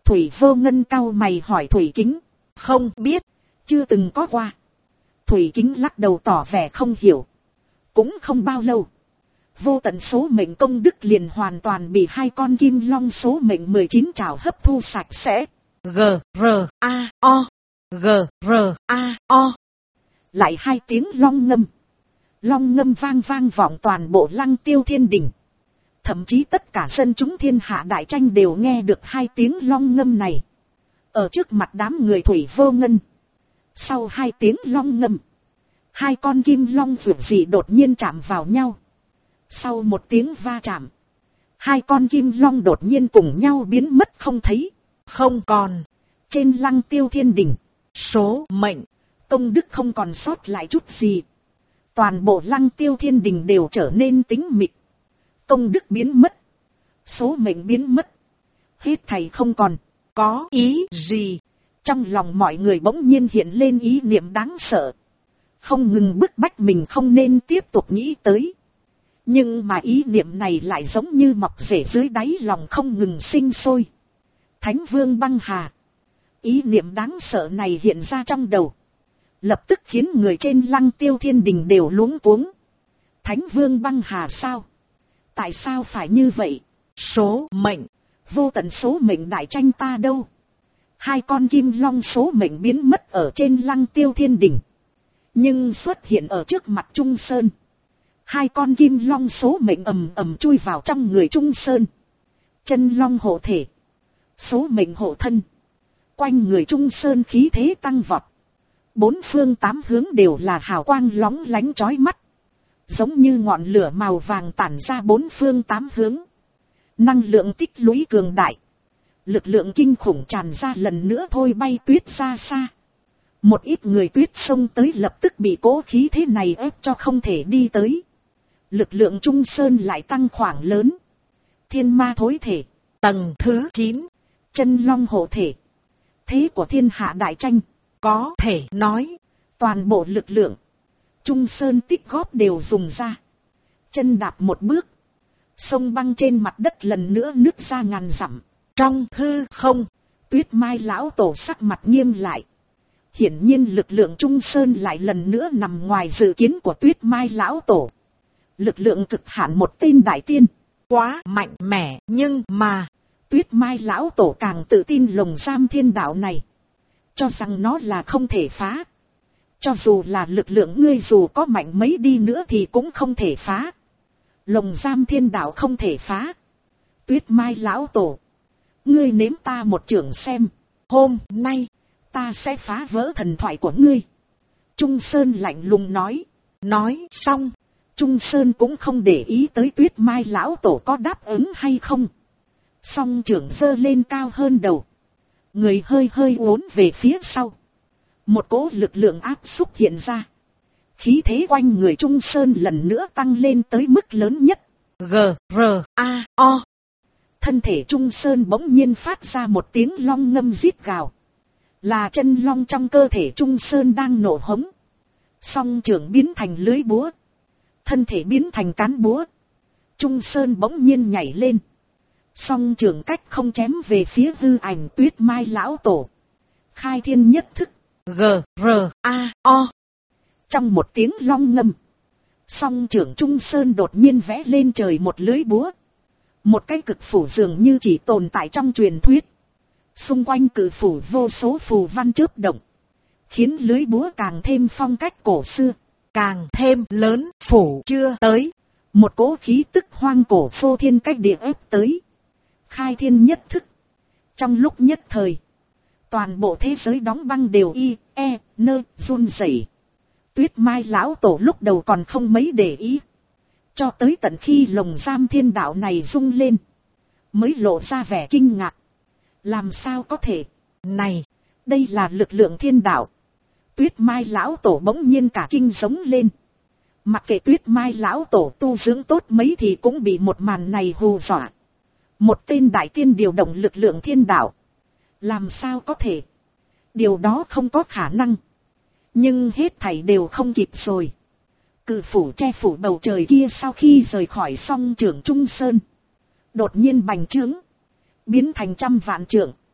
Thủy Vô Ngân cau mày hỏi Thủy Kính. Không biết, chưa từng có qua. Thủy Kính lắc đầu tỏ vẻ không hiểu. Cũng không bao lâu, vô tận số mệnh công đức liền hoàn toàn bị hai con kim long số mệnh 19 trảo hấp thu sạch sẽ. G-R-A-O, G-R-A-O. Lại hai tiếng long ngâm. Long ngâm vang vang vọng toàn bộ Lăng Tiêu Thiên Đình. Thậm chí tất cả dân chúng thiên hạ đại tranh đều nghe được hai tiếng long ngâm này. Ở trước mặt đám người Thủy Vô Ngân. Sau hai tiếng long ngâm, hai con kim long vượt dị đột nhiên chạm vào nhau. Sau một tiếng va chạm, hai con kim long đột nhiên cùng nhau biến mất không thấy, không còn. Trên Lăng Tiêu Thiên Đình, số mệnh, công đức không còn sót lại chút gì. Toàn bộ Lăng Tiêu Thiên Đình đều trở nên tĩnh mịch. Công đức biến mất, số mệnh biến mất, hết thảy không còn có ý gì. Trong lòng mọi người bỗng nhiên hiện lên ý niệm đáng sợ. Không ngừng bức bách mình không nên tiếp tục nghĩ tới. Nhưng mà ý niệm này lại giống như mọc rễ dưới đáy lòng không ngừng sinh sôi. Thánh Vương Băng Hà. Ý niệm đáng sợ này hiện ra trong đầu. Lập tức khiến người trên Lăng Tiêu Thiên Đình đều luống cuống. Thánh Vương Băng Hà sao? Tại sao phải như vậy? Số mệnh, vô tận số mệnh đại tranh ta đâu? Hai con kim long số mệnh biến mất ở trên Lăng Tiêu Thiên Đình. Nhưng xuất hiện ở trước mặt Trung Sơn. Hai con kim long số mệnh ầm ầm chui vào trong người Trung Sơn. Chân long hộ thể, số mệnh hộ thân. Quanh người Trung Sơn khí thế tăng vọt. Bốn phương tám hướng đều là hào quang lóng lánh chói mắt. Giống như ngọn lửa màu vàng tản ra bốn phương tám hướng. Năng lượng tích lũy cường đại. Lực lượng kinh khủng tràn ra lần nữa thôi bay tuyết ra xa. Một ít người tuyết xông tới lập tức bị cố khí thế này ép cho không thể đi tới. Lực lượng Trung Sơn lại tăng khoảng lớn. Thiên ma thối thể, tầng thứ 9, chân long hộ thể. Thế của thiên hạ đại tranh, có thể nói, toàn bộ lực lượng Trung Sơn tích góp đều dùng ra. Chân đạp một bước, sông băng trên mặt đất lần nữa nứt ra ngàn dặm. Trong hư không, Tuyết Mai lão tổ sắc mặt nghiêm lại. Hiển nhiên lực lượng Trung Sơn lại lần nữa nằm ngoài dự kiến của Tuyết Mai lão tổ. Lực lượng cực hạn một tên đại tiên, quá mạnh mẽ, nhưng mà Tuyết Mai lão tổ càng tự tin lồng giam thiên đạo này, cho rằng nó là không thể phá. Cho dù là lực lượng ngươi dù có mạnh mấy đi nữa thì cũng không thể phá. Lồng giam thiên đạo không thể phá. Tuyết Mai lão tổ, ngươi nếm ta một chưởng xem, hôm nay ta sẽ phá vỡ thần thoại của ngươi. Trung Sơn lạnh lùng nói. Nói xong, Trung Sơn cũng không để ý tới Tuyết Mai lão tổ có đáp ứng hay không. Song chưởng giơ lên cao hơn đầu. Người hơi hơi uốn về phía sau. Một cỗ lực lượng áp xúc hiện ra. Khí thế quanh người Trung Sơn lần nữa tăng lên tới mức lớn nhất. G-R-A-O. Thân thể Trung Sơn bỗng nhiên phát ra một tiếng long ngâm rít gào. Là chân long trong cơ thể Trung Sơn đang nổ hống. Song chưởng biến thành lưới búa. Thân thể biến thành cán búa. Trung Sơn bỗng nhiên nhảy lên. Song chưởng cách không chém về phía hư ảnh Tuyết Mai lão tổ. Khai thiên nhất thức. G-R-A-O. Trong một tiếng long ngâm, song chưởng Trung Sơn đột nhiên vẽ lên trời một lưới búa. Một cái cực phủ dường như chỉ tồn tại trong truyền thuyết. Xung quanh cự phủ vô số phù văn chớp động, khiến lưới búa càng thêm phong cách cổ xưa, càng thêm lớn. Phủ chưa tới, một cỗ khí tức hoang cổ phô thiên cách địa ép tới. Khai thiên nhất thức. Trong lúc nhất thời, toàn bộ thế giới đóng băng đều run rẩy. Tuyết Mai lão tổ lúc đầu còn không mấy để ý, cho tới tận khi lồng giam thiên đạo này rung lên, mới lộ ra vẻ kinh ngạc. Làm sao có thể? Này, đây là lực lượng thiên đạo. Tuyết Mai lão tổ bỗng nhiên cả kinh giống lên. Mặc kệ Tuyết Mai lão tổ tu dưỡng tốt mấy thì cũng bị một màn này hù dọa. Một tên đại tiên điều động lực lượng thiên đạo. Làm sao có thể? Điều đó không có khả năng. Nhưng hết thảy đều không kịp rồi. Cự phủ che phủ bầu trời kia sau khi rời khỏi song chưởng Trung Sơn, đột nhiên bành trướng, biến thành trăm vạn trượng.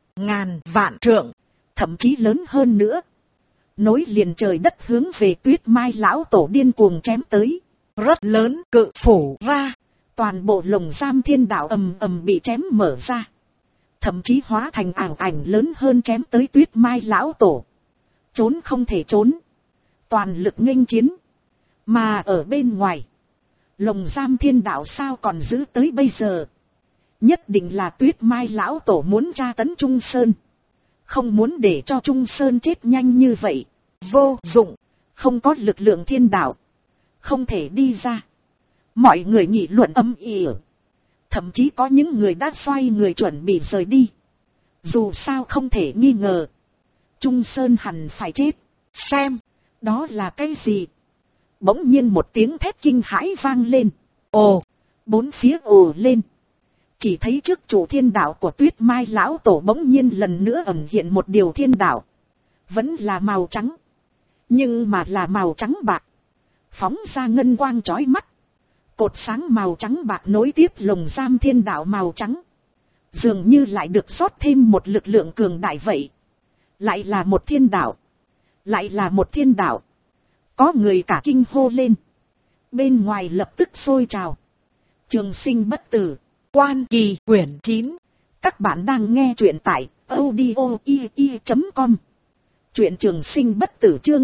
ngàn vạn trượng, thậm chí lớn hơn nữa. Nối liền trời đất hướng về Tuyết Mai lão tổ điên cuồng chém tới. Rất lớn cự phủ ra, toàn bộ lồng giam thiên đạo ầm ầm bị chém mở ra. Thậm chí hóa thành ảo ảnh lớn hơn chém tới Tuyết Mai lão tổ. Trốn không thể trốn, toàn lực nghênh chiến. Mà ở bên ngoài, lồng giam thiên đạo sao còn giữ tới bây giờ. Nhất định là Tuyết Mai lão tổ muốn tra tấn Trung Sơn, không muốn để cho Trung Sơn chết nhanh như vậy. Vô dụng, không có lực lượng thiên đạo, không thể đi ra. Mọi người nghị luận âm ỉ, thậm chí có những người đã xoay người chuẩn bị rời đi. Dù sao không thể nghi ngờ, Trung Sơn hẳn phải chết. Xem, đó là cái gì? Bỗng nhiên một tiếng thét kinh hãi vang lên. Ồ, bốn phía ồ lên. Chỉ thấy trước chủ thiên đạo của Tuyết Mai lão tổ bỗng nhiên lần nữa ẩn hiện một điều thiên đạo. Vẫn là màu trắng, nhưng mà là màu trắng bạc, phóng ra ngân quang chói mắt. Cột sáng màu trắng bạc nối tiếp lồng giam thiên đạo màu trắng, dường như lại được rót thêm một lực lượng cường đại vậy. Lại là một thiên đạo, lại là một thiên đạo. Có người cả kinh hô lên. Bên ngoài lập tức sôi trào. Trường sinh bất tử, Quan Kỳ quyển 9. Các bạn đang nghe truyện tại audio.com. Truyện Trường Sinh bất tử chương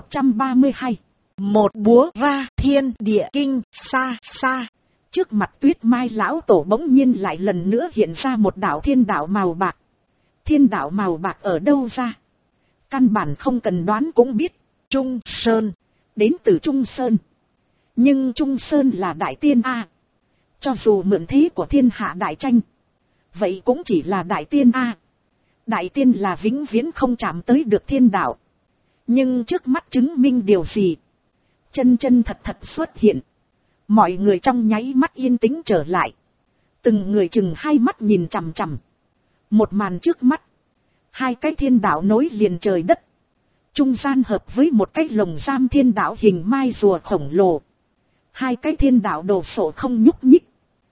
0132. Một búa ra thiên địa kinh xa xa. Trước mặt Tuyết Mai lão tổ bỗng nhiên lại lần nữa hiện ra một đạo thiên đạo màu bạc. Thiên đạo màu bạc ở đâu ra? Căn bản không cần đoán cũng biết. Trung Sơn, đến từ Trung Sơn. Nhưng Trung Sơn là đại tiên A. Cho dù mượn thế của thiên hạ đại tranh, vậy cũng chỉ là đại tiên A. Đại tiên là vĩnh viễn không chạm tới được thiên đạo. Nhưng trước mắt chứng minh điều gì? Chân chân thật thật xuất hiện. Mọi người trong nháy mắt yên tĩnh trở lại. Từng người chừng hai mắt nhìn chằm chằm. Một màn trước mắt. Hai cái thiên đạo nối liền trời đất. Trung gian hợp với một cái lồng giam thiên đạo hình mai rùa khổng lồ. Hai cái thiên đạo đồ sộ không nhúc nhích.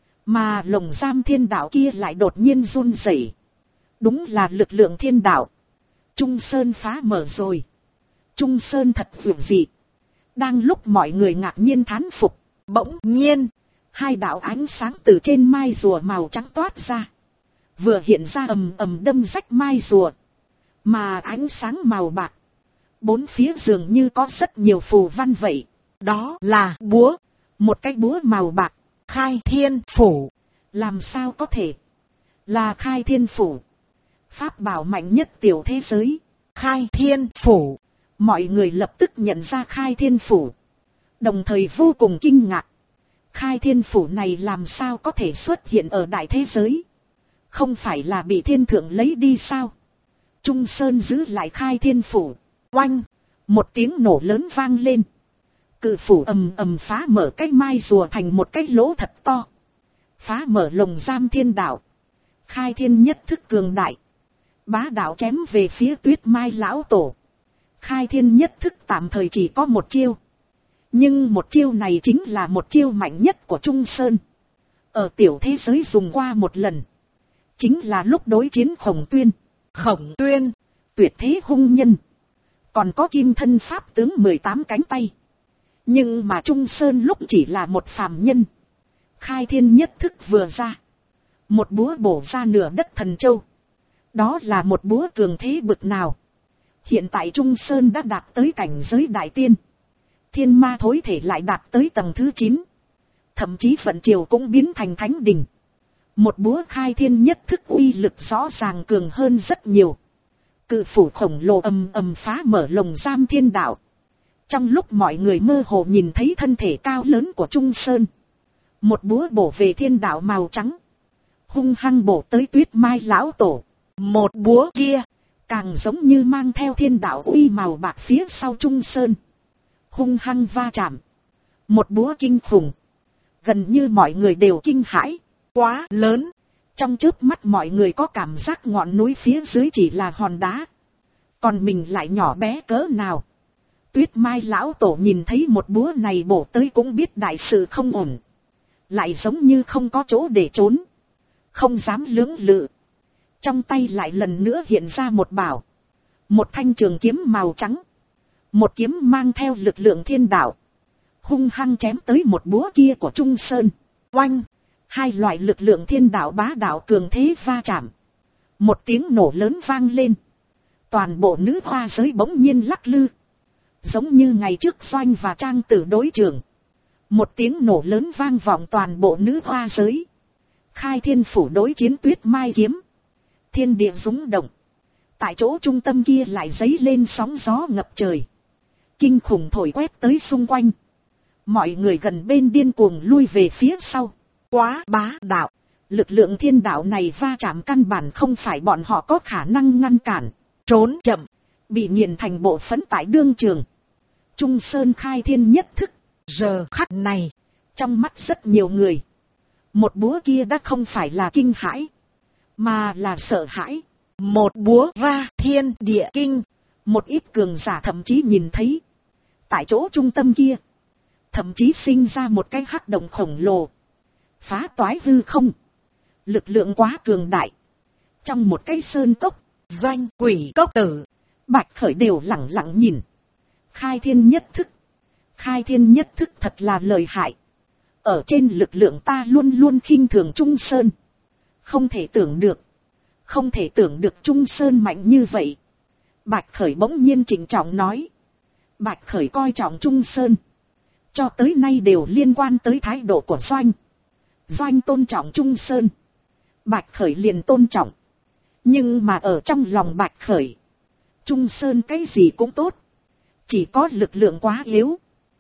Mà lồng giam thiên đạo kia lại đột nhiên run rẩy. Đúng là lực lượng thiên đạo. Trung Sơn phá mở rồi. Trung Sơn thật vượt dị. Đang lúc mọi người ngạc nhiên thán phục, bỗng nhiên, hai đạo ánh sáng từ trên mai rùa màu trắng toát ra. Vừa hiện ra ầm ầm đâm rách mai rùa. Mà ánh sáng màu bạc. Bốn phía dường như có rất nhiều phù văn vậy. Đó là búa. Một cái búa màu bạc. Khai Thiên Phủ. Làm sao có thể? Là Khai Thiên Phủ. Pháp bảo mạnh nhất tiểu thế giới. Khai Thiên Phủ. Mọi người lập tức nhận ra Khai Thiên Phủ. Đồng thời vô cùng kinh ngạc. Khai Thiên Phủ này làm sao có thể xuất hiện ở đại thế giới? Không phải là bị thiên thượng lấy đi sao? Trung Sơn giữ lại Khai Thiên Phủ. Oanh! Một tiếng nổ lớn vang lên. Cự phủ ầm ầm phá mở cái mai rùa thành một cái lỗ thật to. Phá mở lồng giam thiên đạo. Khai Thiên nhất thức cường đại. Bá đạo chém về phía Tuyết Mai lão tổ. Khai Thiên nhất thức tạm thời chỉ có một chiêu. Nhưng một chiêu này chính là một chiêu mạnh nhất của Trung Sơn. Ở tiểu thế giới dùng qua một lần. Chính là lúc đối chiến Khổng Tuyên. Khổng Tuyên, tuyệt thế hung nhân. Còn có kim thân pháp tướng 18 cánh tay. Nhưng mà Trung Sơn lúc chỉ là một phàm nhân. Khai Thiên nhất thức vừa ra. Một búa bổ ra nửa đất Thần Châu. Đó là một búa cường thế bực nào. Hiện tại Trung Sơn đã đạt tới cảnh giới đại tiên. Thiên ma thối thể lại đạt tới tầng thứ 9. Thậm chí vận triều cũng biến thành thánh đình. Một búa Khai Thiên nhất thức uy lực rõ ràng cường hơn rất nhiều. Cự phủ khổng lồ ầm ầm phá mở lồng giam thiên đạo. Trong lúc mọi người mơ hồ nhìn thấy thân thể cao lớn của Trung Sơn. Một búa bổ về thiên đạo màu trắng. Hung hăng bổ tới Tuyết Mai lão tổ. Một búa kia càng giống như mang theo thiên đạo uy màu bạc phía sau Trung Sơn. Hung hăng va chạm. Một búa kinh khủng. Gần như mọi người đều kinh hãi. Quá lớn. Trong chớp mắt mọi người có cảm giác ngọn núi phía dưới chỉ là hòn đá. Còn mình lại nhỏ bé cỡ nào. Tuyết Mai lão tổ nhìn thấy một búa này bổ tới cũng biết đại sự không ổn. Lại giống như không có chỗ để trốn. Không dám lưỡng lự. Trong tay lại lần nữa hiện ra một bảo. Một thanh trường kiếm màu trắng. Một kiếm mang theo lực lượng thiên đạo. Hung hăng chém tới một búa kia của Trung Sơn. Oanh! Hai loại lực lượng thiên đạo bá đạo cường thế va chạm. Một tiếng nổ lớn vang lên. Toàn bộ nữ hoa giới bỗng nhiên lắc lư. Giống như ngày trước Doanh và Trang Tử đối trường. Một tiếng nổ lớn vang vọng toàn bộ nữ hoa giới. Khai Thiên phủ đối chiến Tuyết Mai kiếm. Thiên địa rúng động. Tại chỗ trung tâm kia lại dấy lên sóng gió ngập trời. Kinh khủng thổi quét tới xung quanh. Mọi người gần bên điên cuồng lui về phía sau. Quá bá đạo. Lực lượng thiên đạo này va chạm căn bản không phải bọn họ có khả năng ngăn cản. Trốn chậm. Bị nghiền thành bộ phấn tại đương trường. Trung Sơn khai thiên nhất thức. Giờ khắc này. Trong mắt rất nhiều người. Một búa kia đã không phải là kinh hãi. Mà là sợ hãi. Một búa ra thiên địa kinh. Một ít cường giả thậm chí nhìn thấy. Tại chỗ trung tâm kia. Thậm chí sinh ra một cái hắc động khổng lồ. Phá toái hư không. Lực lượng quá cường đại. Trong một cái sơn cốc. Doanh, Quỷ, Cốc Tử, Bạch Khởi đều lẳng lặng nhìn. Khai thiên nhất thức. Khai thiên nhất thức thật là lợi hại. Ở trên lực lượng ta luôn luôn khinh thường Trung Sơn. Không thể tưởng được. Không thể tưởng được Trung Sơn mạnh như vậy. Bạch Khởi bỗng nhiên trịnh trọng nói. Bạch Khởi coi trọng Trung Sơn. Cho tới nay đều liên quan tới thái độ của Doanh. Doanh tôn trọng Trung Sơn. Bạch Khởi liền tôn trọng. Nhưng mà ở trong lòng Bạch Khởi. Trung Sơn cái gì cũng tốt. Chỉ có lực lượng quá yếu.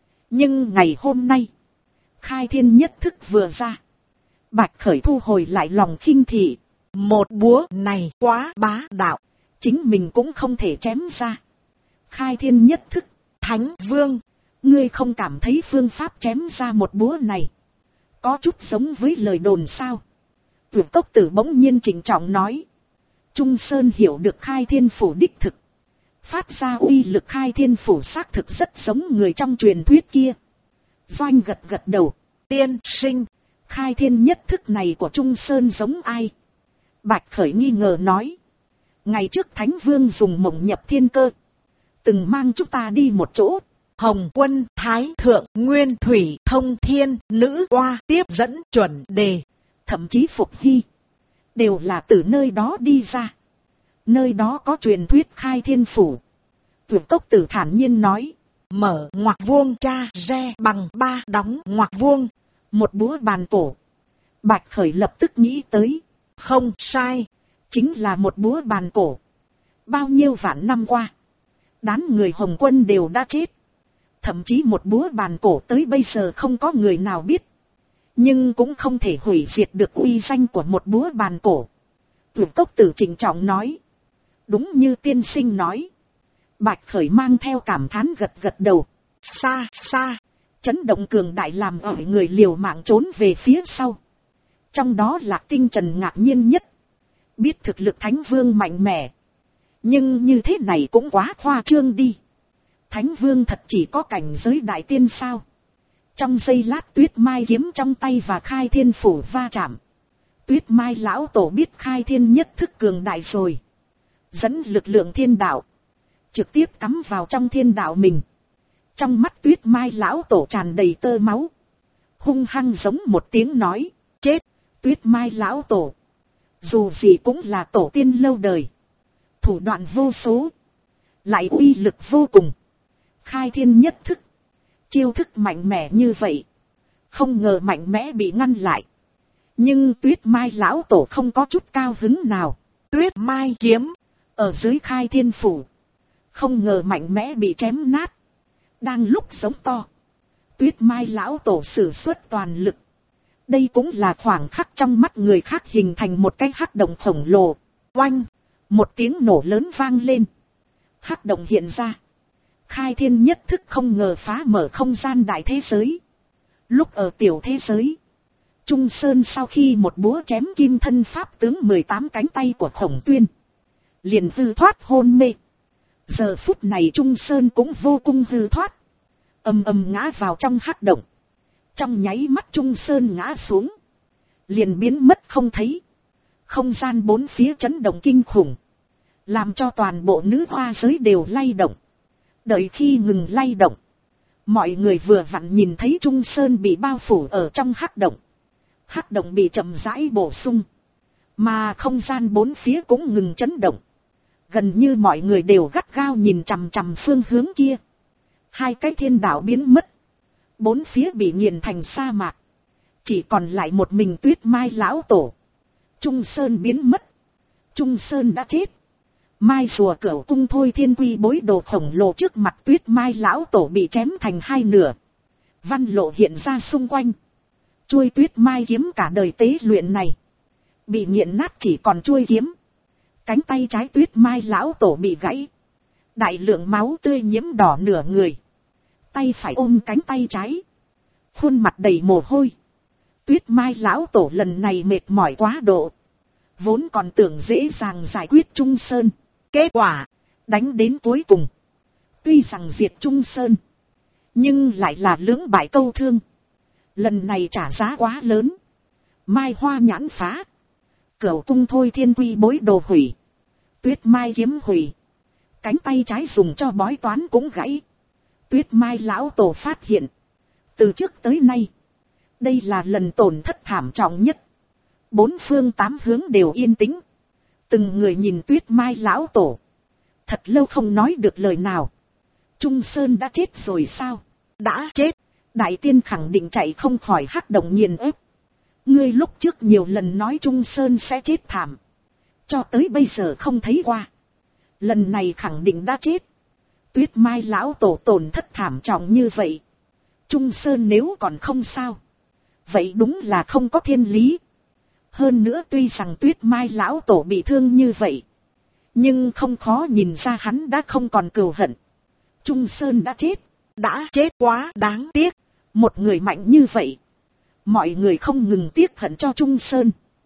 Nhưng ngày hôm nay. Khai thiên nhất thức vừa ra. Bạch Khởi thu hồi lại lòng khinh thị. Một búa này quá bá đạo. Chính mình cũng không thể chém ra. Khai thiên nhất thức. Thánh Vương. Ngươi không cảm thấy phương pháp chém ra một búa này. Có chút giống với lời đồn sao. Tuyệt Cốc Tử bỗng nhiên trịnh trọng nói. Trung Sơn hiểu được khai thiên phủ đích thực. Phát ra uy lực khai thiên phủ xác thực rất giống người trong truyền thuyết kia. Doanh gật gật đầu. Tiên sinh. Khai thiên nhất thức này của Trung Sơn giống ai? Bạch Khởi nghi ngờ nói. Ngày trước Thánh Vương dùng mộng nhập thiên cơ. Từng mang chúng ta đi một chỗ. Hồng Quân, Thái Thượng, Nguyên Thủy, Thông Thiên, Nữ Oa tiếp dẫn chuẩn đề. Thậm chí Phục Hy. Đều là từ nơi đó đi ra. Nơi đó có truyền thuyết khai thiên phủ. Tuyệt Cốc Tử thản nhiên nói. Mở ngoặc vuông cha re bằng 3 đóng ngoặc vuông. Một búa bàn cổ. Bạch Khởi lập tức nghĩ tới. Không sai. Chính là một búa bàn cổ. Bao nhiêu vạn năm qua. Đám người Hồng Quân đều đã chết. Thậm chí một búa bàn cổ tới bây giờ không có người nào biết. Nhưng cũng không thể hủy diệt được uy danh của một búa bàn cổ. Tuyệt Cốc Tử trịnh trọng nói. Đúng như tiên sinh nói. Bạch Khởi mang theo cảm thán gật gật đầu. Xa xa. Chấn động cường đại làm ở người liều mạng trốn về phía sau. Trong đó Lạc Tinh Trần ngạc nhiên nhất. Biết thực lực Thánh Vương mạnh mẽ. Nhưng như thế này cũng quá khoa trương đi. Thánh Vương thật chỉ có cảnh giới đại tiên sao? Trong giây lát Tuyết Mai kiếm trong tay và khai thiên phủ va chạm. Tuyết Mai lão tổ biết khai thiên nhất thức cường đại rồi. Dẫn lực lượng thiên đạo. Trực tiếp cắm vào trong thiên đạo mình. Trong mắt Tuyết Mai lão tổ tràn đầy tơ máu. Hung hăng giống một tiếng nói. Chết! Tuyết Mai lão tổ. Dù gì cũng là tổ tiên lâu đời. Thủ đoạn vô số. Lại uy lực vô cùng. Khai thiên nhất thức. Chiêu thức mạnh mẽ như vậy. Không ngờ mạnh mẽ bị ngăn lại. Nhưng Tuyết Mai lão tổ không có chút cao hứng nào. Tuyết Mai kiếm. Ở dưới khai thiên phủ. Không ngờ mạnh mẽ bị chém nát. Đang lúc sống to. Tuyết Mai lão tổ sử xuất toàn lực. Đây cũng là khoảng khắc trong mắt người khác hình thành một cái hắc động khổng lồ. Oanh. Một tiếng nổ lớn vang lên. Hắc động hiện ra. Khai thiên nhất thức không ngờ phá mở không gian đại thế giới. Lúc ở tiểu thế giới. Trung Sơn sau khi một búa chém kim thân pháp tướng 18 cánh tay của Khổng Tuyên. Liền hư thoát hôn mê. Giờ phút này Trung Sơn cũng vô cùng hư thoát. Ầm ầm ngã vào trong hắc động. Trong nháy mắt Trung Sơn ngã xuống. Liền biến mất không thấy. Không gian bốn phía chấn động kinh khủng, làm cho toàn bộ nữ hoa giới đều lay động. Đợi khi ngừng lay động, mọi người vừa vặn nhìn thấy Trung Sơn bị bao phủ ở trong hắc động. Hắc động bị chậm rãi bổ sung, mà không gian bốn phía cũng ngừng chấn động. Gần như mọi người đều gắt gao nhìn chằm chằm phương hướng kia. Hai cái thiên đạo biến mất, bốn phía bị nghiền thành sa mạc, chỉ còn lại một mình Tuyết Mai lão tổ. Trung Sơn biến mất, Trung Sơn đã chết. Mai rùa Cửu Cung Thôi Thiên Quy bối đồ khổng lồ trước mặt Tuyết Mai lão tổ bị chém thành hai nửa. Văn lộ hiện ra xung quanh. Chuôi Tuyết Mai kiếm cả đời tế luyện này bị nghiện nát, chỉ còn chuôi kiếm. Cánh tay trái Tuyết Mai lão tổ bị gãy, đại lượng máu tươi nhiễm đỏ nửa người. Tay phải ôm cánh tay trái, khuôn mặt đầy mồ hôi. Tuyết Mai lão tổ lần này mệt mỏi quá độ, vốn còn tưởng dễ dàng giải quyết Trung Sơn, kết quả đánh đến cuối cùng, tuy rằng diệt Trung Sơn, nhưng lại là lưỡng bại câu thương. Lần này trả giá quá lớn. Mai hoa nhãn phá, Cửu Cung Thôi Thiên Quy bối đồ hủy, Tuyết Mai kiếm hủy, cánh tay trái dùng cho bói toán cũng gãy. Tuyết Mai lão tổ phát hiện, từ trước tới nay, đây là lần tổn thất thảm trọng nhất. Bốn phương tám hướng đều yên tĩnh. Từng người nhìn Tuyết Mai lão tổ, thật lâu không nói được lời nào. Trung Sơn đã chết rồi sao? Đã chết. Đại tiên khẳng định chạy không khỏi hắc động nghiền ép. Ngươi lúc trước nhiều lần nói Trung Sơn sẽ chết thảm, cho tới bây giờ không thấy qua. Lần này khẳng định đã chết. Tuyết Mai lão tổ tổn thất thảm trọng như vậy, Trung Sơn nếu còn không sao, vậy đúng là không có thiên lý. Hơn nữa tuy rằng Tuyết Mai lão tổ bị thương như vậy, nhưng không khó nhìn ra hắn đã không còn cừu hận. Trung Sơn đã chết quá đáng tiếc. Một người mạnh như vậy, mọi người không ngừng tiếc hận cho Trung Sơn.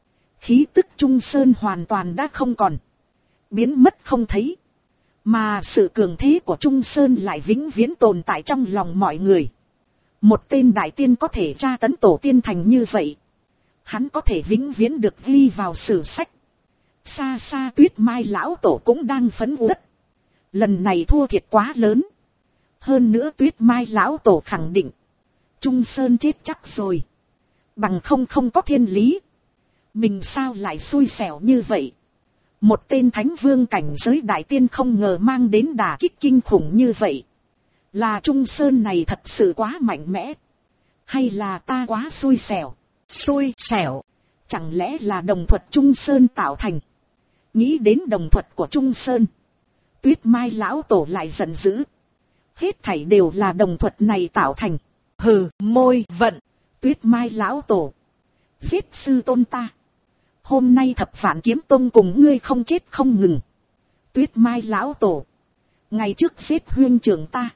Khí tức Trung Sơn hoàn toàn đã không còn, biến mất không thấy. Mà sự cường thế của Trung Sơn lại vĩnh viễn tồn tại trong lòng mọi người. Một tên đại tiên có thể tra tấn tổ tiên thành như vậy, hắn có thể vĩnh viễn được ghi vào sử sách. Xa xa Tuyết Mai lão tổ cũng đang phấn uất. Lần này thua thiệt quá lớn. Hơn nữa Tuyết Mai lão tổ khẳng định Trung Sơn chết chắc rồi, bằng không có thiên lý. Mình sao lại xui xẻo như vậy? Một tên thánh vương cảnh giới đại tiên không ngờ mang đến đả kích kinh khủng như vậy. Là Trung Sơn này thật sự quá mạnh mẽ, hay là ta quá xui xẻo? Xui xẻo? Chẳng lẽ là đồng thuật Trung Sơn tạo thành? Nghĩ đến đồng thuật của Trung Sơn, Tuyết Mai lão tổ lại giận dữ. Hết thảy đều là đồng thuật này tạo thành. Hừ, môi vận. Tuyết Mai lão tổ, giết sư tôn ta, hôm nay Thập Vạn Kiếm Tông cùng ngươi không chết không ngừng. Tuyết Mai lão tổ, ngày trước giết huynh trưởng ta,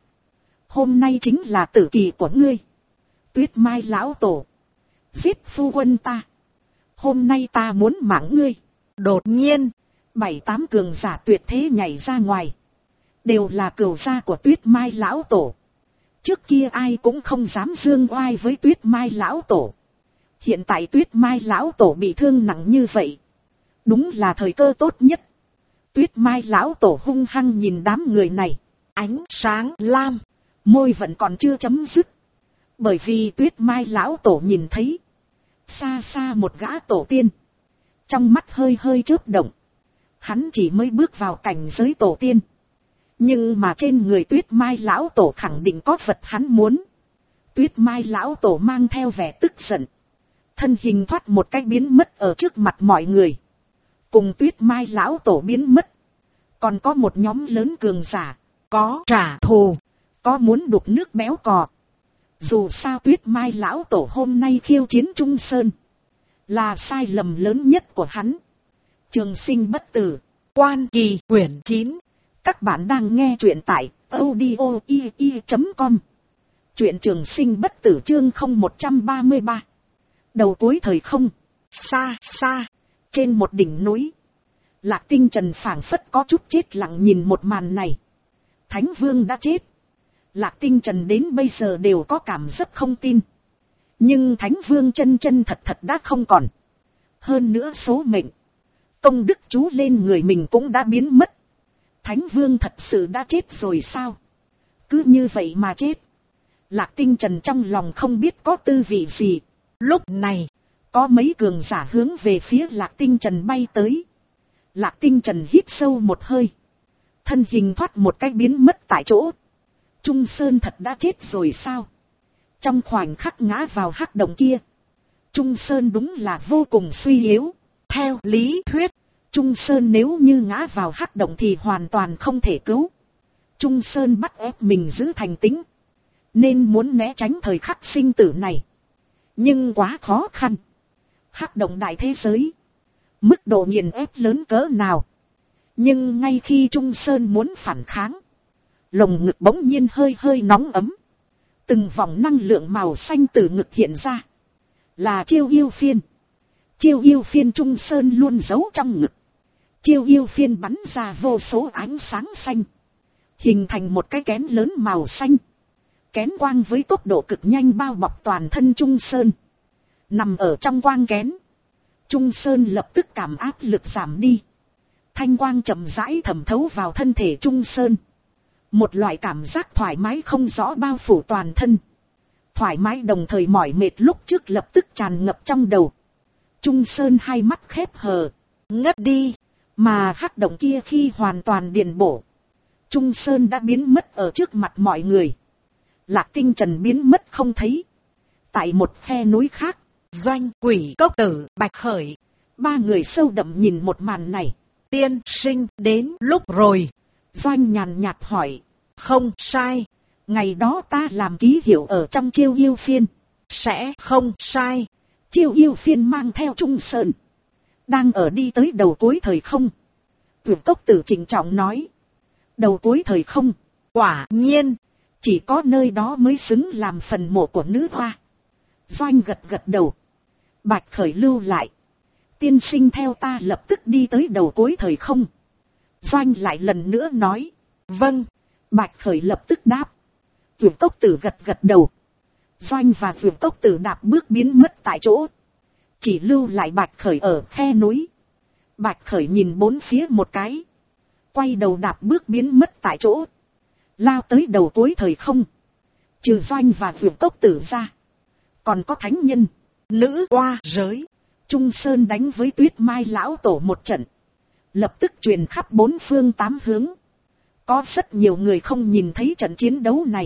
hôm nay chính là tử kỳ của ngươi. Tuyết Mai lão tổ, giết phu quân ta, hôm nay ta muốn mạng ngươi. Đột nhiên, 7-8 cường giả tuyệt thế nhảy ra ngoài, đều là cừu gia của Tuyết Mai lão tổ. Trước kia ai cũng không dám dương oai với Tuyết Mai lão tổ. Hiện tại Tuyết Mai lão tổ bị thương nặng như vậy, đúng là thời cơ tốt nhất. Tuyết Mai lão tổ hung hăng nhìn đám người này, ánh sáng lam, môi vẫn còn chưa chấm dứt. Bởi vì Tuyết Mai lão tổ nhìn thấy xa xa một gã tổ tiên, trong mắt hơi hơi chớp động. Hắn chỉ mới bước vào cảnh giới tổ tiên, nhưng mà trên người Tuyết Mai lão tổ khẳng định có vật hắn muốn. Tuyết Mai lão tổ mang theo vẻ tức giận, thân hình thoát một cách biến mất ở trước mặt mọi người. Cùng Tuyết Mai lão tổ biến mất, còn có một nhóm lớn cường giả, có trả thù, có muốn đục nước béo cò. Dù sao Tuyết Mai lão tổ hôm nay khiêu chiến Trung Sơn, là sai lầm lớn nhất của hắn. Trường Sinh Bất Tử, Quan Kỳ, quyển 9. Các bạn đang nghe truyện tại audio.com. Truyện Trường Sinh Bất Tử chương 0133. Đầu cuối thời không, xa xa, trên một đỉnh núi, Lạc Tinh Trần phảng phất có chút chết lặng nhìn một màn này. Thánh Vương đã chết. Lạc Tinh Trần đến bây giờ đều có cảm rất không tin. Nhưng Thánh Vương chân thật đã không còn. Hơn nữa số mệnh, Công đức chú lên người mình cũng đã biến mất. Thánh vương thật sự đã chết rồi sao? Cứ như vậy mà chết. Lạc Tinh Trần trong lòng không biết có tư vị gì. Lúc này, có mấy cường giả hướng về phía Lạc Tinh Trần bay tới. Lạc Tinh Trần hít sâu một hơi. Thân hình thoát một cách biến mất tại chỗ. Trung Sơn thật đã chết rồi sao? Trong khoảnh khắc ngã vào hắc động kia, Trung Sơn đúng là vô cùng suy yếu. Theo lý thuyết, Trung Sơn nếu như ngã vào hắc động thì hoàn toàn không thể cứu. Trung Sơn bắt ép mình giữ thành tĩnh, nên muốn né tránh thời khắc sinh tử này. Nhưng quá khó khăn. Hắc động đại thế giới, mức độ nghiền ép lớn cỡ nào. Nhưng ngay khi Trung Sơn muốn phản kháng, lồng ngực bỗng nhiên hơi hơi nóng ấm. Từng vòng năng lượng màu xanh từ ngực hiện ra. Là chiêu yêu phiên. Chiêu yêu phiên Trung Sơn luôn giấu trong ngực. Chiêu yêu phiên bắn ra vô số ánh sáng xanh, hình thành một cái kén lớn màu xanh. Kén quang với tốc độ cực nhanh bao bọc toàn thân Trung Sơn. Nằm ở trong quang kén, Trung Sơn lập tức cảm áp lực giảm đi. Thanh quang chậm rãi thẩm thấu vào thân thể Trung Sơn. Một loại cảm giác thoải mái không rõ bao phủ toàn thân. Thoải mái đồng thời mỏi mệt lúc trước lập tức tràn ngập trong đầu. Trung Sơn hai mắt khép hờ, ngất đi. Mà hắc động kia khi hoàn toàn điền bổ, Trung Sơn đã biến mất ở trước mặt mọi người. Lạc Tinh Trần biến mất không thấy. Tại một khe núi khác, Doanh, Quỷ Cốc Tử, Bạch Khởi, ba người sâu đậm nhìn một màn này. Tiên sinh đến lúc rồi. Doanh nhàn nhạt hỏi. Không sai. Ngày đó ta làm ký hiệu ở trong chiêu yêu phiên. Sẽ không sai. Chiêu yêu phiên mang theo Trung Sơn, đang ở đi tới đầu cuối thời không. Tuyển Cốc Tử trịnh trọng nói. Đầu cuối thời không? Quả nhiên, chỉ có nơi đó mới xứng làm phần mộ của nữ hoa. Doanh gật gật đầu. Bạch Khởi lưu lại. Tiên sinh theo ta lập tức đi tới đầu cuối thời không. Doanh lại lần nữa nói. Vâng. Bạch Khởi lập tức đáp. Tuyển Cốc Tử gật gật đầu. Doanh và Tuyển Cốc Tử đạp bước biến mất tại chỗ. Chỉ lưu lại Bạch Khởi ở khe núi. Bạch Khởi nhìn bốn phía một cái, quay đầu đạp bước biến mất tại chỗ, lao tới đầu cuối thời không. Trừ Doanh và Tuyển Cốc Tử ra, còn có thánh nhân, nữ oa giới. Trung Sơn đánh với Tuyết Mai lão tổ một trận, lập tức truyền khắp bốn phương tám hướng. Có rất nhiều người không nhìn thấy trận chiến đấu này,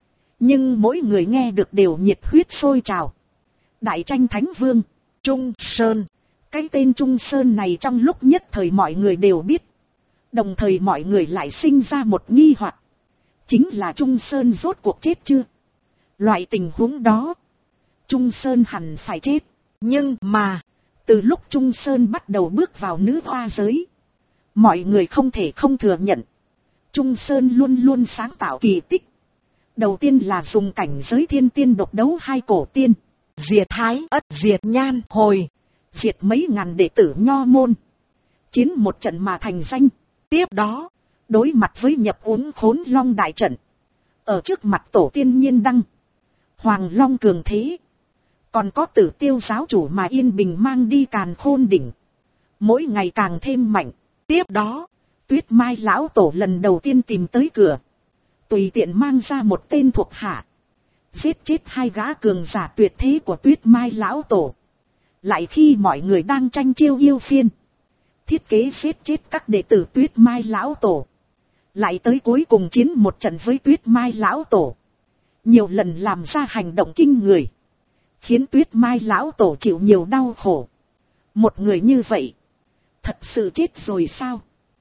nhưng mỗi người nghe được đều nhiệt huyết sôi trào. Đại tranh thánh vương, Trung Sơn. Cái tên Trung Sơn này trong lúc nhất thời mọi người đều biết. Đồng thời mọi người lại sinh ra một nghi hoặc. Chính là Trung Sơn rốt cuộc chết chưa? Loại tình huống đó, Trung Sơn hẳn phải chết. Nhưng mà, từ lúc Trung Sơn bắt đầu bước vào nữ hoa giới, mọi người không thể không thừa nhận. Trung Sơn luôn luôn sáng tạo kỳ tích. Đầu tiên là dùng cảnh giới thiên tiên độc đấu hai cổ tiên. Diệt Thái Ất, diệt Nhan Hồi, diệt mấy ngàn đệ tử nho môn. Chiến một trận mà thành danh. Tiếp đó, đối mặt với nhập uốn Khốn Long đại trận. Ở trước mặt tổ tiên Nhiên Đăng, Hoàng Long cường thế. Còn có Tử Tiêu giáo chủ mà Yên Bình mang đi Càn Khôn đỉnh. Mỗi ngày càng thêm mạnh. Tiếp đó, Tuyết Mai lão tổ lần đầu tiên tìm tới cửa. Tùy tiện mang ra một tên thuộc hạ, giết chết hai gã cường giả tuyệt thế của Tuyết Mai lão tổ. Lại khi mọi người đang tranh chiêu yêu phiên, thiết kế giết chết các đệ tử Tuyết Mai lão tổ. Lại tới cuối cùng chiến một trận với Tuyết Mai lão tổ. Nhiều lần làm ra hành động kinh người, khiến Tuyết Mai lão tổ chịu nhiều đau khổ. Một người như vậy, thật sự chết rồi sao?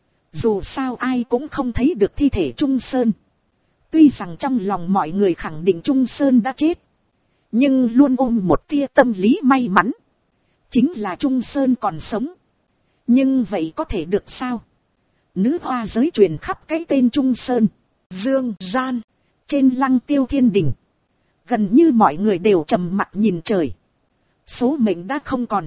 Dù sao ai cũng không thấy được thi thể Trung Sơn. Tuy rằng trong lòng mọi người khẳng định Trung Sơn đã chết, nhưng luôn ôm một tia tâm lý may mắn. Chính là Trung Sơn còn sống. Nhưng vậy có thể được sao? Nữ hoa giới truyền khắp cái tên Trung Sơn. Dương gian, trên Lăng Tiêu Thiên Đình, gần như mọi người đều trầm mặc nhìn trời. Số mệnh đã không còn.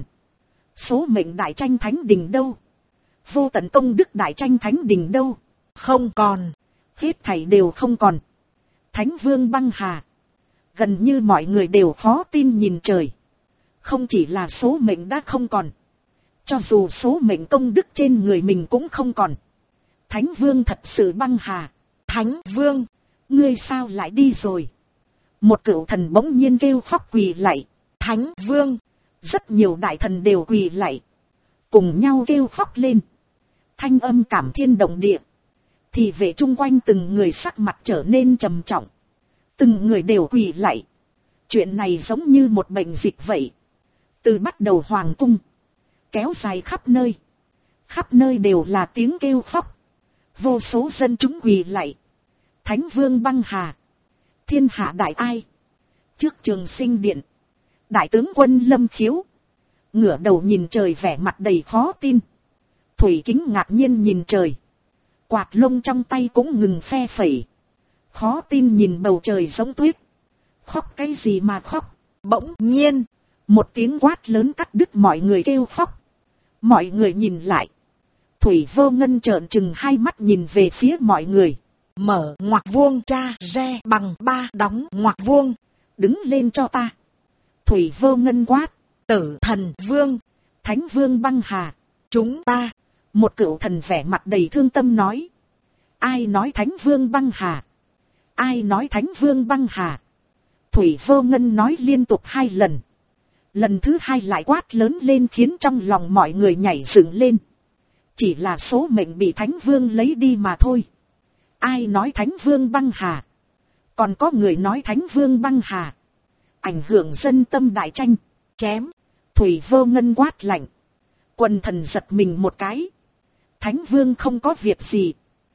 Số mệnh đại tranh thánh đình đâu? Vô tận công đức đại tranh thánh đình đâu? Không còn. Hết thảy đều không còn. Thánh vương băng hà. Gần như mọi người đều khó tin nhìn trời. Không chỉ là số mệnh đã không còn, Cho dù số mệnh công đức trên người mình cũng không còn. Thánh Vương thật sự băng hà. Thánh Vương, ngươi sao lại đi rồi? Một cửu thần bỗng nhiên kêu khóc quỳ lạy. Thánh Vương, rất nhiều đại thần đều quỳ lạy, cùng nhau kêu khóc lên. Thanh âm cảm thiên động địa. Thì vệ chung quanh từng người sắc mặt trở nên trầm trọng. Từng người đều quỳ lạy. Chuyện này giống như một bệnh dịch vậy. Từ bắt đầu hoàng cung, kéo dài khắp nơi. Khắp nơi đều là tiếng kêu khóc. Vô số dân chúng quỳ lạy. Thánh Vương băng hà. Thiên hạ đại ai. Trước Trường Sinh điện, đại tướng quân Lâm Khiếu ngửa đầu nhìn trời, vẻ mặt đầy khó tin. Thủy Kính ngạc nhiên nhìn trời, quạt lông trong tay cũng ngừng phe phẩy. Khó tin nhìn bầu trời giống tuyết. Khóc cái gì mà khóc? Bỗng nhiên, một tiếng quát lớn cắt đứt mọi người kêu khóc. Mọi người nhìn lại. Thủy Vô Ngân trợn trừng hai mắt nhìn về phía mọi người. Mở ngoặc vuông tra re bằng 3 đóng ngoặc vuông. Đứng lên cho ta. Thủy Vô Ngân quát. Tử Thần Vương, Thánh Vương băng hà. Chúng ta. Một cửu thần vẻ mặt đầy thương tâm nói. Ai nói Thánh Vương băng hà? Ai nói Thánh Vương băng hà? Thủy Vô Ngân nói liên tục 2 lần. Lần thứ 2 lại quát lớn lên khiến trong lòng mọi người nhảy dựng lên. Chỉ là số mệnh bị Thánh Vương lấy đi mà thôi. Ai nói Thánh Vương băng hà? Còn có người nói Thánh Vương băng hà. Ảnh hưởng dân tâm đại tranh. Chém. Thủy Vô Ngân quát lạnh. Quần thần giật mình một cái. Thánh Vương không có việc gì.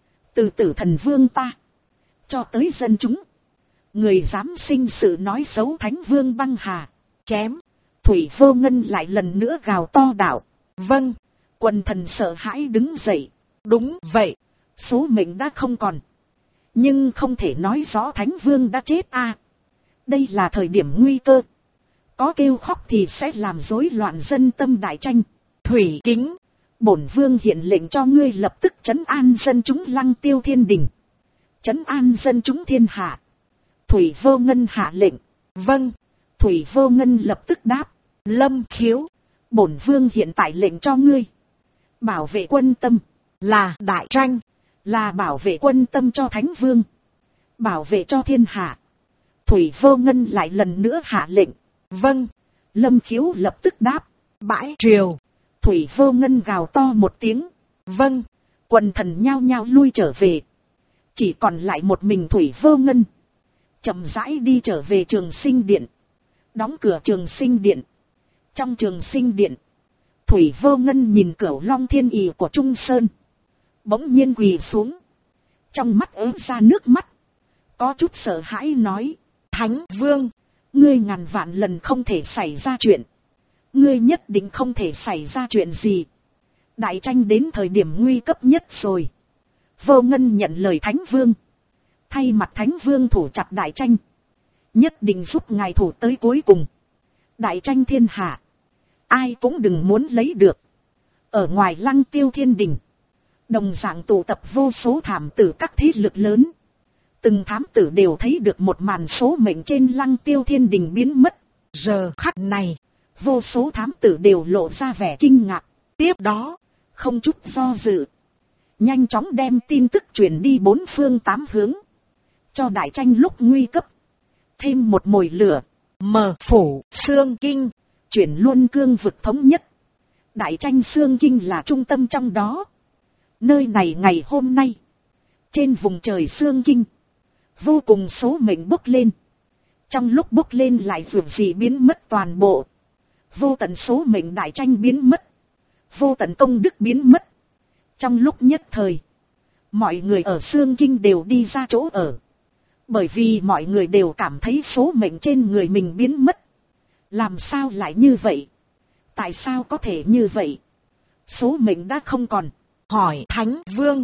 Từ Tử Thần Vương ta cho tới dân chúng, người dám sinh sự nói xấu Thánh Vương băng hà. Chém. Thủy Vô Ngân lại lần nữa gào to đạo. Vâng. Quần thần sợ hãi đứng dậy. Đúng vậy. Số mệnh đã không còn. Nhưng không thể nói rõ Thánh Vương đã chết à. Đây là thời điểm nguy cơ. Có kêu khóc thì sẽ làm rối loạn dân tâm đại tranh. Thủy Kính, bổn vương hiện lệnh cho ngươi lập tức trấn an dân chúng Lăng Tiêu Thiên Đình. Trấn an dân chúng thiên hạ. Thủy Vô Ngân hạ lệnh. Vâng. Thủy Vô Ngân lập tức đáp. Lâm Khiếu, bổn vương hiện tại lệnh cho ngươi bảo vệ quân tâm. Là đại tranh. Là bảo vệ quân tâm cho Thánh Vương. Bảo vệ cho thiên hạ. Thủy Vô Ngân lại lần nữa hạ lệnh. Vâng. Lâm Khiếu lập tức đáp. Bãi triều. Thủy Vô Ngân gào to một tiếng. Vâng. Quần thần nhao nhao lui trở về. Chỉ còn lại một mình Thủy Vô Ngân. Chậm rãi đi trở về Trường Sinh điện. Đóng cửa Trường Sinh điện. Trong Trường Sinh điện, Thủy Vô Ngân nhìn Cửu Long Thiên Ỷ của Trung Sơn. Bỗng nhiên quỳ xuống. Trong mắt ứa ra nước mắt. Có chút sợ hãi nói. Thánh Vương, ngươi ngàn vạn lần không thể xảy ra chuyện. Ngươi nhất định không thể xảy ra chuyện gì. Đại tranh đến thời điểm nguy cấp nhất rồi. Vô Ngân nhận lời Thánh Vương. Thay mặt Thánh Vương thủ chặt đại tranh. Nhất định giúp ngài thủ tới cuối cùng. Đại tranh thiên hạ, ai cũng đừng muốn lấy được. Ở ngoài Lăng Tiêu Thiên Đình, đồng dạng tụ tập vô số thám tử các thế lực lớn. Từng thám tử đều thấy được một màn số mệnh trên Lăng Tiêu Thiên Đình biến mất. Giờ khắc này, vô số thám tử đều lộ ra vẻ kinh ngạc. Tiếp đó, không chút do dự, nhanh chóng đem tin tức truyền đi 4 phương 8 hướng. Cho đại tranh lúc nguy cấp thêm một mồi lửa. Mở phủ Xương Kinh, chuyển luôn cương vực thống nhất. Đại tranh Xương Kinh là trung tâm trong đó. Nơi này ngày hôm nay, trên vùng trời Xương Kinh, vô cùng số mệnh bốc lên. Trong lúc bốc lên lại vượt gì biến mất toàn bộ. Vô tận số mệnh đại tranh biến mất. Vô tận công đức biến mất. Trong lúc nhất thời, mọi người ở Xương Kinh đều đi ra chỗ ở. Bởi vì mọi người đều cảm thấy số mệnh trên người mình biến mất. Làm sao lại như vậy? Tại sao có thể như vậy? Số mệnh đã không còn. Hỏi Thánh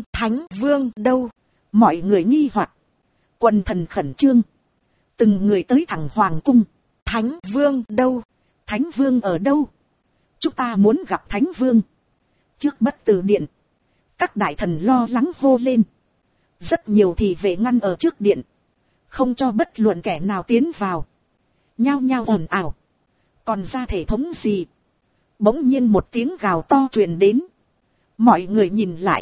Vương đâu? Mọi người nghi hoặc. Quần thần khẩn trương. Từng người tới thẳng Hoàng cung. Thánh Vương đâu? Thánh Vương ở đâu? Chúng ta muốn gặp Thánh Vương. Trước Bất Tử điện, các đại thần lo lắng hô lên. Rất nhiều thị vệ ngăn ở trước điện, không cho bất luận kẻ nào tiến vào. Nhao nhao ồn ào. Còn ra thể thống gì? Bỗng nhiên một tiếng gào to truyền đến. Mọi người nhìn lại.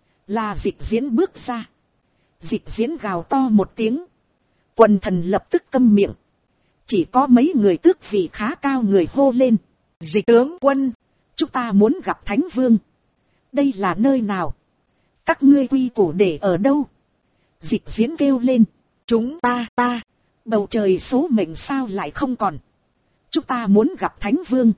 Là Dịch Diễn bước ra. Dịch Diễn gào to một tiếng. Quần thần lập tức câm miệng. Chỉ có mấy người tước vị khá cao người hô lên. Dịch tướng quân, chúng ta muốn gặp Thánh Vương. Đây là nơi nào? Các ngươi quy củ để ở đâu? Dịch Diễn kêu lên. Chúng ta, bầu trời số mệnh sao lại không còn? Chúng ta muốn gặp Thánh Vương.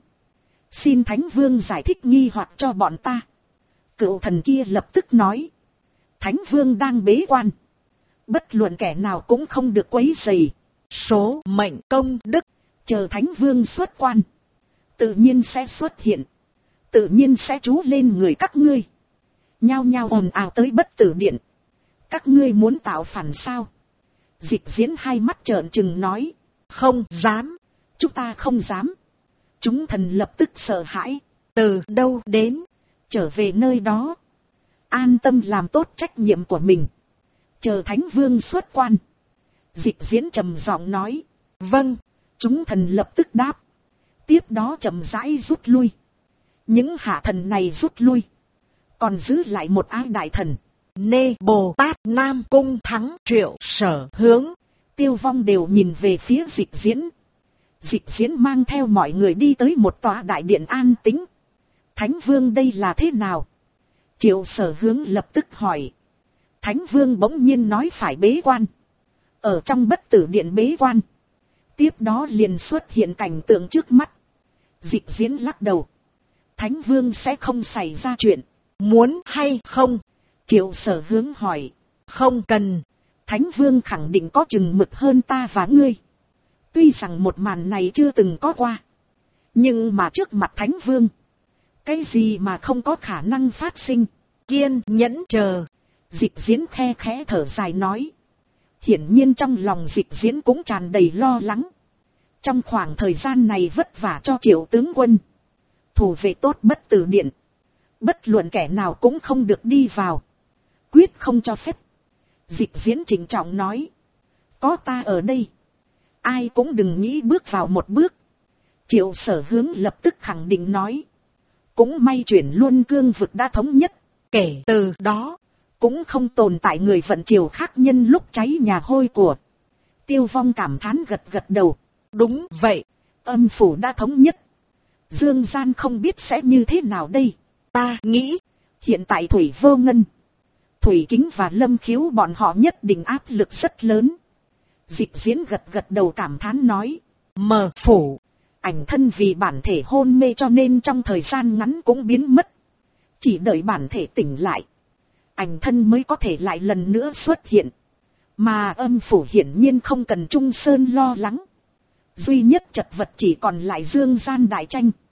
Xin Thánh Vương giải thích nghi hoặc cho bọn ta. Cựu thần kia lập tức nói. Thánh Vương đang bế quan. Bất luận kẻ nào cũng không được quấy rầy. Số mệnh công đức, chờ Thánh Vương xuất quan. Tự nhiên sẽ xuất hiện. Tự nhiên sẽ trú lên người các ngươi. Nhao nhao ồn ào tới Bất Tử Điện. Các ngươi muốn tạo phản sao? Dịch Diễn hai mắt trợn trừng nói. Không dám. Chúng ta không dám. Chúng thần lập tức sợ hãi. Từ đâu đến? Trở về nơi đó. An tâm làm tốt trách nhiệm của mình. Chờ Thánh Vương xuất quan. Dịch Diễn trầm giọng nói. Vâng. Chúng thần lập tức đáp. Tiếp đó chậm rãi rút lui. Những hạ thần này rút lui. Còn giữ lại một ái đại thần. Nê Bồ Tát Nam Cung Thắng Triệu Sở Hướng. Tiêu Vong đều nhìn về phía Dịch Diễn. Dịch Diễn mang theo mọi người đi tới một tòa đại điện an tĩnh. Thánh Vương đây là thế nào? Triệu Sở Hướng lập tức hỏi. Thánh Vương bỗng nhiên nói phải bế quan. Ở trong Bất Tử Điện bế quan. Tiếp đó liền xuất hiện cảnh tượng trước mắt. Dịch Diễn lắc đầu. Thánh Vương sẽ không xảy ra chuyện. Muốn hay không? Triệu Sở Hướng hỏi. Không cần. Thánh Vương khẳng định có chừng mực hơn ta và ngươi. Tuy rằng một màn này chưa từng có qua. Nhưng mà trước mặt Thánh Vương. Cái gì mà không có khả năng phát sinh. Kiên nhẫn chờ. Dịch Diễn khe khẽ thở dài nói. Hiển nhiên trong lòng Dịch Diễn cũng tràn đầy lo lắng. Trong khoảng thời gian này vất vả cho Triệu tướng quân. Thủ vệ tốt Bất Tử Điện. Bất luận kẻ nào cũng không được đi vào. Quyết không cho phép. Dịch Diễn trịnh trọng nói. Có ta ở đây. Ai cũng đừng nghĩ bước vào một bước. Triệu Sở Hướng lập tức khẳng định nói. Cũng may chuyển Luân Cương vực đã thống nhất. Kể từ đó. Cũng không tồn tại người vận triều khác nhân lúc cháy nhà hôi của. Tiêu Vong cảm thán gật gật đầu. Đúng vậy. Âm phủ đã thống nhất. Dương gian không biết sẽ như thế nào đây. Ta nghĩ. Hiện tại Thủy Vô Ngân, Thủy Kính và Lâm Khiếu bọn họ nhất định áp lực rất lớn. Dịch Diễn gật gật đầu cảm thán nói. Mờ phủ. Ảnh thân vì bản thể hôn mê cho nên trong thời gian ngắn cũng biến mất. Chỉ đợi bản thể tỉnh lại. Ảnh thân mới có thể lại lần nữa xuất hiện. Mà âm phủ hiển nhiên không cần Trung Sơn lo lắng. Duy nhất chật vật chỉ còn lại Dương gian đại tranh.